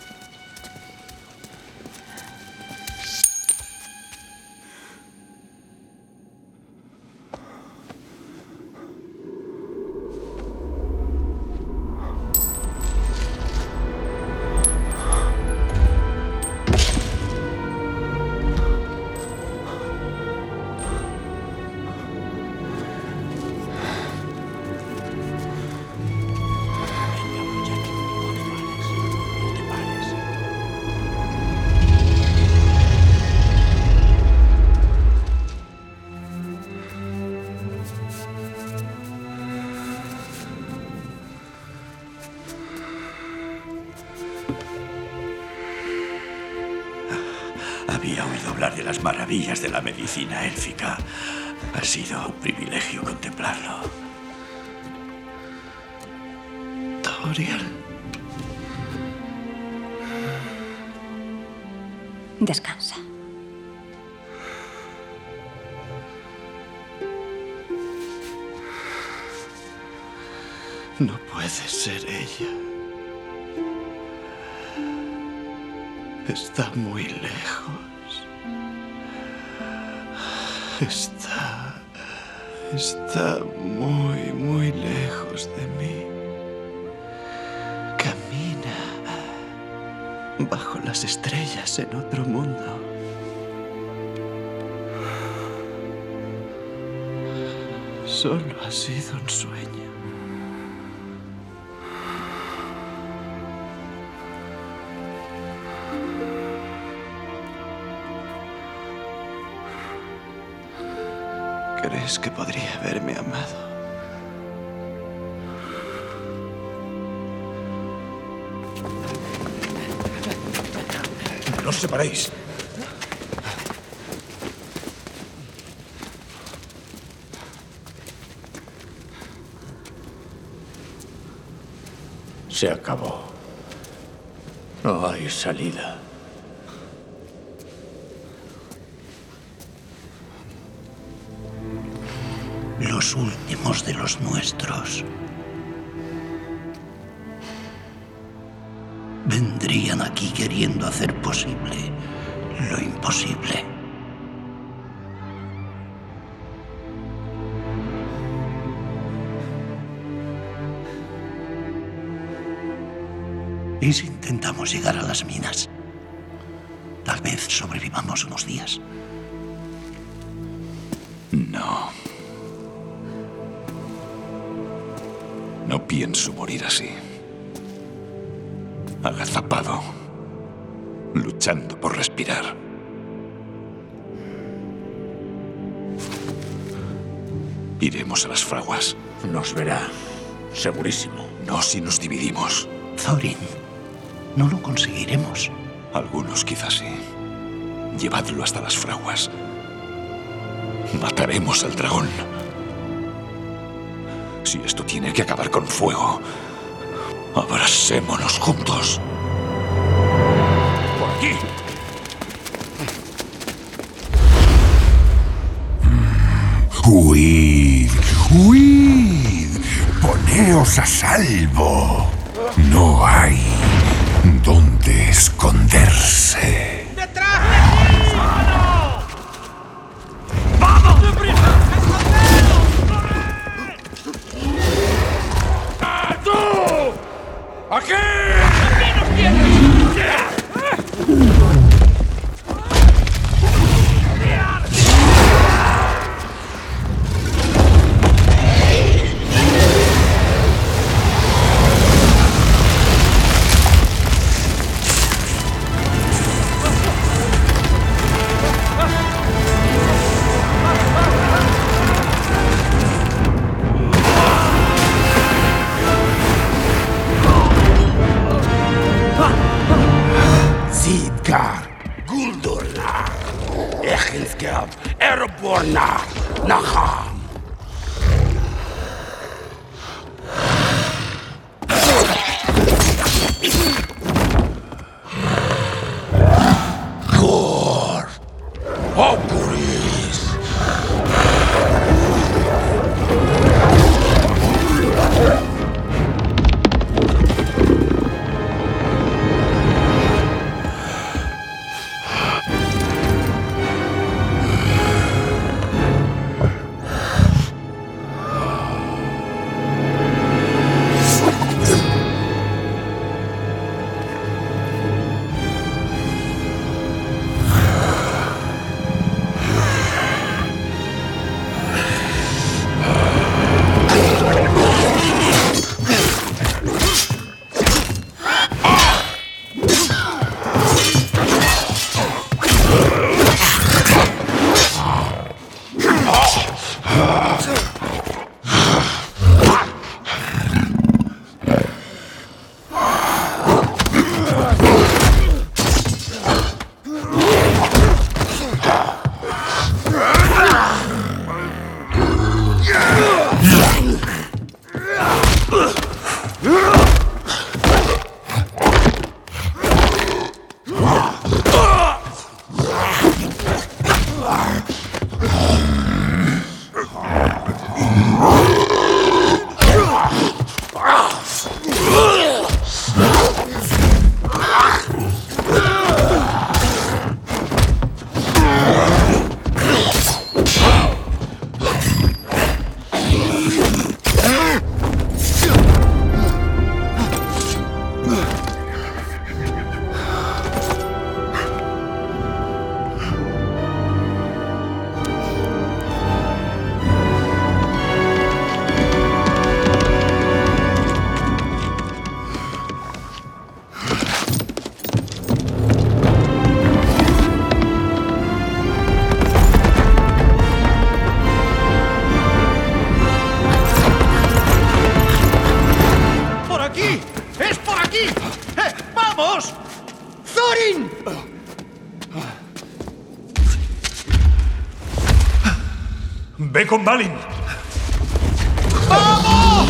Había oído hablar de las maravillas de la medicina élfica. Ha sido un privilegio contemplarlo. Toriel. Descansa. No puede ser ella. Está muy lejos. Está muy, muy lejos de mí. Camina bajo las estrellas en otro mundo. Solo ha sido un sueño. ¿Crees que podría haberme amado? No os separéis. Se acabó. No hay salida. Los últimos de los nuestros vendrían aquí queriendo hacer posible lo imposible. ¿Y si intentamos llegar a las minas? Tal vez sobrevivamos unos días. No. No pienso morir así. Agazapado. Luchando por respirar. Iremos a las fraguas. Nos verá. Segurísimo. No si nos dividimos. Thorin, no lo conseguiremos. Algunos quizás sí. Llevadlo hasta las fraguas. Mataremos al dragón. Si esto tiene que acabar con fuego, abracémonos juntos. ¡Por aquí! ¡Huid! ¡Huid! ¡Poneos a salvo! No hay dónde esconderse. ¡Detrás de ti! ¡Vamos! ¡Deprisa! ¡Tú! ¡Aquí! ¡Aquí nos tienes! Zidgar, Guldurna, Echilskeld, Ereborna, Naham. Gor, Opuris. ¡Ve con Balin! ¡Vamos!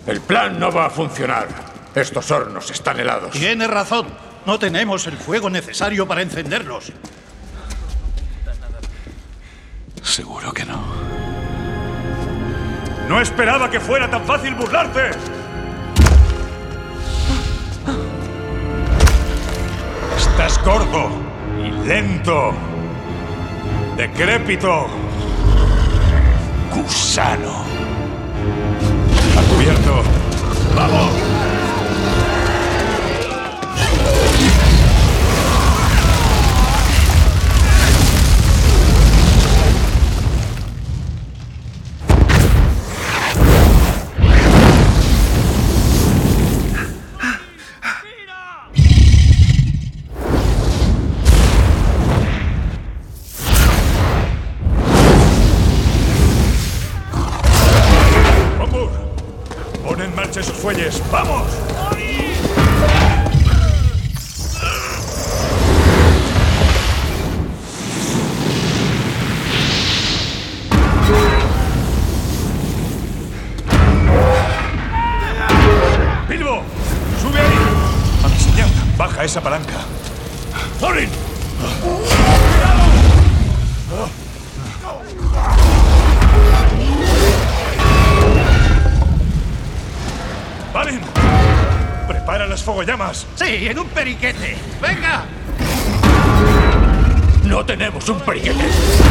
El plan no va a funcionar. Estos hornos están helados. Tiene razón. No tenemos el fuego necesario para encenderlos. Seguro que no. No esperaba que fuera tan fácil burlarte. Estás gordo y lento. Decrépito. Gusano. A cubierto. ¡Vamos! Esos fuelles. ¡Vamos! ¡Bilbo! ¡Sube ahí! A mi señal. Baja esa palanca. ¡Thorin! ¡Balin! ¡Prepara las fogollamas! ¡Sí, en un periquete! ¡Venga! ¡No tenemos un periquete!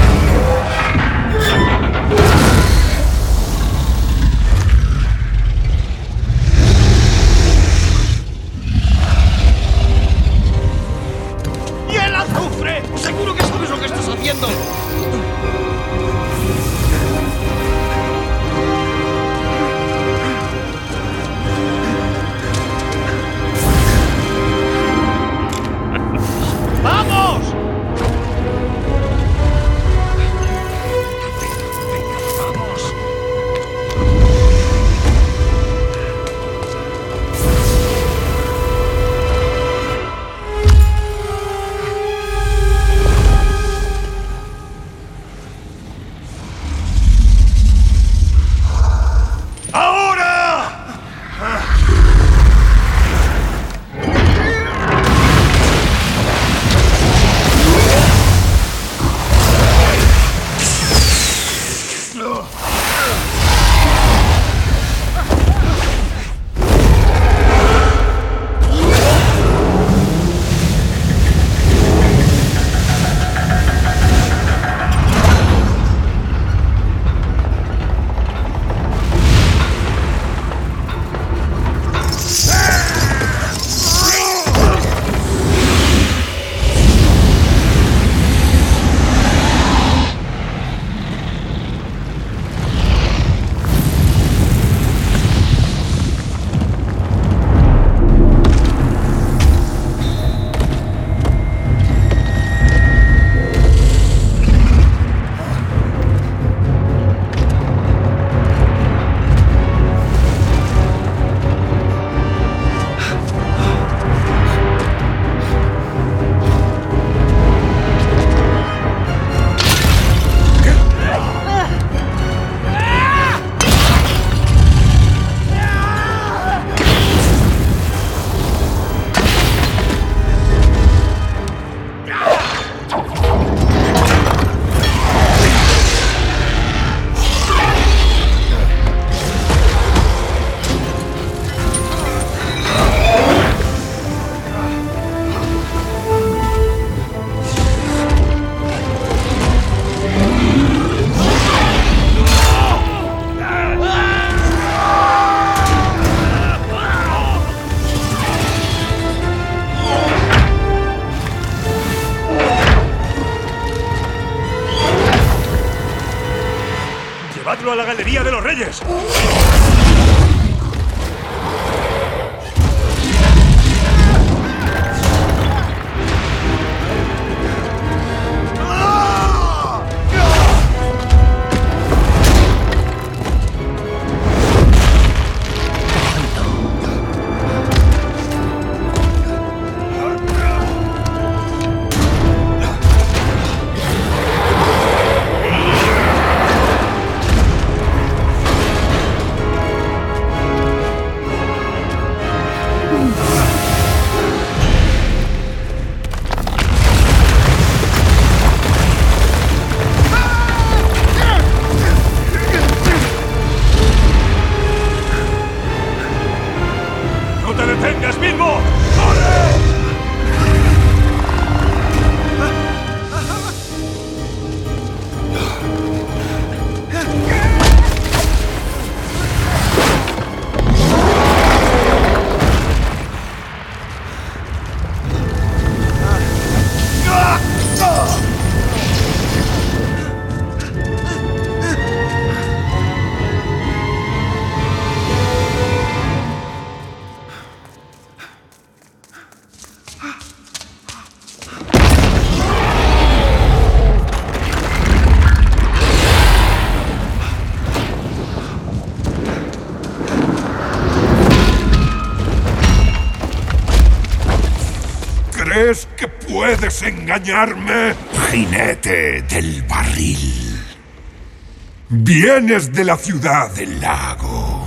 ¡Y el azufre! ¡Seguro que sabes lo que estás haciendo! ¡Vamos! ¡Llevadlo a la Galería de los Reyes! ¿Crees que puedes engañarme? Jinete del barril. Vienes de la ciudad del lago.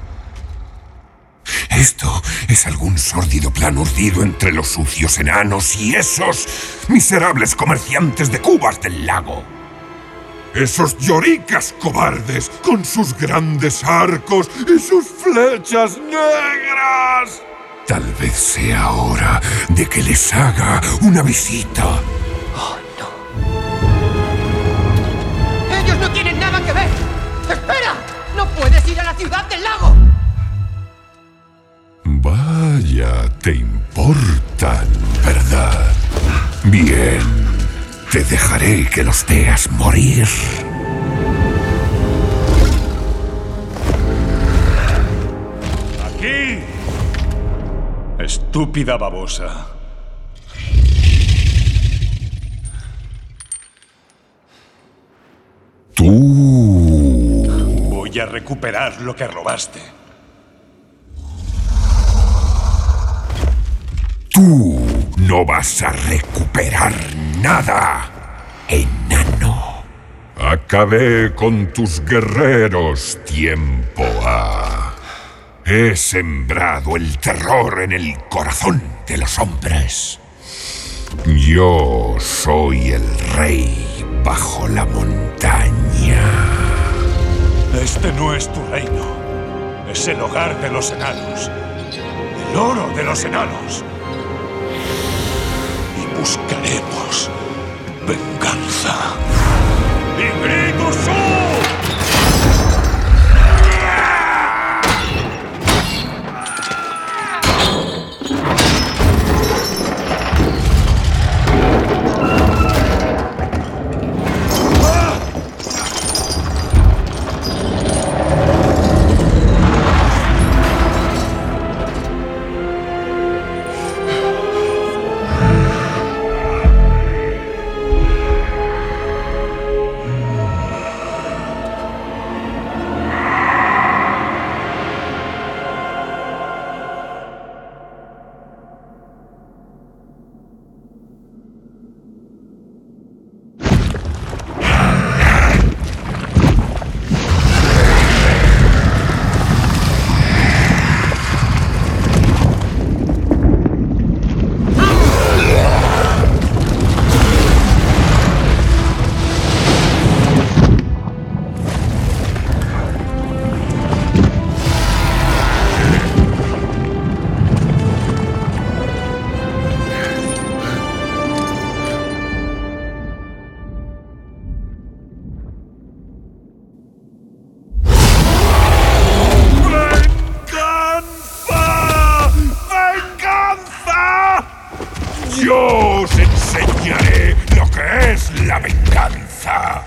Esto es algún sórdido plan urdido entre los sucios enanos y esos miserables comerciantes de cubas del lago. Esos lloricas cobardes con sus grandes arcos y sus flechas negras. Tal vez sea hora de que les haga una visita. ¡Oh, no! ¡Ellos no tienen nada que ver! ¡Espera! ¡No puedes ir a la ciudad del lago! Vaya, te importan, ¿verdad? Bien, te dejaré que los veas morir. ¡Aquí! Estúpida babosa. Tú. Voy a recuperar lo que robaste. Tú no vas a recuperar nada, enano. Acabé con tus guerreros, tiempo ha. He sembrado el terror en el corazón de los hombres. Yo soy el rey bajo la montaña. Este no es tu reino. Es el hogar de los enanos. El oro de los enanos. Y buscaremos venganza. ¡Y grito su! Yo os enseñaré lo que es la venganza.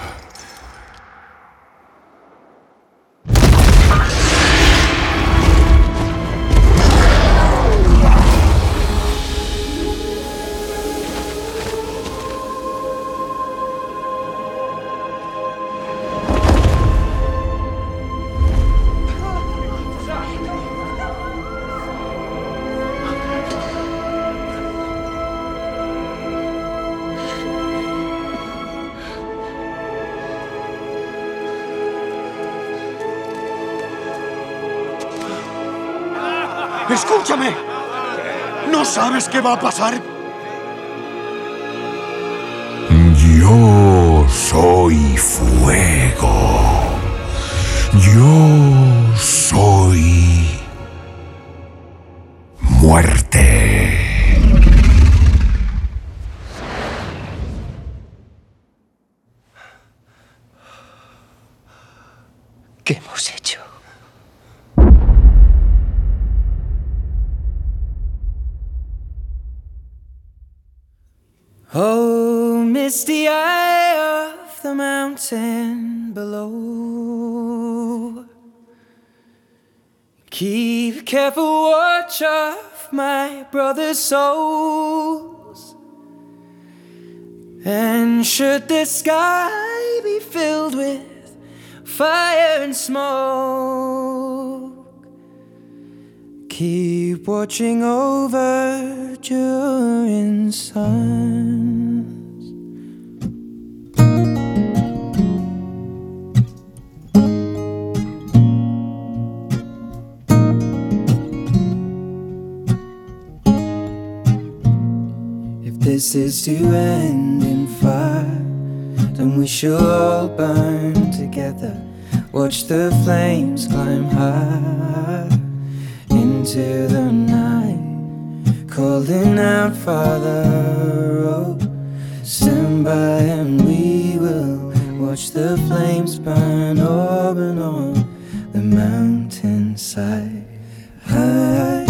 ¡Escúchame! ¿No sabes qué va a pasar? Yo soy fuego. Yo soy muerte. ¿Qué hemos hecho? Oh, misty eye of the mountain below, keep careful watch of my brother's souls. And should the sky be filled with fire and smoke, keep watching over during suns. If this is to end in fire, then we shall all burn together. Watch the flames climb high into the night, calling out, Father, oh, stand by and we will watch the flames burn open on the mountainside. High.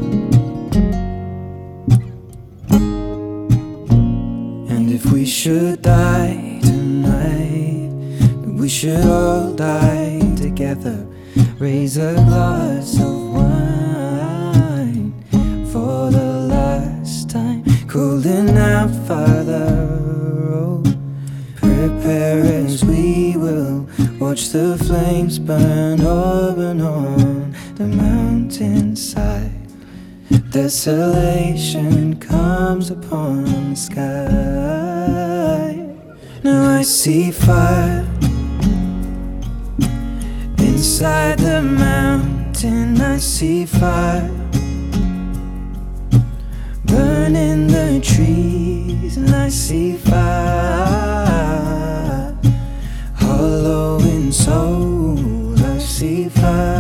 And if we should die tonight, we should all die together. Raise a glass of wine for the last time, calling out, Father, oh, prepare as we will watch the flames burn open on the mountainside. Desolation comes upon the sky. Now I see fire inside the mountain. I see fire burning the trees, and I see fire hollow in soul. I see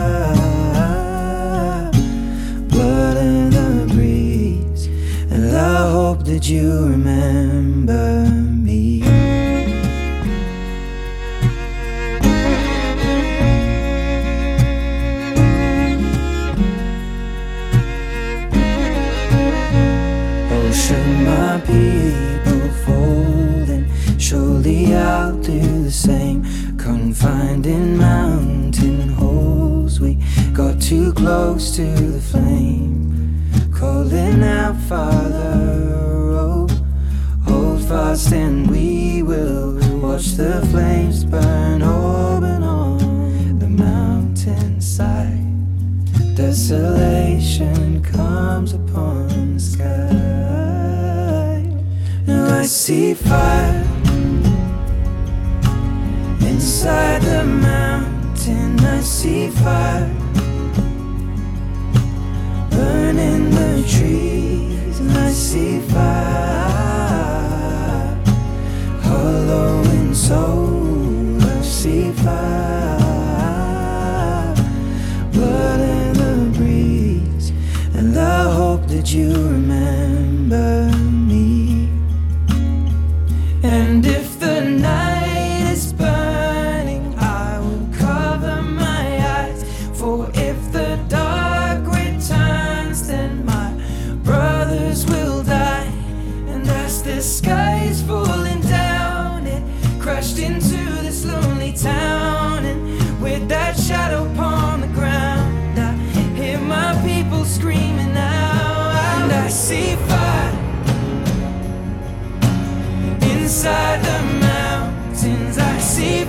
fire, blood in the breeze, and I hope that you remember me. Should my people fold, and surely I'll do the same. Confined in mountain holes, we got too close to the flame, calling out, Father, oh, hold fast and we will watch the flames burn open on the mountainside. Desolation comes upon the sky. Now I see fire inside the mountain. I see fire burning the trees, and I see fire hollow in soul. I see fire, blood in the breeze, and I hope that you remember me. And if the night is burning, I will cover my eyes. For if the dark returns, then my brothers will die. And as the sky is falling down, it crashed into this lonely town. And with that shadow upon the ground, I hear my people screaming out. And I see fire inside the mountains. I see